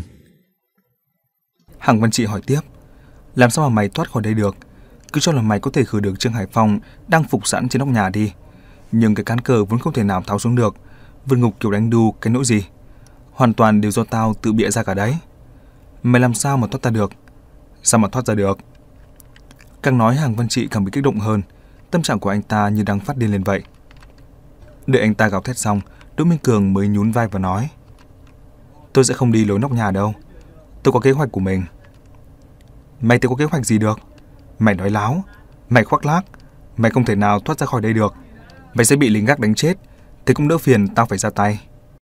Hàng Văn Trị hỏi tiếp, làm sao mà mày thoát khỏi đây được? Cứ cho là mày có thể khử được Trương Hải Phong đang phục sẵn trên nóc nhà đi. Nhưng cái cán cờ vốn không thể nào tháo xuống được. Vượt ngục kiểu đánh đu cái nỗi gì? Hoàn toàn đều do tao tự bịa ra cả đấy. Mày làm sao mà thoát ra được? Sao mà thoát ra được? Càng nói Hàng Văn Trị càng bị kích động hơn. Tâm trạng của anh ta như đang phát điên lên vậy. Đợi anh ta gào thét xong, Đỗ Minh Cường mới nhún vai và nói, tôi sẽ không đi lối nóc nhà đâu. Tôi có kế hoạch của mình. Mày thì có kế hoạch gì được? Mày nói láo, mày khoác lác, mày không thể nào thoát ra khỏi đây được. Mày sẽ bị lính gác đánh chết, thế cũng đỡ phiền tao phải ra tay.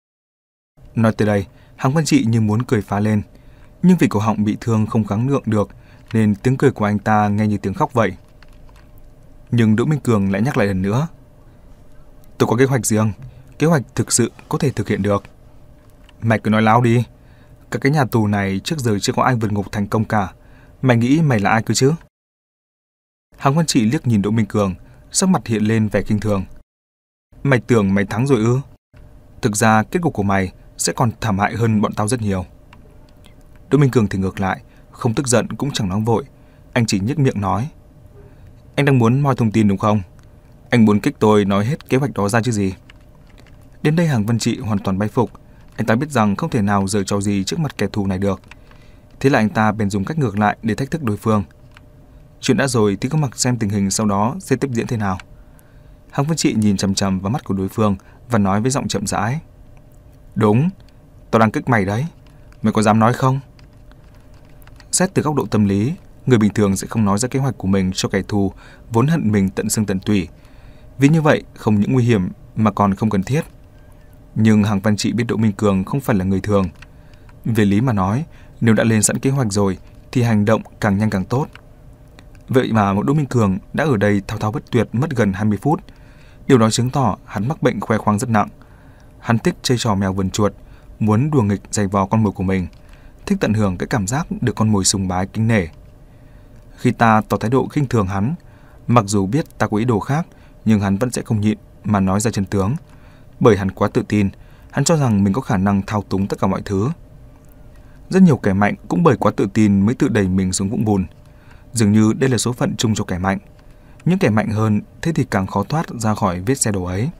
Nói tới đây, Hàng Văn Trị như muốn cười phá lên, nhưng vì cổ họng bị thương không gắng gượng được nên tiếng cười của anh ta nghe như tiếng khóc vậy. Nhưng Đỗ Minh Cường lại nhắc lại lần nữa, tôi có kế hoạch riêng, kế hoạch thực sự có thể thực hiện được. Mày cứ nói láo đi, cả cái nhà tù này trước giờ chưa có ai vượt ngục thành công cả. Mày nghĩ mày là ai cơ chứ? Hàng Văn Trị liếc nhìn Đỗ Minh Cường, sắc mặt hiện lên vẻ khinh thường. Mày tưởng mày thắng rồi ư? Thực ra kết cục của mày sẽ còn thảm hại hơn bọn tao rất nhiều. Đỗ Minh Cường thì ngược lại, không tức giận cũng chẳng nóng vội. Anh chỉ nhếch miệng nói, anh đang muốn moi thông tin đúng không? Anh muốn kích tôi nói hết kế hoạch đó ra chứ gì? Đến đây Hàng Văn Trị hoàn toàn bái phục. Anh ta biết rằng không thể nào giở trò gì trước mặt kẻ thù này được. Thế là anh ta bèn dùng cách ngược lại để thách thức đối phương. Chuyện đã rồi thì cứ mặc xem tình hình sau đó sẽ tiếp diễn thế nào. Hàng Văn Trị nhìn chằm chằm vào mắt của đối phương và nói với giọng chậm rãi, đúng, tao đang kích mày đấy. Mày có dám nói không? Xét từ góc độ tâm lý, người bình thường sẽ không nói ra kế hoạch của mình cho kẻ thù vốn hận mình tận xương tận tủy, vì như vậy không những nguy hiểm mà còn không cần thiết. Nhưng Hàng Văn Trị biết Đỗ Minh Cường không phải là người thường. Về lý mà nói, nếu đã lên sẵn kế hoạch rồi thì hành động càng nhanh càng tốt. Vậy mà một Đỗ Minh Cường đã ở đây thao thao bất tuyệt mất gần hai mươi phút. Điều đó chứng tỏ hắn mắc bệnh khoe khoang rất nặng. Hắn thích chơi trò mèo vườn chuột, muốn đùa nghịch giày vò con mồi của mình, thích tận hưởng cái cảm giác được con mồi sùng bái kính nể. Khi ta tỏ thái độ khinh thường hắn, mặc dù biết ta có ý đồ khác, nhưng hắn vẫn sẽ không nhịn mà nói ra chân tướng. Bởi hắn quá tự tin, hắn cho rằng mình có khả năng thao túng tất cả mọi thứ. Rất nhiều kẻ mạnh cũng bởi quá tự tin mới tự đẩy mình xuống vũng bùn. Dường như đây là số phận chung cho kẻ mạnh. Những kẻ mạnh hơn thế thì càng khó thoát ra khỏi vết xe đổ ấy.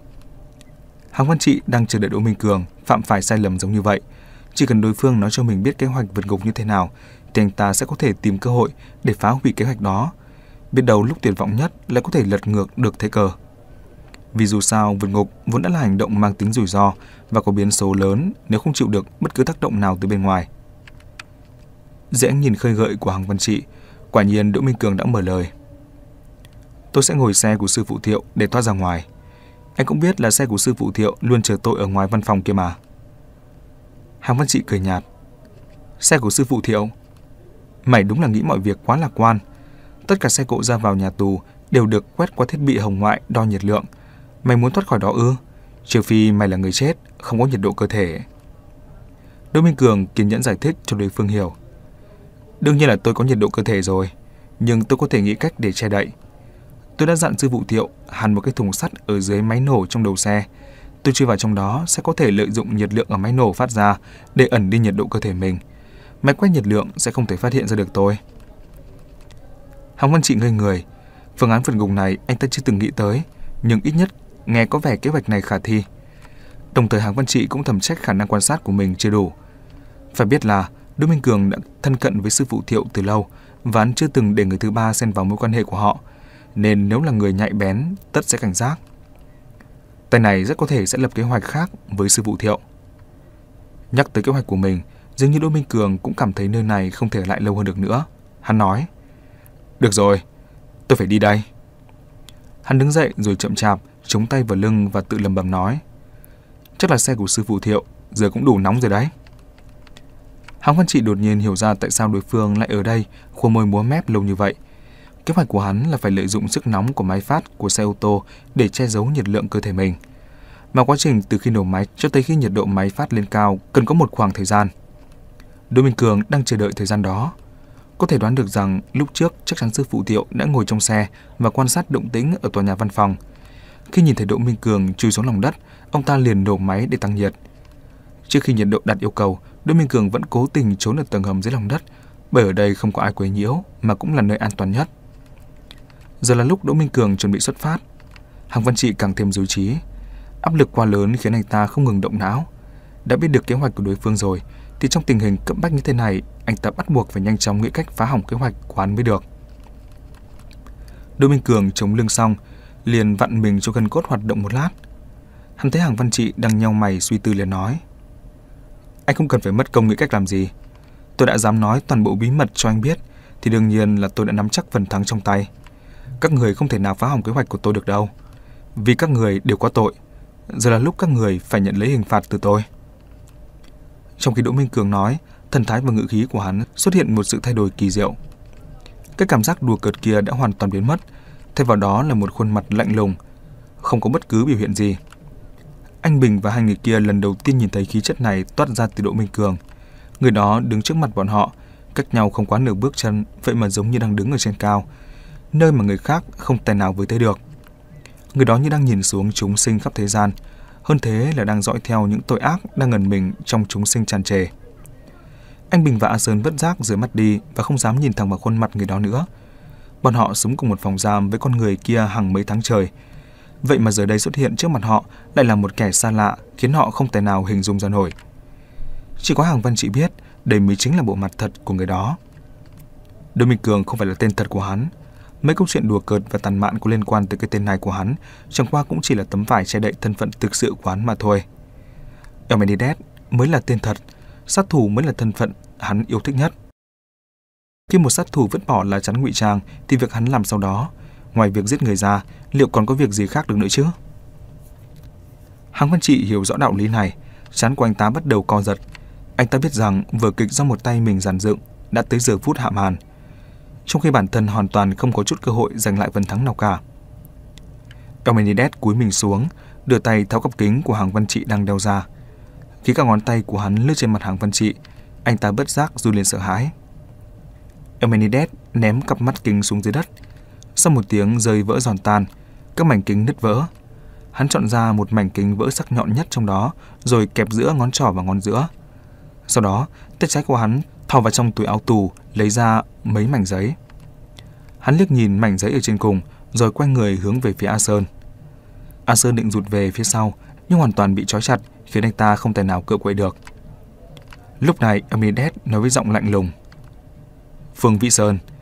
Hàng Văn Trị đang chờ đợi Đỗ Minh Cường phạm phải sai lầm giống như vậy. Chỉ cần đối phương nói cho mình biết kế hoạch vượt ngục như thế nào thì anh ta sẽ có thể tìm cơ hội để phá hủy kế hoạch đó. Biết đâu lúc tuyệt vọng nhất lại có thể lật ngược được thế cờ. Vì dù sao, vượt ngục vốn đã là hành động mang tính rủi ro và có biến số lớn nếu không chịu được bất cứ tác động nào từ bên ngoài. Dưới ánh nhìn khơi gợi của Hằng Văn Trị, quả nhiên Đỗ Minh Cường đã mở lời. Tôi sẽ ngồi xe của sư phụ Thiệu để thoát ra ngoài. Anh cũng biết là xe của sư phụ Thiệu luôn chờ tôi ở ngoài văn phòng kia mà. Hằng Văn Trị cười nhạt. Xe của sư phụ Thiệu? Mày đúng là nghĩ mọi việc quá lạc quan. Tất cả xe cộ ra vào nhà tù đều được quét qua thiết bị hồng ngoại đo nhiệt lượng. Mày muốn thoát khỏi đó ư? Trừ phi mày là người chết, không có nhiệt độ cơ thể. Đỗ Minh Cường kiên nhẫn giải thích cho đối phương hiểu. Đương nhiên là tôi có nhiệt độ cơ thể rồi, nhưng tôi có thể nghĩ cách để che đậy. Tôi đã dặn sư phụ Thiệu hàn một cái thùng sắt ở dưới máy nổ trong đầu xe. Tôi chui vào trong đó sẽ có thể lợi dụng nhiệt lượng ở máy nổ phát ra để ẩn đi nhiệt độ cơ thể mình. Máy quét nhiệt lượng sẽ không thể phát hiện ra được tôi. Hằng Văn Trị ngây người. Phương án vượt ngục này anh ta chưa từng nghĩ tới, nhưng ít nhất nghe có vẻ kế hoạch này khả thi. Đồng thời Hằng Văn Trị cũng thầm trách khả năng quan sát của mình chưa đủ. Phải biết là Đỗ Minh Cường đã thân cận với sư phụ Thiệu từ lâu và hắn chưa từng để người thứ ba xen vào mối quan hệ của họ, nên nếu là người nhạy bén tất sẽ cảnh giác. Tay này rất có thể sẽ lập kế hoạch khác với sư phụ Thiệu. Nhắc tới kế hoạch của mình, dường như Đỗ Minh Cường cũng cảm thấy nơi này không thể lại lâu hơn được nữa. Hắn nói, được rồi, tôi phải đi đây. Hắn đứng dậy rồi chậm chạp chống tay vào lưng và tự lẩm bẩm nói, chắc là xe của sư phụ Thiệu giờ cũng đủ nóng rồi đấy. Hằng Văn Trị đột nhiên hiểu ra tại sao đối phương lại ở đây khua môi múa mép lâu như vậy. Kế hoạch của hắn là phải lợi dụng sức nóng của máy phát của xe ô tô để che giấu nhiệt lượng cơ thể mình. Mà quá trình từ khi nổ máy cho tới khi nhiệt độ máy phát lên cao cần có một khoảng thời gian. Đỗ Minh Cường đang chờ đợi thời gian đó. Có thể đoán được rằng lúc trước chắc chắn sư phụ Thiệu đã ngồi trong xe và quan sát động tĩnh ở tòa nhà văn phòng. Khi nhìn thấy Đỗ Minh Cường chui xuống lòng đất, ông ta liền nổ máy để tăng nhiệt. Trước khi nhiệt độ đạt yêu cầu, Đỗ Minh Cường vẫn cố tình trốn ở tầng hầm dưới lòng đất, bởi ở đây không có ai quấy nhiễu mà cũng là nơi an toàn nhất. Giờ là lúc Đỗ Minh Cường chuẩn bị xuất phát. Hằng Văn Trị càng thêm rối trí. Áp lực quá lớn khiến anh ta không ngừng động não. Đã biết được kế hoạch của đối phương rồi, thì trong tình hình cấp bách như thế này, anh ta bắt buộc phải nhanh chóng nghĩ cách phá hỏng kế hoạch của hắn mới được. Đỗ Minh Cường chống lưng xong, liền vặn mình cho gân cốt hoạt động một lát. Hắn thấy Hằng Văn Trị đang nhau mày suy tư liền nói, anh không cần phải mất công nghĩ cách làm gì. Tôi đã dám nói toàn bộ bí mật cho anh biết, thì đương nhiên là tôi đã nắm chắc phần thắng trong tay. Các người không thể nào phá hỏng kế hoạch của tôi được đâu, vì các người đều có tội. Giờ là lúc các người phải nhận lấy hình phạt từ tôi. Trong khi Đỗ Minh Cường nói, thần thái và ngữ khí của hắn xuất hiện một sự thay đổi kỳ diệu. Cái cảm giác đùa cợt kia đã hoàn toàn biến mất, thay vào đó là một khuôn mặt lạnh lùng, không có bất cứ biểu hiện gì. Anh Bình và hai người kia lần đầu tiên nhìn thấy khí chất này toát ra từ Đỗ Minh Cường. Người đó đứng trước mặt bọn họ, cách nhau không quá nửa bước chân, vậy mà giống như đang đứng ở trên cao, nơi mà người khác không tài nào với tới được. Người đó như đang nhìn xuống chúng sinh khắp thế gian, hơn thế là đang dõi theo những tội ác đang ngẩn mình trong chúng sinh tràn trề. Anh Bình và A Sơn bất giác rời mắt đi và không dám nhìn thẳng vào khuôn mặt người đó nữa. Bọn họ sống cùng một phòng giam với con người kia hàng mấy tháng trời, vậy mà giờ đây xuất hiện trước mặt họ lại là một kẻ xa lạ, khiến họ không thể nào hình dung ra nổi. Chỉ có Hằng Văn Trị biết đây mới chính là bộ mặt thật của người đó. Đỗ Minh Cường không phải là tên thật của hắn. Mấy câu chuyện đùa cợt và tàn mạn có liên quan tới cái tên này của hắn chẳng qua cũng chỉ là tấm vải che đậy thân phận thực sự của hắn mà thôi. Elmenides mới là tên thật, sát thủ mới là thân phận hắn yêu thích nhất. Khi một sát thủ vứt bỏ lá chắn ngụy trang thì việc hắn làm sau đó, ngoài việc giết người ra, liệu còn có việc gì khác được nữa chứ? Hằng Văn Trị hiểu rõ đạo lý này, trán của anh ta bắt đầu co giật. Anh ta biết rằng vở kịch do một tay mình dàn dựng đã tới giờ phút hạ màn, trong khi bản thân hoàn toàn không có chút cơ hội giành lại phần thắng nào cả. Elmenides cúi mình xuống, đưa tay tháo cặp kính của Hằng Văn Trị đang đeo ra. Khi các ngón tay của hắn lướt trên mặt Hằng Văn Trị, anh ta bất giác run lên sợ hãi. Elmenides ném cặp mắt kính xuống dưới đất. Sau một tiếng rơi vỡ giòn tan, các mảnh kính nứt vỡ. Hắn chọn ra một mảnh kính vỡ sắc nhọn nhất trong đó, rồi kẹp giữa ngón trỏ và ngón giữa. Sau đó, tay trái của hắn thò vào trong túi áo tù, lấy ra mấy mảnh giấy. Hắn liếc nhìn mảnh giấy ở trên cùng, rồi quay người hướng về phía A Sơn. A Sơn định rụt về phía sau, nhưng hoàn toàn bị trói chặt, khiến anh ta không thể nào cựa quậy được. Lúc này, Elmenides nói với giọng lạnh lùng: Phương Vĩ Sơn,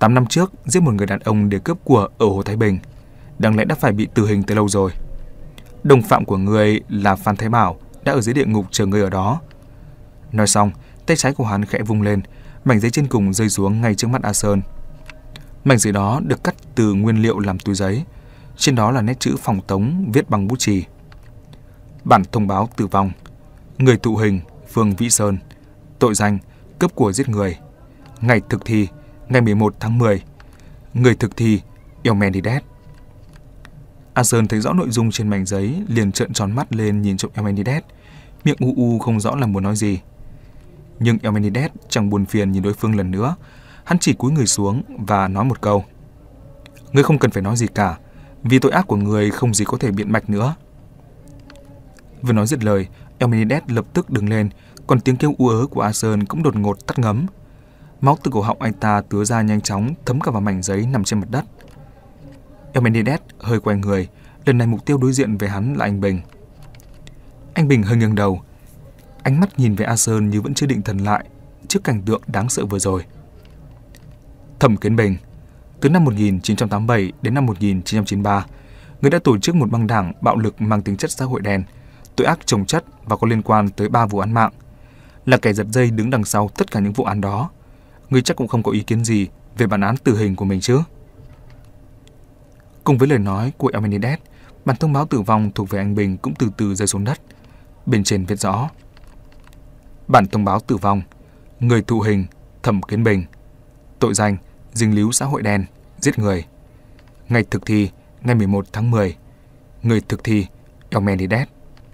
Tám năm trước, giết một người đàn ông để cướp của ở Hồ Thái Bình, đáng lẽ đã phải bị tử hình từ lâu rồi. Đồng phạm của ngươi là Phan Thái Bảo đã ở dưới địa ngục chờ ngươi ở đó. Nói xong, tay trái của hắn khẽ vung lên, mảnh giấy trên cùng rơi xuống ngay trước mắt A Sơn. Mảnh giấy đó được cắt từ nguyên liệu làm túi giấy, trên đó là nét chữ phòng tống viết bằng bút chì. Bản thông báo tử vong. Người thụ hình Phương Vĩ Sơn. Tội danh cướp của giết người. Ngày thực thi ngày mười một tháng mười. Người thực thi Eumenides. A Sơn thấy rõ nội dung trên mảnh giấy, liền trợn tròn mắt lên nhìn trộm Eumenides, miệng u u không rõ là muốn nói gì. Nhưng Eumenides chẳng buồn phiền nhìn đối phương lần nữa, hắn chỉ cúi người xuống và nói một câu: Ngươi không cần phải nói gì cả, vì tội ác của ngươi không gì có thể biện bạch nữa. Vừa nói dứt lời, Eumenides lập tức đứng lên, còn tiếng kêu u ớ của A Sơn cũng đột ngột tắt ngấm. Máu từ cổ họng anh ta tứa ra nhanh chóng, thấm cả vào mảnh giấy nằm trên mặt đất. Eumenides hơi quay người, lần này mục tiêu đối diện với hắn là anh Bình. Anh Bình hơi nghiêng đầu, ánh mắt nhìn về A Sơn như vẫn chưa định thần lại trước cảnh tượng đáng sợ vừa rồi. Thẩm Kiến Bình, từ năm một nghìn chín trăm tám mươi bảy đến năm một nghìn chín trăm chín mươi ba, người đã tổ chức một băng đảng bạo lực mang tính chất xã hội đen, tội ác chồng chất và có liên quan tới ba vụ án mạng. Là kẻ giật dây đứng đằng sau tất cả những vụ án đó. Người chắc cũng không có ý kiến gì về bản án tử hình của mình chứ? Cùng với lời nói của Eumenides, bản thông báo tử vong thuộc về anh Bình cũng từ từ rơi xuống đất. Bên trên viết rõ: Bản thông báo tử vong. Người thụ hình Thẩm Kiến Bình. Tội danh dính líu xã hội đen, giết người. Ngày thực thi ngày mười một tháng mười. Người thực thi Eumenides.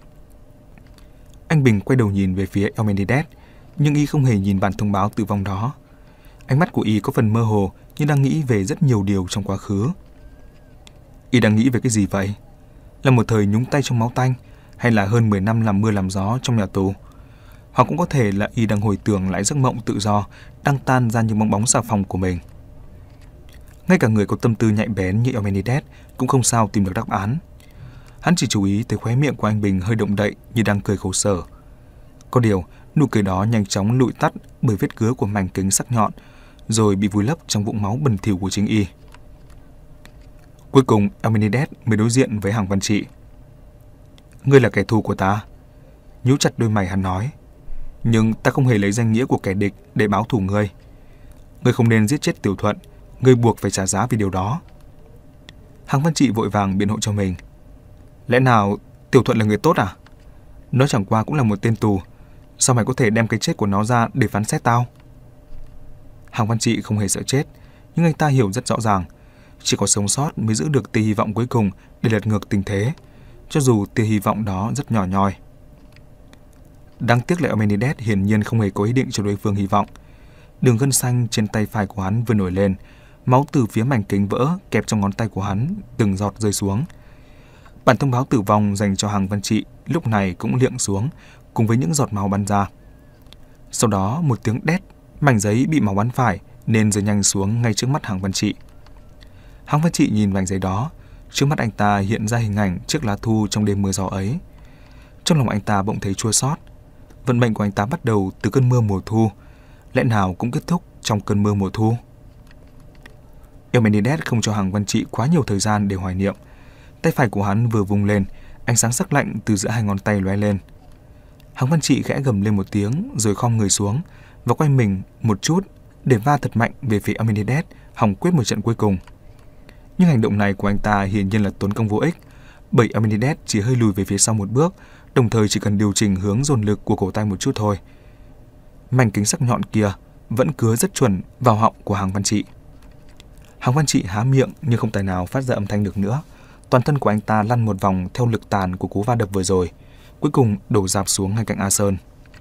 Anh Bình quay đầu nhìn về phía Eumenides, nhưng y không hề nhìn bản thông báo tử vong đó. Ánh mắt của y có phần mơ hồ, như đang nghĩ về rất nhiều điều trong quá khứ. Y đang nghĩ về cái gì vậy? Là một thời nhúng tay trong máu tanh, hay là hơn mười năm làm mưa làm gió trong nhà tù? Hoặc cũng có thể là y đang hồi tưởng lại giấc mộng tự do đang tan ra những bong bóng xà phòng của mình. Ngay cả người có tâm tư nhạy bén như Eumenides cũng không sao tìm được đáp án. Hắn chỉ chú ý thấy khóe miệng của anh Bình hơi động đậy như đang cười khổ sở. Có điều, nụ cười đó nhanh chóng lụi tắt bởi vết cứa của mảnh kính sắc nhọn, rồi bị vùi lấp trong vũng máu bẩn thỉu của chính y. Cuối cùng, Eumenides mới đối diện với Hàng Văn Trị. Ngươi là kẻ thù của ta. Nhíu chặt đôi mày hắn nói. Nhưng ta không hề lấy danh nghĩa của kẻ địch để báo thù ngươi. Ngươi không nên giết chết Tiểu Thuận, ngươi buộc phải trả giá vì điều đó. Hàng Văn Trị vội vàng biện hộ cho mình. Lẽ nào Tiểu Thuận là người tốt à? Nó chẳng qua cũng là một tên tù, sao mày có thể đem cái chết của nó ra để phán xét tao? Hàng Văn Trị không hề sợ chết, nhưng anh ta hiểu rất rõ ràng, chỉ có sống sót mới giữ được tia hy vọng cuối cùng để lật ngược tình thế, cho dù tia hy vọng đó rất nhỏ nhoi. Đáng tiếc là Eumenides hiển nhiên không hề có ý định cho đối phương hy vọng. Đường gân xanh trên tay phải của hắn vừa nổi lên, máu từ phía mảnh kính vỡ kẹp trong ngón tay của hắn từng giọt rơi xuống. Bản thông báo tử vong dành cho Hàng Văn Trị lúc này cũng liệng xuống cùng với những giọt máu bắn ra. Sau đó một tiếng đét, mảnh giấy bị máu bắn phải nên rơi nhanh xuống ngay trước mắt Hàng Văn Trị. Hàng Văn Trị nhìn mảnh giấy đó, trước mắt anh ta hiện ra hình ảnh chiếc lá thu trong đêm mưa gió ấy. Trong lòng anh ta bỗng thấy chua xót. Vận mệnh của anh ta bắt đầu từ cơn mưa mùa thu, lẽ nào cũng kết thúc trong cơn mưa mùa thu. Eumenides không cho Hàng Văn Trị quá nhiều thời gian để hoài niệm. Tay phải của hắn vừa vung lên, ánh sáng sắc lạnh từ giữa hai ngón tay lóe lên. Hàng Văn Trị khẽ gầm lên một tiếng rồi khom người xuống và quay mình một chút để va thật mạnh về phía Eumenides, hòng quyết một trận cuối cùng. Nhưng hành động này của anh ta hiển nhiên là tốn công vô ích, bởi Eumenides chỉ hơi lùi về phía sau một bước, đồng thời chỉ cần điều chỉnh hướng dồn lực của cổ tay một chút thôi. Mảnh kính sắc nhọn kia vẫn cứa rất chuẩn vào họng của Hàng Văn Trị. Hàng Văn Trị há miệng nhưng không tài nào phát ra âm thanh được nữa. Toàn thân của anh ta lăn một vòng theo lực tàn của cú va đập vừa rồi, cuối cùng đổ rạp xuống ngay cạnh A Sơn.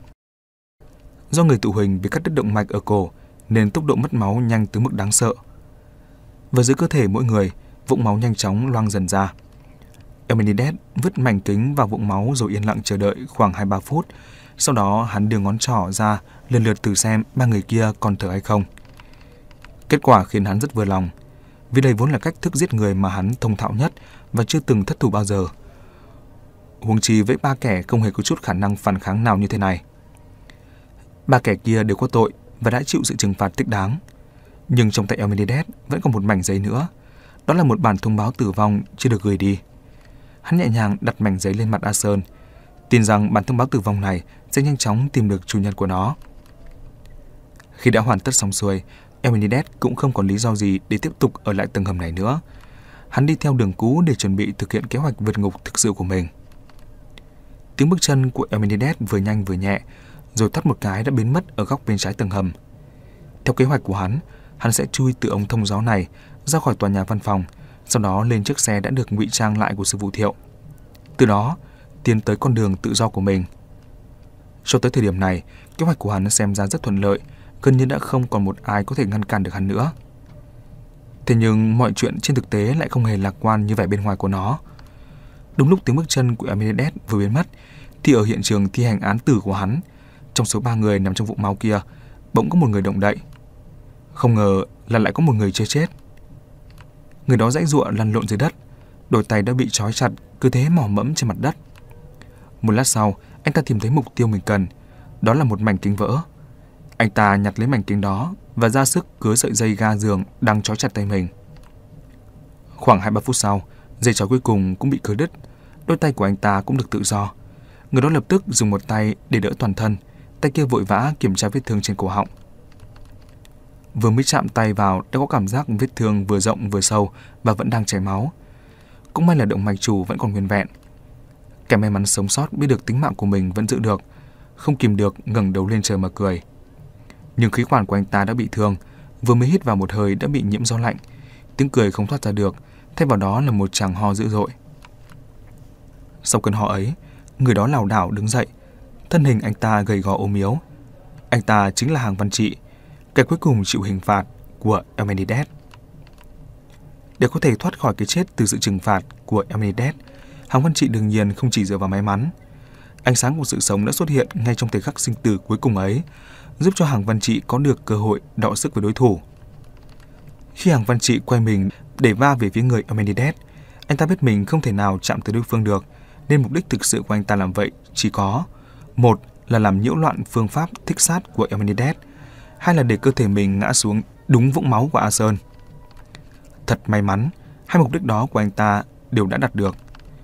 Do người thụ hình bị cắt đứt động mạch ở cổ nên tốc độ mất máu nhanh tới mức đáng sợ. Và dưới cơ thể mỗi người, vũng máu nhanh chóng loang dần ra. Eumenides vứt mảnh kính vào vũng máu rồi yên lặng chờ đợi khoảng hai ba phút. Sau đó hắn đưa ngón trỏ ra lần lượt thử xem ba người kia còn thở hay không. Kết quả khiến hắn rất vừa lòng, vì đây vốn là cách thức giết người mà hắn thông thạo nhất và chưa từng thất thủ bao giờ. Huống chi với ba kẻ không hề có chút khả năng phản kháng nào như thế này. Ba kẻ kia đều có tội và đã chịu sự trừng phạt thích đáng. Nhưng trong tay Elmendez vẫn còn một mảnh giấy nữa. Đó là một bản thông báo tử vong chưa được gửi đi. Hắn nhẹ nhàng đặt mảnh giấy lên mặt A Sơn, tin rằng bản thông báo tử vong này sẽ nhanh chóng tìm được chủ nhân của nó. Khi đã hoàn tất xong xuôi, Elmendez cũng không còn lý do gì để tiếp tục ở lại tầng hầm này nữa. Hắn đi theo đường cũ để chuẩn bị thực hiện kế hoạch vượt ngục thực sự của mình. Tiếng bước chân của Elmendez vừa nhanh vừa nhẹ, rồi thoát một cái đã biến mất ở góc bên trái tầng hầm. Theo kế hoạch của hắn, hắn sẽ chui từ ống thông gió này ra khỏi tòa nhà văn phòng, sau đó lên chiếc xe đã được ngụy trang lại của sư phụ Thiệu. Từ đó, tiến tới con đường tự do của mình. Cho tới thời điểm này, kế hoạch của hắn xem ra rất thuận lợi, gần như đã không còn một ai có thể ngăn cản được hắn nữa. Thế nhưng mọi chuyện trên thực tế lại không hề lạc quan như vẻ bên ngoài của nó. Đúng lúc tiếng bước chân của Elmendez vừa biến mất, thì ở hiện trường thi hành án tử của hắn, trong số ba người nằm trong vũng máu kia, bỗng có một người động đậy. Không ngờ là lại có một người chưa chết. Người đó giãy giụa lăn lộn dưới đất, đôi tay đã bị trói chặt, cứ thế mò mẫm trên mặt đất. Một lát sau, anh ta tìm thấy mục tiêu mình cần, đó là một mảnh kính vỡ. Anh ta nhặt lấy mảnh kính đó và ra sức cứa sợi dây ga giường đang trói chặt tay mình. Khoảng hai ba phút sau, dây trói cuối cùng cũng bị cứa đứt, đôi tay của anh ta cũng được tự do. Người đó lập tức dùng một tay để đỡ toàn thân, tay kia vội vã kiểm tra vết thương trên cổ họng. Vừa mới chạm tay vào đã có cảm giác vết thương vừa rộng vừa sâu và vẫn đang chảy máu. Cũng may là động mạch chủ vẫn còn nguyên vẹn. Kẻ may mắn sống sót biết được tính mạng của mình vẫn giữ được, không kìm được ngẩng đầu lên trời mà cười. Nhưng khí quản của anh ta đã bị thương, vừa mới hít vào một hơi đã bị nhiễm gió lạnh, tiếng cười không thoát ra được, thay vào đó là một tràng ho dữ dội. Sau cơn ho ấy, người đó lảo đảo đứng dậy, thân hình anh ta gầy gò ốm yếu. Anh ta chính là Hàng Văn Trị, kẻ cuối cùng chịu hình phạt của Elmendez. Để có thể thoát khỏi cái chết từ sự trừng phạt của Elmendez, Hàng Văn Trị đương nhiên không chỉ dựa vào may mắn. Ánh sáng của sự sống đã xuất hiện ngay trong thời khắc sinh tử cuối cùng ấy, giúp cho Hàng Văn Trị có được cơ hội đọ sức với đối thủ. Khi Hàng Văn Trị quay mình để va về phía người Elmendez, anh ta biết mình không thể nào chạm tới đối phương được, nên mục đích thực sự của anh ta làm vậy chỉ có: một là làm nhiễu loạn phương pháp thích sát của Elmendez, hai là để cơ thể mình ngã xuống đúng vũng máu của A Sơn. Thật may mắn, hai mục đích đó của anh ta đều đã đạt được.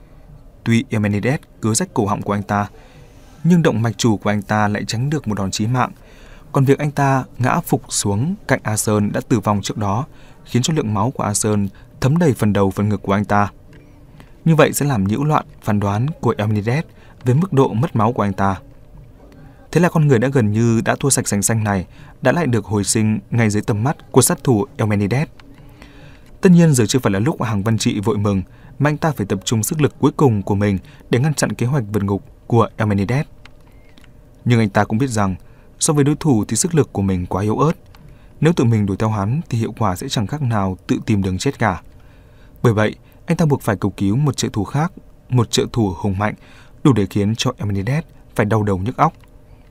Tuy Elmendez cứa rách cổ họng của anh ta, nhưng động mạch chủ của anh ta lại tránh được một đòn chí mạng. Còn việc anh ta ngã phục xuống cạnh A Sơn đã tử vong trước đó khiến cho lượng máu của A Sơn thấm đầy phần đầu phần ngực của anh ta. Như vậy sẽ làm nhiễu loạn phán đoán của Elmendez về mức độ mất máu của anh ta. Thế là con người đã gần như đã thua sạch sành xanh này đã lại được hồi sinh ngay dưới tầm mắt của sát thủ Elmendez. Tất nhiên giờ chưa phải là lúc Hàng Văn Trị vội mừng, mà anh ta phải tập trung sức lực cuối cùng của mình để ngăn chặn kế hoạch vượt ngục của Elmendez. Nhưng anh ta cũng biết rằng so với đối thủ thì sức lực của mình quá yếu ớt. Nếu tự mình đuổi theo hắn thì hiệu quả sẽ chẳng khác nào tự tìm đường chết cả. Bởi vậy, anh ta buộc phải cầu cứu một trợ thủ khác, một trợ thủ hùng mạnh, đủ để khiến cho Elmendez phải đau đầu nhức óc.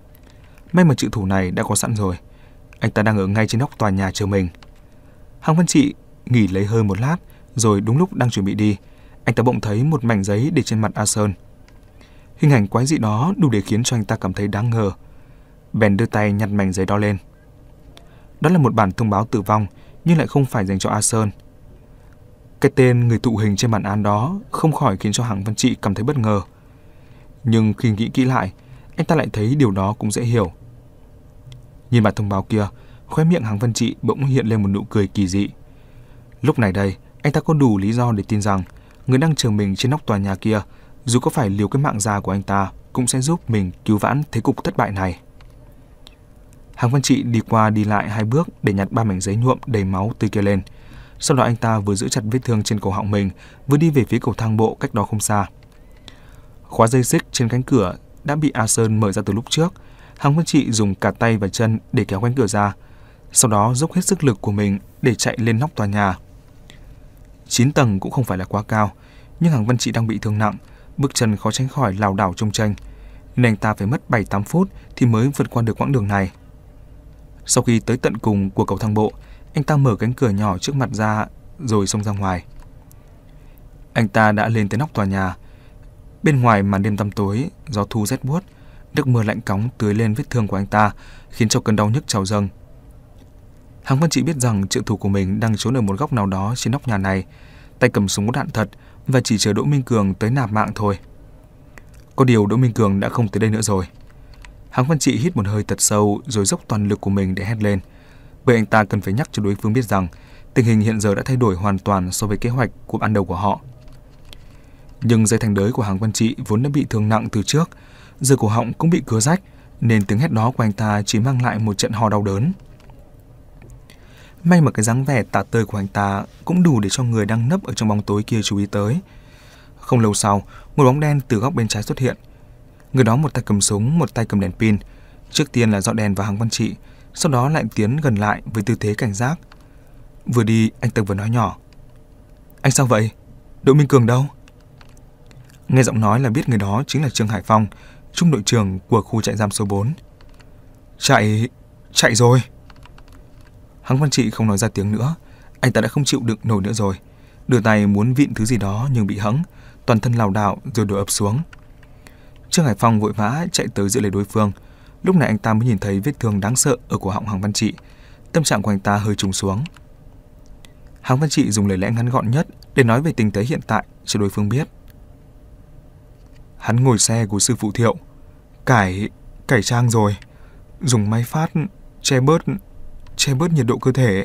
May mà trợ thủ này đã có sẵn rồi. Anh ta đang ở ngay trên nóc tòa nhà chờ mình. Hàng Văn Trị nghỉ lấy hơi một lát, rồi đúng lúc đang chuẩn bị đi, anh ta bỗng thấy một mảnh giấy để trên mặt A Sơn. Hình ảnh quái dị đó đủ để khiến cho anh ta cảm thấy đáng ngờ. Bèn đưa tay nhặt mảnh giấy đó lên. Đó là một bản thông báo tử vong, nhưng lại không phải dành cho A Sơn. Cái tên người thụ hình trên bản án đó không khỏi khiến cho Hàng Văn Trị cảm thấy bất ngờ. Nhưng khi nghĩ kỹ lại, anh ta lại thấy điều đó cũng dễ hiểu. Nhìn bản thông báo kia, khóe miệng Hàng Văn Trị bỗng hiện lên một nụ cười kỳ dị. Lúc này đây, anh ta có đủ lý do để tin rằng người đang chờ mình trên nóc tòa nhà kia, dù có phải liều cái mạng già của anh ta, cũng sẽ giúp mình cứu vãn thế cục thất bại này. Hàng Văn Trị đi qua đi lại hai bước để nhặt ba mảnh giấy nhuộm đầy máu tươi kia lên. Sau đó anh ta vừa giữ chặt vết thương trên cổ họng mình, vừa đi về phía cầu thang bộ cách đó không xa. Khóa dây xích trên cánh cửa đã bị A Sơn mở ra từ lúc trước. Hàng Văn Trị dùng cả tay và chân để kéo cánh cửa ra, sau đó dốc hết sức lực của mình để chạy lên nóc tòa nhà. Chín tầng cũng không phải là quá cao, nhưng Hàng Văn Trị đang bị thương nặng, bước chân khó tránh khỏi lảo đảo chông chênh, nên anh ta phải mất bảy tám phút thì mới vượt qua được quãng đường này. Sau khi tới tận cùng của cầu thang bộ, anh ta mở cánh cửa nhỏ trước mặt ra rồi xông ra ngoài. Anh ta đã lên tới nóc tòa nhà. Bên ngoài màn đêm tăm tối, gió thu rét buốt, nước mưa lạnh cóng tưới lên vết thương của anh ta, khiến cho cơn đau nhức trào dâng. Hàng Văn Trị biết rằng trợ thủ của mình đang trốn ở một góc nào đó trên nóc nhà này, tay cầm súng có đạn thật và chỉ chờ Đỗ Minh Cường tới nạp mạng thôi. Có điều Đỗ Minh Cường đã không tới đây nữa rồi. Hàng Văn Trị hít một hơi thật sâu rồi dốc toàn lực của mình để hét lên, bởi anh ta cần phải nhắc cho đối phương biết rằng tình hình hiện giờ đã thay đổi hoàn toàn so với kế hoạch của ban đầu của họ. Nhưng dây thành đới của Hàng Văn Trị vốn đã bị thương nặng từ trước, giờ cổ họng cũng bị cứa rách, nên tiếng hét đó của anh ta chỉ mang lại một trận ho đau đớn. May mà cái dáng vẻ tả tơi của anh ta cũng đủ để cho người đang nấp ở trong bóng tối kia chú ý tới. Không lâu sau, một bóng đen từ góc bên trái xuất hiện. Người đó một tay cầm súng, một tay cầm đèn pin. Trước tiên là dọi đèn vào Hàng Văn Trị, sau đó lại tiến gần lại với tư thế cảnh giác. Vừa đi, anh ta vừa nói nhỏ: "Anh sao vậy? Đỗ Minh Cường đâu?" Nghe giọng nói là biết người đó chính là Trương Hải Phong, trung đội trưởng của khu trại giam số bốn. Chạy, chạy rồi. Hàng Văn Trị không nói ra tiếng nữa, anh ta đã không chịu đựng nổi nữa rồi. Đưa tay muốn vịn thứ gì đó nhưng bị hẫng, toàn thân lảo đảo rồi đổ ập xuống. Trương Hải Phong vội vã chạy tới giữ lấy đối phương. Lúc này anh ta mới nhìn thấy vết thương đáng sợ ở cổ họng Hàng Văn Trị. Tâm trạng của anh ta hơi trùng xuống. Hàng Văn Trị dùng lời lẽ ngắn gọn nhất để nói về tình thế hiện tại cho đối phương biết. Hắn ngồi xe của sư phụ Thiệu, cải cải trang rồi, dùng máy phát che bớt che bớt nhiệt độ cơ thể.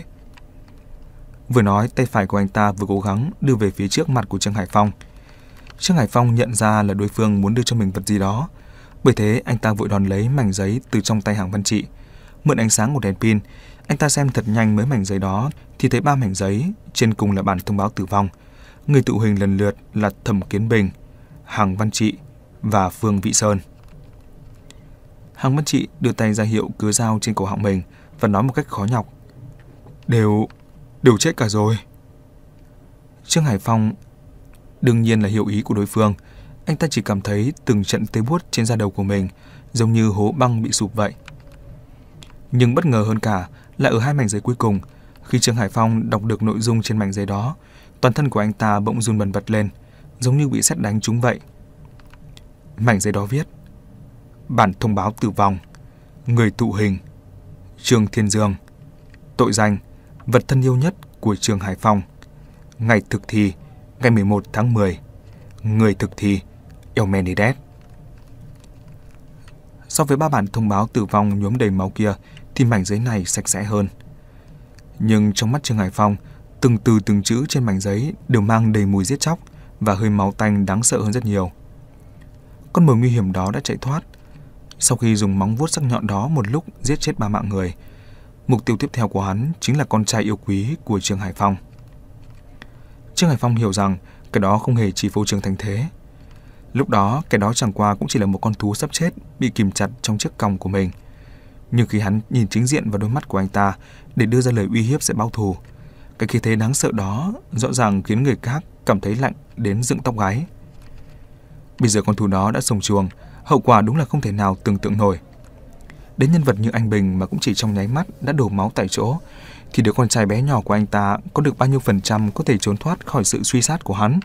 Vừa nói, tay phải của anh ta vừa cố gắng đưa về phía trước mặt của Trương Hải Phong. Trương Hải Phong nhận ra là đối phương muốn đưa cho mình vật gì đó, bởi thế anh ta vội đón lấy mảnh giấy từ trong tay Hàng Văn Trị. Mượn ánh sáng của đèn pin, anh ta xem thật nhanh mấy mảnh giấy đó thì thấy ba mảnh giấy, trên cùng là bản thông báo tử vong. Người thụ hình lần lượt là Thẩm Kiến Bình, Hàng Văn Trị và Phương Vị Sơn. Hàng Văn Trị đưa tay ra hiệu cứa dao trên cổ họng mình và nói một cách khó nhọc: Đều, đều chết cả rồi. Trương Hải Phong đương nhiên là hiểu ý của đối phương. Anh ta chỉ cảm thấy từng trận tê buốt trên da đầu của mình, giống như hố băng bị sụp vậy. Nhưng bất ngờ hơn cả là ở hai mảnh giấy cuối cùng, khi Trương Hải Phong đọc được nội dung trên mảnh giấy đó, toàn thân của anh ta bỗng run bần bật lên, giống như bị sét đánh trúng vậy. Mảnh giấy đó viết: Bản thông báo tử vong, người thụ hình Trương Thiên Dương, tội danh vật thân yêu nhất của Trương Hải Phong, ngày thực thi ngày mười một tháng mười, người thực thi Eumenides. So với ba bản thông báo tử vong nhuốm đầy máu kia thì mảnh giấy này sạch sẽ hơn. Nhưng trong mắt Trương Hải Phong, từng từ từng chữ trên mảnh giấy đều mang đầy mùi giết chóc và hơi máu tanh đáng sợ hơn rất nhiều. Con mồi nguy hiểm đó đã chạy thoát. Sau khi dùng móng vuốt sắc nhọn đó một lúc giết chết ba mạng người, mục tiêu tiếp theo của hắn chính là con trai yêu quý của Trương Hải Phong. Trương Hải Phong hiểu rằng cái đó không hề chỉ phô trương thành thế. Lúc đó cái đó chẳng qua cũng chỉ là một con thú sắp chết bị kìm chặt trong chiếc còng của mình. Nhưng khi hắn nhìn chính diện vào đôi mắt của anh ta để đưa ra lời uy hiếp sẽ báo thù, cái khí thế đáng sợ đó rõ ràng khiến người khác cảm thấy lạnh đến dựng tóc gáy. Bây giờ con thú đó đã sổng chuồng, hậu quả đúng là không thể nào tưởng tượng nổi. Đến nhân vật như anh Bình mà cũng chỉ trong nháy mắt đã đổ máu tại chỗ, thì đứa con trai bé nhỏ của anh ta có được bao nhiêu phần trăm có thể trốn thoát khỏi sự truy sát của hắn?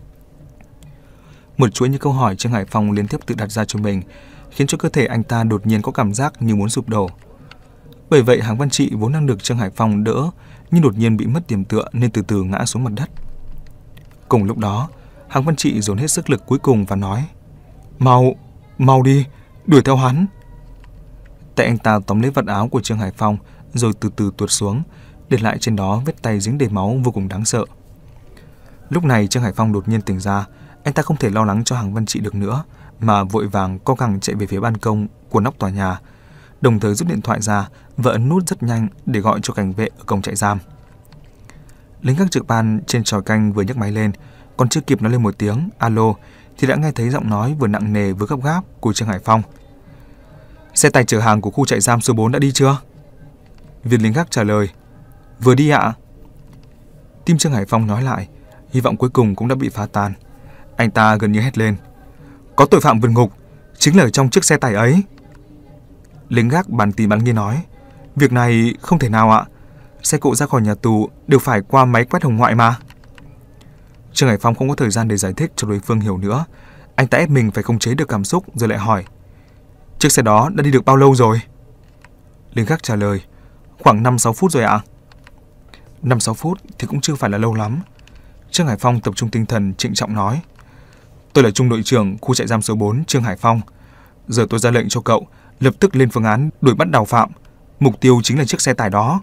Một chuỗi những câu hỏi Trương Hải Phong liên tiếp tự đặt ra cho mình khiến cho cơ thể anh ta đột nhiên có cảm giác như muốn sụp đổ. Bởi vậy Hàng Văn Trị vốn đang được Trương Hải Phong đỡ, nhưng đột nhiên bị mất điểm tựa nên từ từ ngã xuống mặt đất. Cùng lúc đó, Hàng Văn Trị dồn hết sức lực cuối cùng và nói: Mau, mau đi, đuổi theo hắn. Tay anh ta tóm lấy vạt áo của Trương Hải Phong rồi từ từ tuột xuống, để lại trên đó vết tay dính đầy máu vô cùng đáng sợ. Lúc này Trương Hải Phong đột nhiên tỉnh ra, anh ta không thể lo lắng cho Hàng Văn Trị được nữa, mà vội vàng co cẳng chạy về phía ban công của nóc tòa nhà, đồng thời rút điện thoại ra và ấn nút rất nhanh để gọi cho cảnh vệ ở cổng trại giam. Lính gác trực ban trên chòi canh vừa nhấc máy lên, còn chưa kịp nói lên một tiếng alo thì đã nghe thấy giọng nói vừa nặng nề vừa gấp gáp của Trương Hải Phong. Xe tải chở hàng của khu trại giam số bốn đã đi chưa? Viên lính gác trả lời: Vừa đi ạ. Tim Trương Hải Phong nói lại, hy vọng cuối cùng cũng đã bị phá tan. Anh ta gần như hét lên: Có tội phạm vượt ngục, chính là ở trong chiếc xe tải ấy. Lính gác bàn tí bắn nghi nói: Việc này không thể nào ạ, xe cộ ra khỏi nhà tù đều phải qua máy quét hồng ngoại mà. Trương Hải Phong không có thời gian để giải thích cho đối phương hiểu nữa. Anh ta ép mình phải khống chế được cảm xúc rồi lại hỏi: Chiếc xe đó đã đi được bao lâu rồi? Lính gác trả lời: Khoảng năm sáu phút rồi ạ. năm sáu phút thì cũng chưa phải là lâu lắm. Trương Hải Phong tập trung tinh thần trịnh trọng nói. Tôi là trung đội trưởng khu trại giam số bốn Trương Hải Phong. Giờ tôi ra lệnh cho cậu lập tức lên phương án đuổi bắt đào phạm. Mục tiêu chính là chiếc xe tải đó.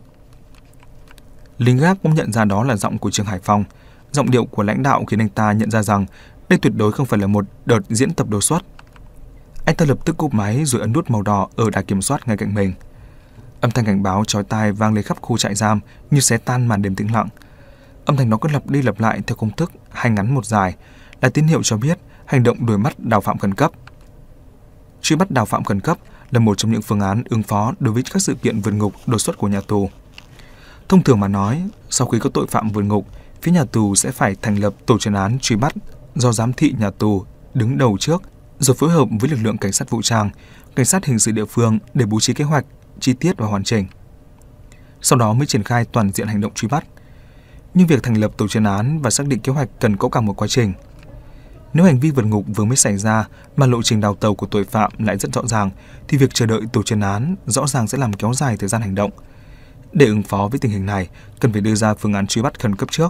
Lính gác cũng nhận ra đó là giọng của Trương Hải Phong. Giọng điệu của lãnh đạo khiến anh ta nhận ra rằng đây tuyệt đối không phải là một đợt diễn tập đột xuất. Anh ta lập tức cúp máy rồi ấn nút màu đỏ ở đài kiểm soát ngay cạnh mình. Âm thanh cảnh báo chói tai vang lên khắp khu trại giam như xé tan màn đêm tĩnh lặng. Âm thanh nó cứ lặp đi lặp lại theo công thức hai ngắn một dài, là tín hiệu cho biết hành động đuổi bắt đào phạm khẩn cấp. Truy bắt đào phạm khẩn cấp là một trong những phương án ứng phó đối với các sự kiện vượt ngục đột xuất của nhà tù. Thông thường mà nói, sau khi có tội phạm vượt ngục, phía nhà tù sẽ phải thành lập tổ chuyên án truy bắt do giám thị nhà tù đứng đầu trước, rồi phối hợp với lực lượng cảnh sát vũ trang, cảnh sát hình sự địa phương để bố trí kế hoạch chi tiết và hoàn chỉnh. Sau đó mới triển khai toàn diện hành động truy bắt. Nhưng việc thành lập tổ chuyên án và xác định kế hoạch cần có cả một quá trình. Nếu hành vi vượt ngục vừa mới xảy ra mà lộ trình đào tàu của tội phạm lại rất rõ ràng, thì việc chờ đợi tổ chuyên án rõ ràng sẽ làm kéo dài thời gian hành động. Để ứng phó với tình hình này, cần phải đưa ra phương án truy bắt khẩn cấp trước.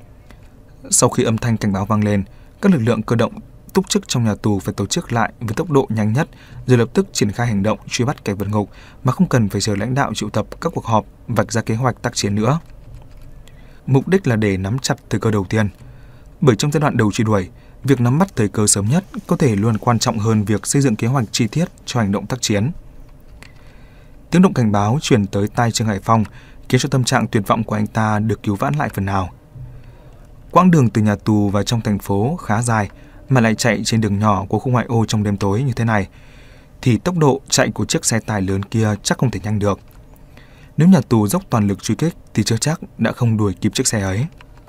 Sau khi âm thanh cảnh báo vang lên, các lực lượng cơ động túc trực trong nhà tù phải tổ chức lại với tốc độ nhanh nhất, rồi lập tức triển khai hành động truy bắt kẻ vượt ngục mà không cần phải chờ lãnh đạo triệu tập các cuộc họp vạch ra kế hoạch tác chiến nữa. Mục đích là để nắm chặt thời cơ đầu tiên, bởi trong giai đoạn đầu truy đuổi, việc nắm bắt thời cơ sớm nhất có thể luôn quan trọng hơn việc xây dựng kế hoạch chi tiết cho hành động tác chiến. Tiếng động cảnh báo truyền tới tai Trương Hải Phong khiến cho tâm trạng tuyệt vọng của anh ta được cứu vãn lại phần nào. Quãng đường từ nhà tù vào trong thành phố khá dài mà lại chạy trên đường nhỏ của khu ngoại ô trong đêm tối như thế này, thì tốc độ chạy của chiếc xe tải lớn kia chắc không thể nhanh được. Nếu nhà tù dốc toàn lực truy kích thì chưa chắc đã không đuổi kịp chiếc xe ấy.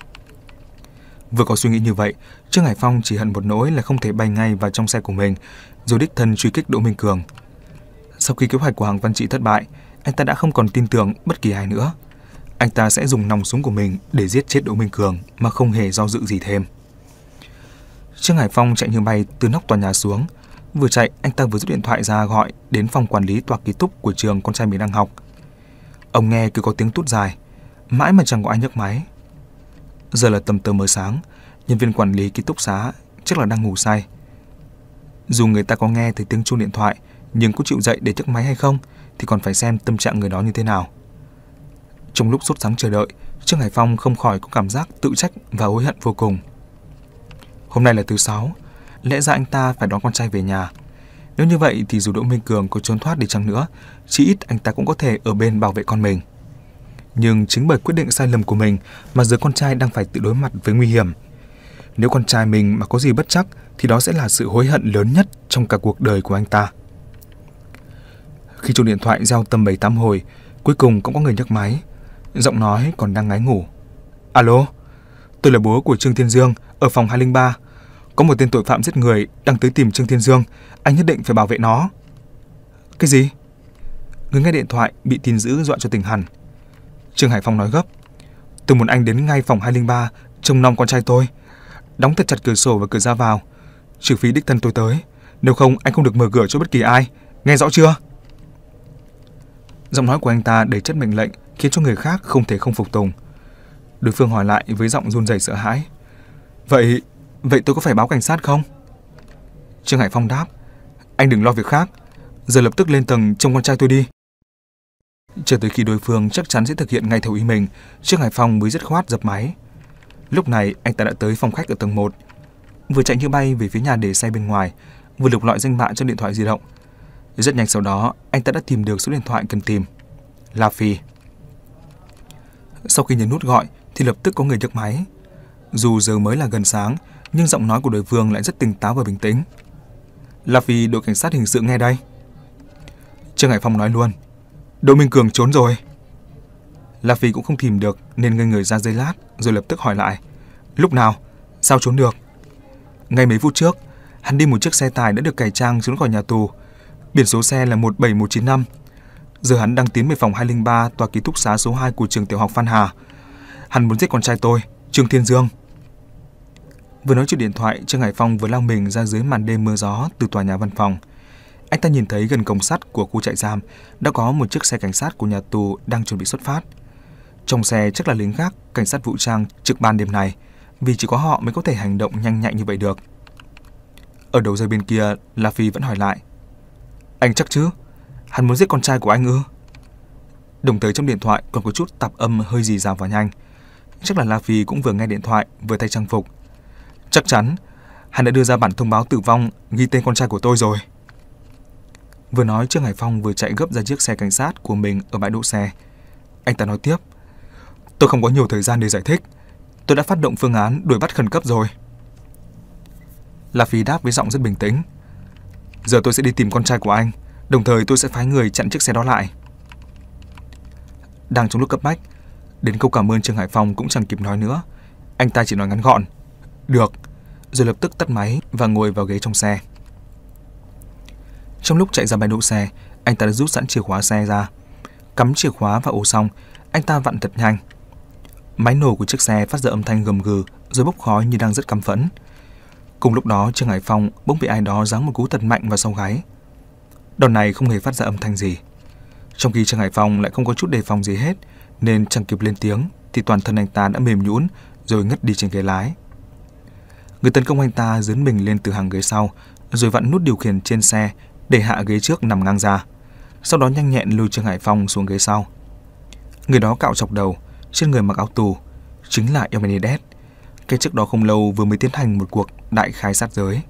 Vừa có suy nghĩ như vậy, Trương Hải Phong chỉ hận một nỗi là không thể bay ngay vào trong xe của mình rồi đích thân truy kích Đỗ Minh Cường. Sau khi kế hoạch của Hàng Văn Trị thất bại, anh ta đã không còn tin tưởng bất kỳ ai nữa. Anh ta sẽ dùng nòng súng của mình để giết chết Đỗ Minh Cường mà không hề do dự gì thêm. Trương Hải Phong chạy như bay từ nóc tòa nhà xuống. Vừa chạy, anh ta vừa rút điện thoại ra gọi đến phòng quản lý tòa ký túc của trường con trai mình đang học. Ông nghe cứ có tiếng tút dài, mãi mà chẳng có ai nhấc máy. Giờ là tầm tờ mờ sáng, nhân viên quản lý ký túc xá chắc là đang ngủ say. Dù người ta có nghe thấy tiếng chuông điện thoại, nhưng có chịu dậy để nhấc máy hay không thì còn phải xem tâm trạng người đó như thế nào. Trong lúc sốt sắng chờ đợi, Trương Hải Phong không khỏi có cảm giác tự trách và hối hận vô cùng. Hôm nay là thứ sáu, lẽ ra anh ta phải đón con trai về nhà. Nếu như vậy thì dù Đỗ Minh Cường có trốn thoát đi chăng nữa, chỉ ít anh ta cũng có thể ở bên bảo vệ con mình. Nhưng chính bởi quyết định sai lầm của mình mà giờ con trai đang phải tự đối mặt với nguy hiểm. Nếu con trai mình mà có gì bất trắc thì đó sẽ là sự hối hận lớn nhất trong cả cuộc đời của anh ta. Khi chuông điện thoại reo tầm bảy tám hồi, cuối cùng cũng có người nhấc máy. Giọng nói còn đang ngáy ngủ. Alo, tôi là bố của Trương Thiên Dương ở phòng hai không ba. Có một tên tội phạm giết người đang tới tìm Trương Thiên Dương. Anh nhất định phải bảo vệ nó. Cái gì? Người nghe điện thoại bị tin dữ dọa cho tỉnh hẳn. Trương Hải Phong nói gấp. Tôi muốn anh đến ngay phòng hai không ba trông nom con trai tôi. Đóng thật chặt cửa sổ và cửa ra vào, trừ phi đích thân tôi tới. Nếu không anh không được mở cửa cho bất kỳ ai. Nghe rõ chưa? Giọng nói của anh ta đầy chất mệnh lệnh khiến cho người khác không thể không phục tùng. Đối phương hỏi lại với giọng run rẩy sợ hãi. Vậy, vậy tôi có phải báo cảnh sát không? Trương Hải Phong đáp. Anh đừng lo việc khác. Giờ lập tức lên tầng trông con trai tôi đi. Chờ tới khi đối phương chắc chắn sẽ thực hiện ngay theo ý mình, Trương Hải Phong mới dứt khoát dập máy. Lúc này anh ta đã tới phòng khách ở tầng một. Vừa chạy như bay về phía nhà để xe bên ngoài, vừa lục lọi danh bạ trên điện thoại di động. Rất nhanh sau đó, anh ta đã tìm được số điện thoại cần tìm. La Phi. Sau khi nhấn nút gọi thì lập tức có người nhấc máy. Dù giờ mới là gần sáng, nhưng giọng nói của đối phương lại rất tỉnh táo và bình tĩnh. La Phi, đội cảnh sát hình sự nghe đây. Trương Hải Phong nói luôn. Đỗ Minh Cường trốn rồi. La Phi cũng không tìm được nên ngây người ra giây lát rồi lập tức hỏi lại. Lúc nào? Sao trốn được? Ngay mấy phút trước, hắn đi một chiếc xe tải đã được cải trang trốn khỏi nhà tù. Biển số xe là một bảy một chín năm. Giờ hắn đang tiến về phòng hai không ba tòa ký túc xá số hai của trường tiểu học Phan Hà. Hắn muốn giết con trai tôi, Trương Thiên Dương. Vừa nói chuyện điện thoại, Trương Hải Phong vừa lao mình ra dưới màn đêm mưa gió từ tòa nhà văn phòng. anh ta nhìn thấy gần cổng sắt của khu trại giam đã có một chiếc xe cảnh sát của nhà tù đang chuẩn bị xuất phát. Trong xe chắc là lính gác, cảnh sát vũ trang trực ban đêm này, vì chỉ có họ mới có thể hành động nhanh nhạy như vậy được. Ở đầu dây bên kia, La Phi vẫn hỏi lại: "Anh chắc chứ? Hắn muốn giết con trai của anh ư?" Đồng thời trong điện thoại còn có chút tạp âm hơi rì rào và nhanh. Chắc là La Phi cũng vừa nghe điện thoại vừa thay trang phục. "Chắc chắn, hắn đã đưa ra bản thông báo tử vong ghi tên con trai của tôi rồi." Vừa nói, Trương Hải Phong vừa chạy gấp ra chiếc xe cảnh sát của mình ở bãi đỗ xe. Anh ta nói tiếp: "Tôi không có nhiều thời gian để giải thích. Tôi đã phát động phương án đuổi bắt khẩn cấp rồi." La Phi đáp với giọng rất bình tĩnh: "Giờ tôi sẽ đi tìm con trai của anh, đồng thời tôi sẽ phái người chặn chiếc xe đó lại." Đang trong lúc cấp bách, đến câu cảm ơn Trương Hải Phong cũng chẳng kịp nói nữa. Anh ta chỉ nói ngắn gọn: "Được", rồi lập tức tắt máy và ngồi vào ghế trong xe. Trong lúc chạy ra bãi đỗ xe, anh ta đã rút sẵn chìa khóa xe ra. Cắm chìa khóa vào ổ xong, anh ta vặn thật nhanh. Máy nổ của chiếc xe phát ra âm thanh gầm gừ rồi bốc khói như đang rất căm phẫn. Cùng lúc đó, Trương Hải Phong bỗng bị ai đó giáng một cú thật mạnh vào sau gáy. Đòn này không hề phát ra âm thanh gì. Trong khi Trương Hải Phong lại không có chút đề phòng gì hết, nên chẳng kịp lên tiếng thì toàn thân anh ta đã mềm nhũn rồi ngất đi trên ghế lái. Người tấn công anh ta dướn mình lên từ hàng ghế sau, rồi vặn nút điều khiển trên xe để hạ ghế trước nằm ngang ra. Sau đó nhanh nhẹn lôi Trương Hải Phong xuống ghế sau. Người đó cạo chọc đầu, trên người mặc áo tù, chính là El Menendez, cái trước đó không lâu vừa mới tiến hành một cuộc đại khai sát giới.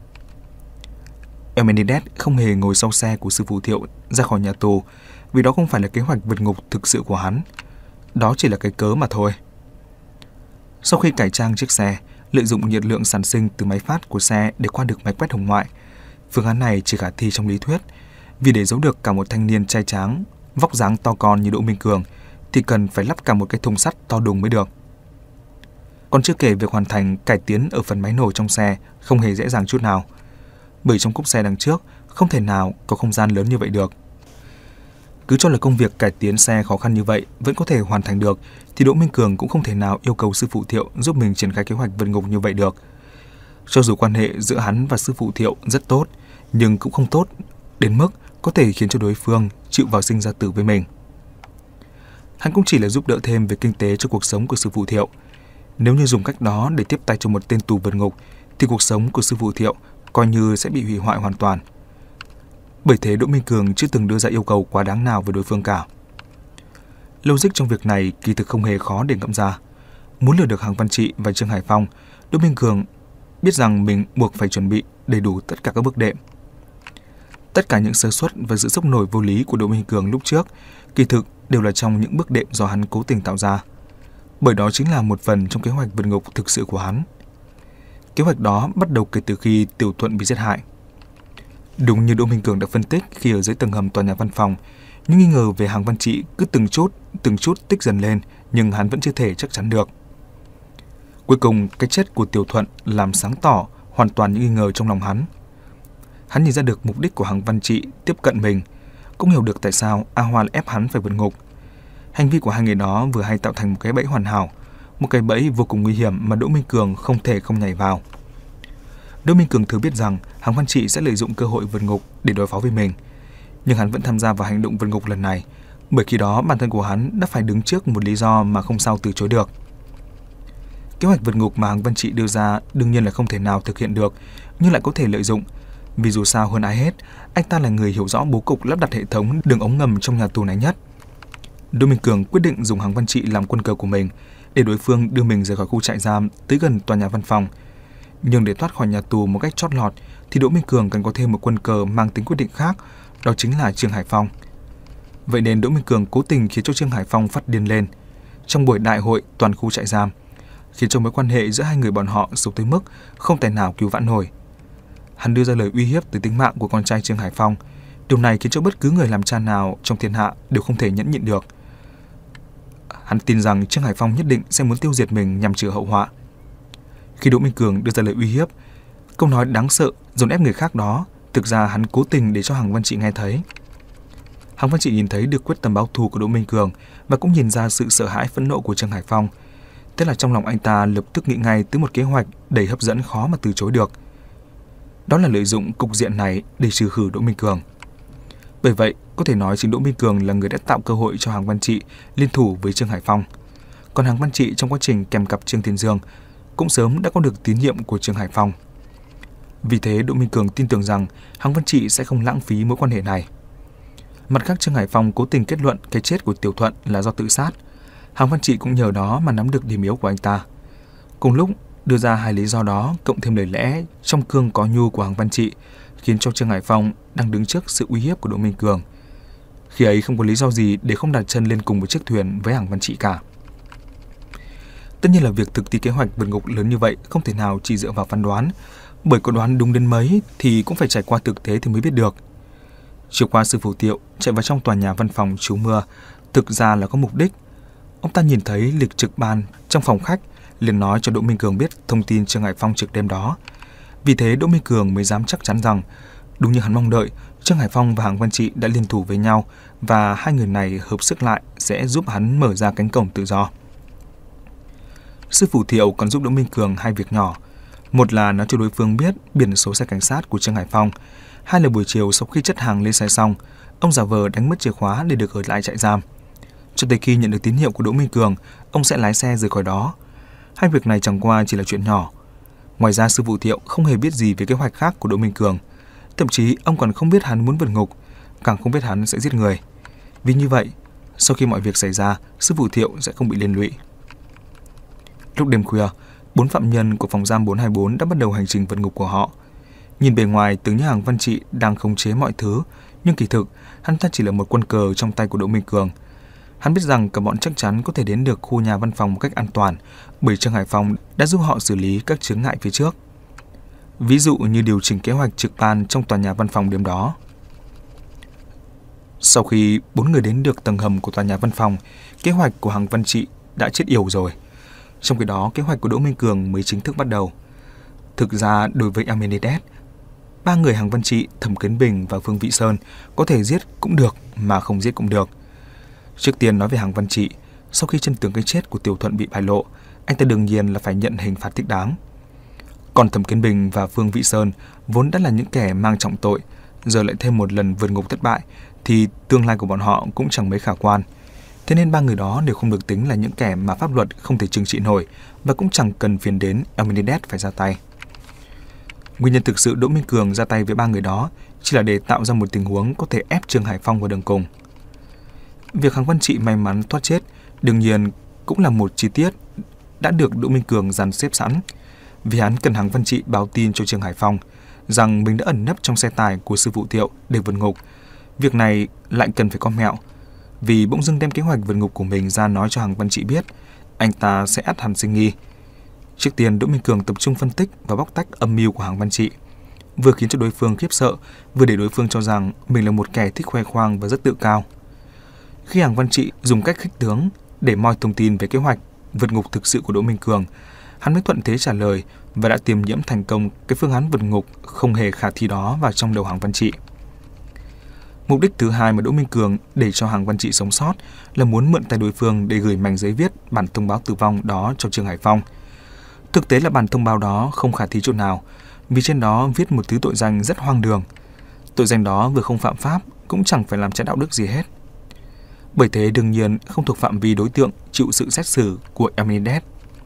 El Menendez không hề ngồi sau xe của sư phụ Thiệu ra khỏi nhà tù, vì đó không phải là kế hoạch vượt ngục thực sự của hắn. Đó chỉ là cái cớ mà thôi. Sau khi cải trang chiếc xe, lợi dụng nhiệt lượng sản sinh từ máy phát của xe để qua được máy quét hồng ngoại, phương án này chỉ khả thi trong lý thuyết, vì để giấu được cả một thanh niên trai tráng, vóc dáng to con như Đỗ Minh Cường thì cần phải lắp cả một cái thùng sắt to đùng mới được. Còn chưa kể việc hoàn thành cải tiến ở phần máy nổ trong xe không hề dễ dàng chút nào, bởi trong cốp xe đằng trước không thể nào có không gian lớn như vậy được. Cứ cho là công việc cải tiến xe khó khăn như vậy vẫn có thể hoàn thành được, thì Đỗ Minh Cường cũng không thể nào yêu cầu sư phụ Thiệu giúp mình triển khai kế hoạch vượt ngục như vậy được. Cho dù quan hệ giữa hắn và sư phụ Thiệu rất tốt, nhưng cũng không tốt đến mức có thể khiến cho đối phương chịu vào sinh ra tử với mình. Hắn cũng chỉ là giúp đỡ thêm về kinh tế cho cuộc sống của sư phụ Thiệu. Nếu như dùng cách đó để tiếp tay cho một tên tù vượt ngục, thì cuộc sống của sư phụ Thiệu coi như sẽ bị hủy hoại hoàn toàn. Bởi thế Đỗ Minh Cường chưa từng đưa ra yêu cầu quá đáng nào với đối phương cả. Logic trong việc này kỳ thực không hề khó để ngẫm ra. Muốn lừa được Hằng Văn Trị và Trương Hải Phong, Đỗ Minh Cường biết rằng mình buộc phải chuẩn bị đầy đủ tất cả các bước đệm. Tất cả những sơ suất và sự sốc nổi vô lý của Đỗ Minh Cường lúc trước kỳ thực đều là trong những bước đệm do hắn cố tình tạo ra, bởi đó chính là một phần trong kế hoạch vượt ngục thực sự của hắn. Kế hoạch đó bắt đầu kể từ khi Tiểu Thuận bị giết hại. Đúng như Đỗ Minh Cường đã phân tích khi ở dưới tầng hầm tòa nhà văn phòng, những nghi ngờ về Hằng Văn Trị cứ từng chút, từng chút tích dần lên, nhưng hắn vẫn chưa thể chắc chắn được. Cuối cùng, cái chết của Tiểu Thuận làm sáng tỏ hoàn toàn những nghi ngờ trong lòng hắn. Hắn nhìn ra được mục đích của Hằng Văn Trị tiếp cận mình, cũng hiểu được tại sao A Hoa lại ép hắn phải vượt ngục. Hành vi của hai người đó vừa hay tạo thành một cái bẫy hoàn hảo, một cái bẫy vô cùng nguy hiểm mà Đỗ Minh Cường không thể không nhảy vào. Đỗ Minh Cường thừa biết rằng Hằng Văn Trị sẽ lợi dụng cơ hội vượt ngục để đối phó với mình, nhưng hắn vẫn tham gia vào hành động vượt ngục lần này, bởi khi đó bản thân của hắn đã phải đứng trước một lý do mà không sao từ chối được. Kế hoạch vượt ngục mà Hằng Văn Trị đưa ra đương nhiên là không thể nào thực hiện được, nhưng lại có thể lợi dụng, vì dù sao hơn ai hết, anh ta là người hiểu rõ bố cục lắp đặt hệ thống đường ống ngầm trong nhà tù này nhất. Đỗ Minh Cường quyết định dùng Hằng Văn Trị làm quân cờ của mình để đối phương đưa mình rời khỏi khu trại giam tới gần tòa nhà văn phòng. Nhưng để thoát khỏi nhà tù một cách chót lọt thì Đỗ Minh Cường cần có thêm một quân cờ mang tính quyết định khác, đó chính là Trương Hải Phong. Vậy nên Đỗ Minh Cường cố tình khiến cho Trương Hải Phong phát điên lên trong buổi đại hội toàn khu trại giam, khiến cho mối quan hệ giữa hai người bọn họ sụp tới mức không thể nào cứu vãn nổi. Hắn đưa ra lời uy hiếp tới tính mạng của con trai Trương Hải Phong. Điều này khiến cho bất cứ người làm cha nào trong thiên hạ đều không thể nhẫn nhịn được. Hắn tin rằng Trương Hải Phong nhất định sẽ muốn tiêu diệt mình nhằm trừ hậu họa. Khi Đỗ Minh Cường đưa ra lời uy hiếp, câu nói đáng sợ dồn ép người khác đó, thực ra hắn cố tình để cho Hằng Văn Trị nghe thấy. Hằng Văn Trị nhìn thấy được quyết tâm báo thù của Đỗ Minh Cường và cũng nhìn ra sự sợ hãi phẫn nộ của Trương Hải Phong. Thế là trong lòng anh ta lập tức nghĩ ngay tới một kế hoạch đầy hấp dẫn khó mà từ chối được. Đó là lợi dụng cục diện này để trừ khử Đỗ Minh Cường. Bởi vậy, có thể nói chính Đỗ Minh Cường là người đã tạo cơ hội cho Hàng Văn Trị liên thủ với Trương Hải Phong. Còn Hàng Văn Trị trong quá trình kèm cặp Trương Thiên Dương cũng sớm đã có được tín nhiệm của Trương Hải Phong. Vì thế, Đỗ Minh Cường tin tưởng rằng Hàng Văn Trị sẽ không lãng phí mối quan hệ này. Mặt khác, Trương Hải Phong cố tình kết luận cái chết của Tiểu Thuận là do tự sát. Hàng Văn Trị cũng nhờ đó mà nắm được điểm yếu của anh ta. Cùng lúc đưa ra hai lý do đó, cộng thêm lời lẽ trong cương có nhu của Hàng Văn Trị, khiến cho Trương Hải Phong đang đứng trước sự uy hiếp của Đỗ Minh Cường. Khi ấy không có lý do gì để không đặt chân lên cùng một chiếc thuyền với Hàng Văn Trị cả. Tất nhiên là việc thực thi kế hoạch vượt ngục lớn như vậy không thể nào chỉ dựa vào phán đoán, bởi có đoán đúng đến mấy thì cũng phải trải qua thực tế thì mới biết được. Chiều qua sư Phủ Tiệu chạy vào trong tòa nhà văn phòng trú mưa, thực ra là có mục đích. Ông ta nhìn thấy lịch trực ban trong phòng khách, liền nói cho Đỗ Minh Cường biết thông tin Trương Hải Phong trực đêm đó. Vì thế Đỗ Minh Cường mới dám chắc chắn rằng, đúng như hắn mong đợi, Trương Hải Phong và Hàng Văn Trị đã liên thủ với nhau và hai người này hợp sức lại sẽ giúp hắn mở ra cánh cổng tự do. Sư Phủ Thiệu còn giúp Đỗ Minh Cường hai việc nhỏ. Một là nói cho đối phương biết biển số xe cảnh sát của Trương Hải Phong. Hai là buổi chiều sau khi chất hàng lên xe xong, ông giả vờ đánh mất chìa khóa để được ở lại trại giam. Cho tới khi nhận được tín hiệu của Đỗ Minh Cường, ông sẽ lái xe rời khỏi đó. Hai việc này chẳng qua chỉ là chuyện nhỏ. Ngoài ra, sư Phụ Thiệu không hề biết gì về kế hoạch khác của Đỗ Minh Cường. Thậm chí ông còn không biết hắn muốn vượt ngục, càng không biết hắn sẽ giết người. Vì như vậy, sau khi mọi việc xảy ra, sư Phụ Thiệu sẽ không bị liên lụy. Lúc đêm khuya, bốn phạm nhân của phòng giam bốn hai bốn đã bắt đầu hành trình vượt ngục của họ. Nhìn bề ngoài tưởng như Hàng Văn Trị đang khống chế mọi thứ, nhưng kỳ thực hắn ta chỉ là một quân cờ trong tay của Đỗ Minh Cường. Hắn biết rằng cả bọn chắc chắn có thể đến được khu nhà văn phòng một cách an toàn, bởi Trương Hải Phong đã giúp họ xử lý các chướng ngại phía trước. Ví dụ như điều chỉnh kế hoạch trực ban trong tòa nhà văn phòng đêm đó. Sau khi bốn người đến được tầng hầm của tòa nhà văn phòng, kế hoạch của Hàng Văn Trị đã chết yểu rồi. Trong khi đó, kế hoạch của Đỗ Minh Cường mới chính thức bắt đầu. Thực ra, đối với Amenedet, ba người Hàng Văn Trị, Thẩm Kiến Bình và Phương Vị Sơn có thể giết cũng được mà không giết cũng được. Trước tiên nói về Hàng Văn Trị, sau khi chân tướng cái chết của Tiểu Thuận bị bại lộ, anh ta đương nhiên là phải nhận hình phạt thích đáng. Còn Thẩm Kiến Bình và Phương Vị Sơn vốn đã là những kẻ mang trọng tội, giờ lại thêm một lần vượt ngục thất bại, thì tương lai của bọn họ cũng chẳng mấy khả quan. Thế nên ba người đó đều không được tính là những kẻ mà pháp luật không thể trừng trị nổi, và cũng chẳng cần phiền đến Amenedet phải ra tay. Nguyên nhân thực sự Đỗ Minh Cường ra tay với ba người đó chỉ là để tạo ra một tình huống có thể ép Trương Hải Phong vào đường cùng. Việc Hàng Văn Trị may mắn thoát chết đương nhiên cũng là một chi tiết đã được Đỗ Minh Cường dàn xếp sẵn, vì hắn cần Hàng Văn Trị báo tin cho Trương Hải Phong rằng mình đã ẩn nấp trong xe tải của sư Phụ Thiệu để vượt ngục. Việc này lại cần phải có mẹo, vì bỗng dưng đem kế hoạch vượt ngục của mình ra nói cho Hàng Văn Trị biết, anh ta sẽ ắt hẳn sinh nghi. Trước tiên, Đỗ Minh Cường tập trung phân tích và bóc tách âm mưu của Hàng Văn Trị, vừa khiến cho đối phương khiếp sợ, vừa để đối phương cho rằng mình là một kẻ thích khoe khoang và rất tự cao. Khi Hàng Văn Trị dùng cách khích tướng để moi thông tin về kế hoạch vượt ngục thực sự của Đỗ Minh Cường, hắn mới thuận thế trả lời và đã tiêm nhiễm thành công cái phương án vượt ngục không hề khả thi đó vào trong đầu Hàng Văn Trị. Mục đích thứ hai mà Đỗ Minh Cường để cho Hàng Văn Trị sống sót là muốn mượn tay đối phương để gửi mảnh giấy viết bản thông báo tử vong đó cho Trương Hải Phong. Thực tế là bản thông báo đó không khả thi chỗ nào, vì trên đó viết một thứ tội danh rất hoang đường. Tội danh đó vừa không phạm pháp, cũng chẳng phải làm trái đạo đức gì hết. Bởi thế đương nhiên không thuộc phạm vi đối tượng chịu sự xét xử của Amenedet.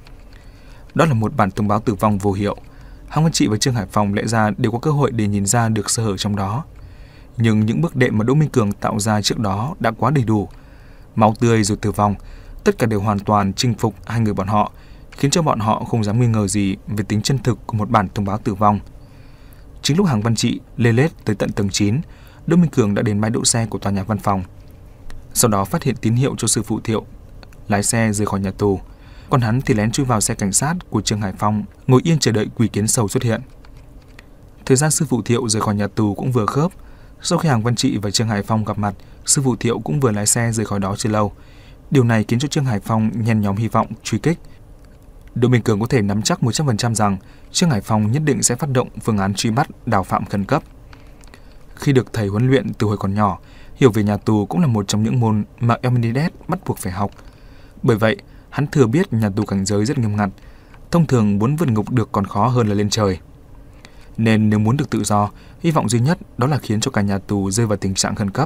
Đó là một bản thông báo tử vong vô hiệu. Hàng Văn Trị và Trương Hải Phong lẽ ra đều có cơ hội để nhìn ra được sơ hở trong đó. Nhưng những bước đệm mà Đỗ Minh Cường tạo ra trước đó đã quá đầy đủ. Máu tươi rồi tử vong, tất cả đều hoàn toàn chinh phục hai người bọn họ, khiến cho bọn họ không dám nghi ngờ gì về tính chân thực của một bản thông báo tử vong. Chính lúc Hàng Văn Trị lê lết tới tận tầng chín, Đỗ Minh Cường đã đến bãi đỗ xe của tòa nhà văn phòng. Sau đó phát hiện tín hiệu cho sư Phụ Thiệu lái xe rời khỏi nhà tù, còn hắn thì lén chui vào xe cảnh sát của Trương Hải Phong, ngồi yên chờ đợi Quỷ Kiến Sầu xuất hiện. Thời gian sư Phụ Thiệu rời khỏi nhà tù cũng vừa khớp. Sau khi Hàng Văn Trị và Trương Hải Phong gặp mặt, sư Phụ Thiệu cũng vừa lái xe rời khỏi đó chưa lâu. Điều này khiến cho Trương Hải Phong nhen nhóm hy vọng truy kích. Đỗ Minh Cường có thể nắm chắc một trăm phần trăm rằng Trương Hải Phong nhất định sẽ phát động phương án truy bắt đào phạm khẩn cấp. Khi được thầy huấn luyện từ hồi còn nhỏ, hiểu về nhà tù cũng là một trong những môn mà Amenedet bắt buộc phải học. Bởi vậy, hắn thừa biết nhà tù cảnh giới rất nghiêm ngặt, thông thường muốn vượt ngục được còn khó hơn là lên trời. nên nếu muốn được tự do, hy vọng duy nhất đó là khiến cho cả nhà tù rơi vào tình trạng khẩn cấp.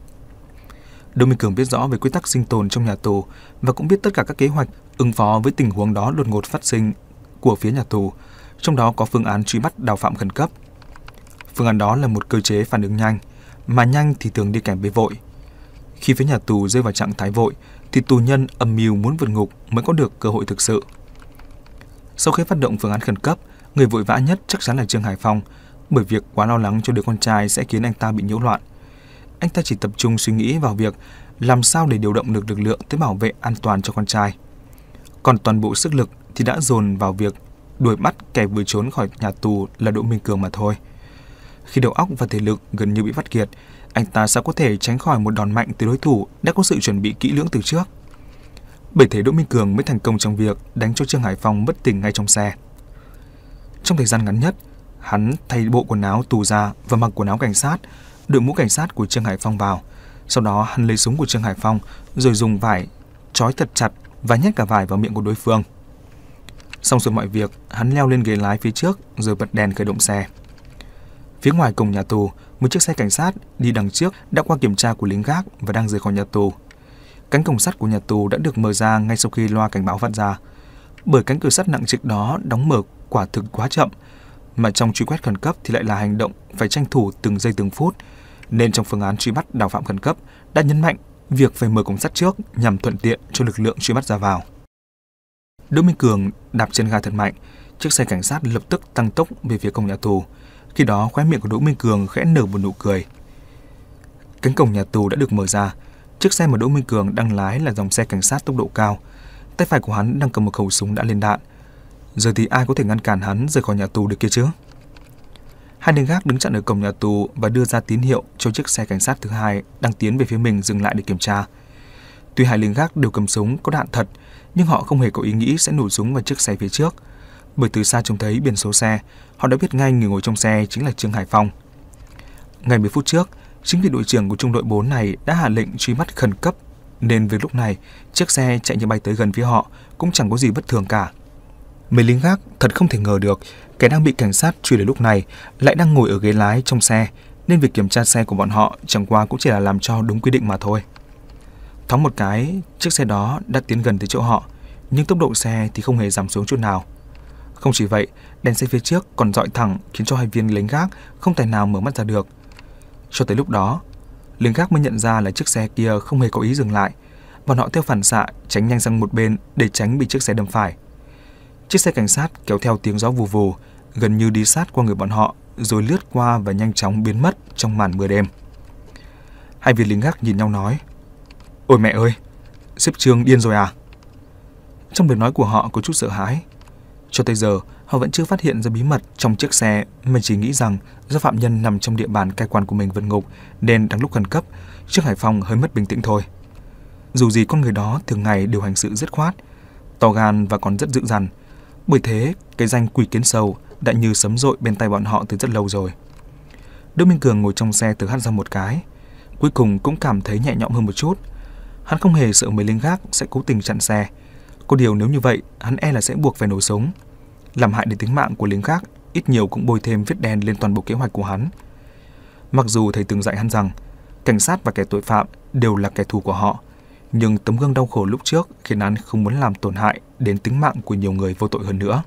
Đỗ Minh Cường biết rõ về quy tắc sinh tồn trong nhà tù và cũng biết tất cả các kế hoạch ứng phó với tình huống đó đột ngột phát sinh của phía nhà tù, trong đó có phương án truy bắt đào phạm khẩn cấp. Phương án đó là một cơ chế phản ứng nhanh, mà nhanh thì thường đi kèm với vội. Khi phía nhà tù rơi vào trạng thái vội, thì tù nhân âm mưu muốn vượt ngục mới có được cơ hội thực sự. Sau khi phát động phương án khẩn cấp, người vội vã nhất chắc chắn là Trương Hải Phong, bởi việc quá lo lắng cho đứa con trai sẽ khiến anh ta bị nhiễu loạn. Anh ta chỉ tập trung suy nghĩ vào việc làm sao để điều động được lực lượng tới bảo vệ an toàn cho con trai. Còn toàn bộ sức lực thì đã dồn vào việc đuổi bắt kẻ vừa trốn khỏi nhà tù là Đỗ Minh Cường mà thôi. Khi đầu óc và thể lực gần như bị vắt kiệt, anh ta sao có thể tránh khỏi một đòn mạnh từ đối thủ đã có sự chuẩn bị kỹ lưỡng từ trước. Bởi thế Đỗ Minh Cường mới thành công trong việc đánh cho Trương Hải Phong bất tỉnh ngay trong xe. Trong thời gian ngắn nhất, hắn thay bộ quần áo tù ra và mặc quần áo cảnh sát, đội mũ cảnh sát của Trương Hải Phong vào. Sau đó hắn lấy súng của Trương Hải Phong rồi dùng vải trói thật chặt và nhét cả vải vào miệng của đối phương. Xong xuôi mọi việc, hắn leo lên ghế lái phía trước rồi bật đèn khởi động xe. Phía ngoài cổng nhà tù, một chiếc xe cảnh sát đi đằng trước đã qua kiểm tra của lính gác và đang rời khỏi nhà tù. Cánh cổng sắt của nhà tù đã được mở ra ngay sau khi loa cảnh báo phát ra. Bởi cánh cửa sắt nặng trịch đó đóng mở quả thực quá chậm, mà trong truy quét khẩn cấp thì lại là hành động phải tranh thủ từng giây từng phút, nên trong phương án truy bắt đào phạm khẩn cấp đã nhấn mạnh việc phải mở cổng sắt trước nhằm thuận tiện cho lực lượng truy bắt ra vào. Đỗ Minh Cường đạp chân ga thật mạnh, chiếc xe cảnh sát lập tức tăng tốc về phía cổng nhà tù. Khi đó khóe miệng của Đỗ Minh Cường khẽ nở một nụ cười. Cánh cổng nhà tù đã được mở ra. Chiếc xe mà Đỗ Minh Cường đang lái là dòng xe cảnh sát tốc độ cao. Tay phải của hắn đang cầm một khẩu súng đã lên đạn. Giờ thì ai có thể ngăn cản hắn rời khỏi nhà tù được kia chứ? Hai lính gác đứng chặn ở cổng nhà tù và đưa ra tín hiệu cho chiếc xe cảnh sát thứ hai đang tiến về phía mình dừng lại để kiểm tra. Tuy hai lính gác đều cầm súng có đạn thật, nhưng họ không hề có ý nghĩ sẽ nổ súng vào chiếc xe phía trước. Bởi từ xa trông thấy biển số xe, họ đã biết ngay người ngồi trong xe chính là Trương Hải Phong. Ngày mười phút trước, chính vì đội trưởng của trung đội bốn này đã hạ lệnh truy bắt khẩn cấp, nên về lúc này, chiếc xe chạy như bay tới gần phía họ cũng chẳng có gì bất thường cả. Mấy lính gác thật không thể ngờ được kẻ đang bị cảnh sát truy đuổi lúc này lại đang ngồi ở ghế lái trong xe, nên việc kiểm tra xe của bọn họ chẳng qua cũng chỉ là làm cho đúng quy định mà thôi. Thoáng một cái, chiếc xe đó đã tiến gần tới chỗ họ, nhưng tốc độ xe thì không hề giảm xuống chút nào. Không chỉ vậy, đèn xe phía trước còn dọi thẳng khiến cho hai viên lính gác không tài nào mở mắt ra được. Cho tới lúc đó, lính gác mới nhận ra là chiếc xe kia không hề có ý dừng lại. Bọn họ theo phản xạ tránh nhanh sang một bên để tránh bị chiếc xe đâm phải. Chiếc xe cảnh sát kéo theo tiếng gió vù vù, gần như đi sát qua người bọn họ, rồi lướt qua và nhanh chóng biến mất trong màn mưa đêm. Hai viên lính gác nhìn nhau nói: "Ôi mẹ ơi, sếp Trương điên rồi à?" Trong lời nói của họ có chút sợ hãi. Cho tới giờ, họ vẫn chưa phát hiện ra bí mật trong chiếc xe, mà chỉ nghĩ rằng do phạm nhân nằm trong địa bàn cai quản của mình vượt ngục, nên đang lúc khẩn cấp, Trương Hải Phong hơi mất bình tĩnh thôi. Dù gì con người đó thường ngày đều hành sự dứt khoát, to gan và còn rất dữ dằn. Bởi thế, cái danh quỷ kiến sầu đã như sấm dội bên tai bọn họ từ rất lâu rồi. Đỗ Minh Cường ngồi trong xe thở hắt ra một cái, cuối cùng cũng cảm thấy nhẹ nhõm hơn một chút. Hắn không hề sợ mấy lính gác sẽ cố tình chặn xe. Có điều nếu như vậy, hắn e là sẽ buộc phải nổ súng. Làm hại đến tính mạng của lính gác, ít nhiều cũng bôi thêm vết đen lên toàn bộ kế hoạch của hắn. Mặc dù thầy từng dạy hắn rằng cảnh sát và kẻ tội phạm đều là kẻ thù của họ, nhưng tấm gương đau khổ lúc trước khiến hắn không muốn làm tổn hại đến tính mạng của nhiều người vô tội hơn nữa.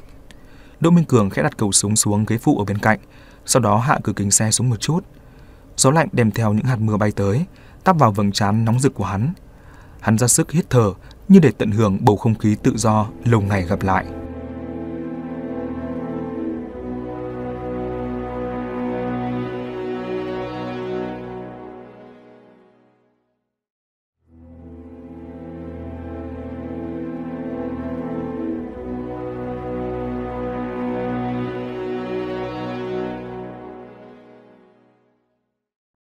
Đỗ Minh Cường khẽ đặt khẩu súng xuống ghế phụ ở bên cạnh, sau đó hạ cửa kính xe xuống một chút. Gió lạnh đem theo những hạt mưa bay tới, táp vào vầng trán nóng rực của hắn. Hắn ra sức hít thở như để tận hưởng bầu không khí tự do lâu ngày gặp lại.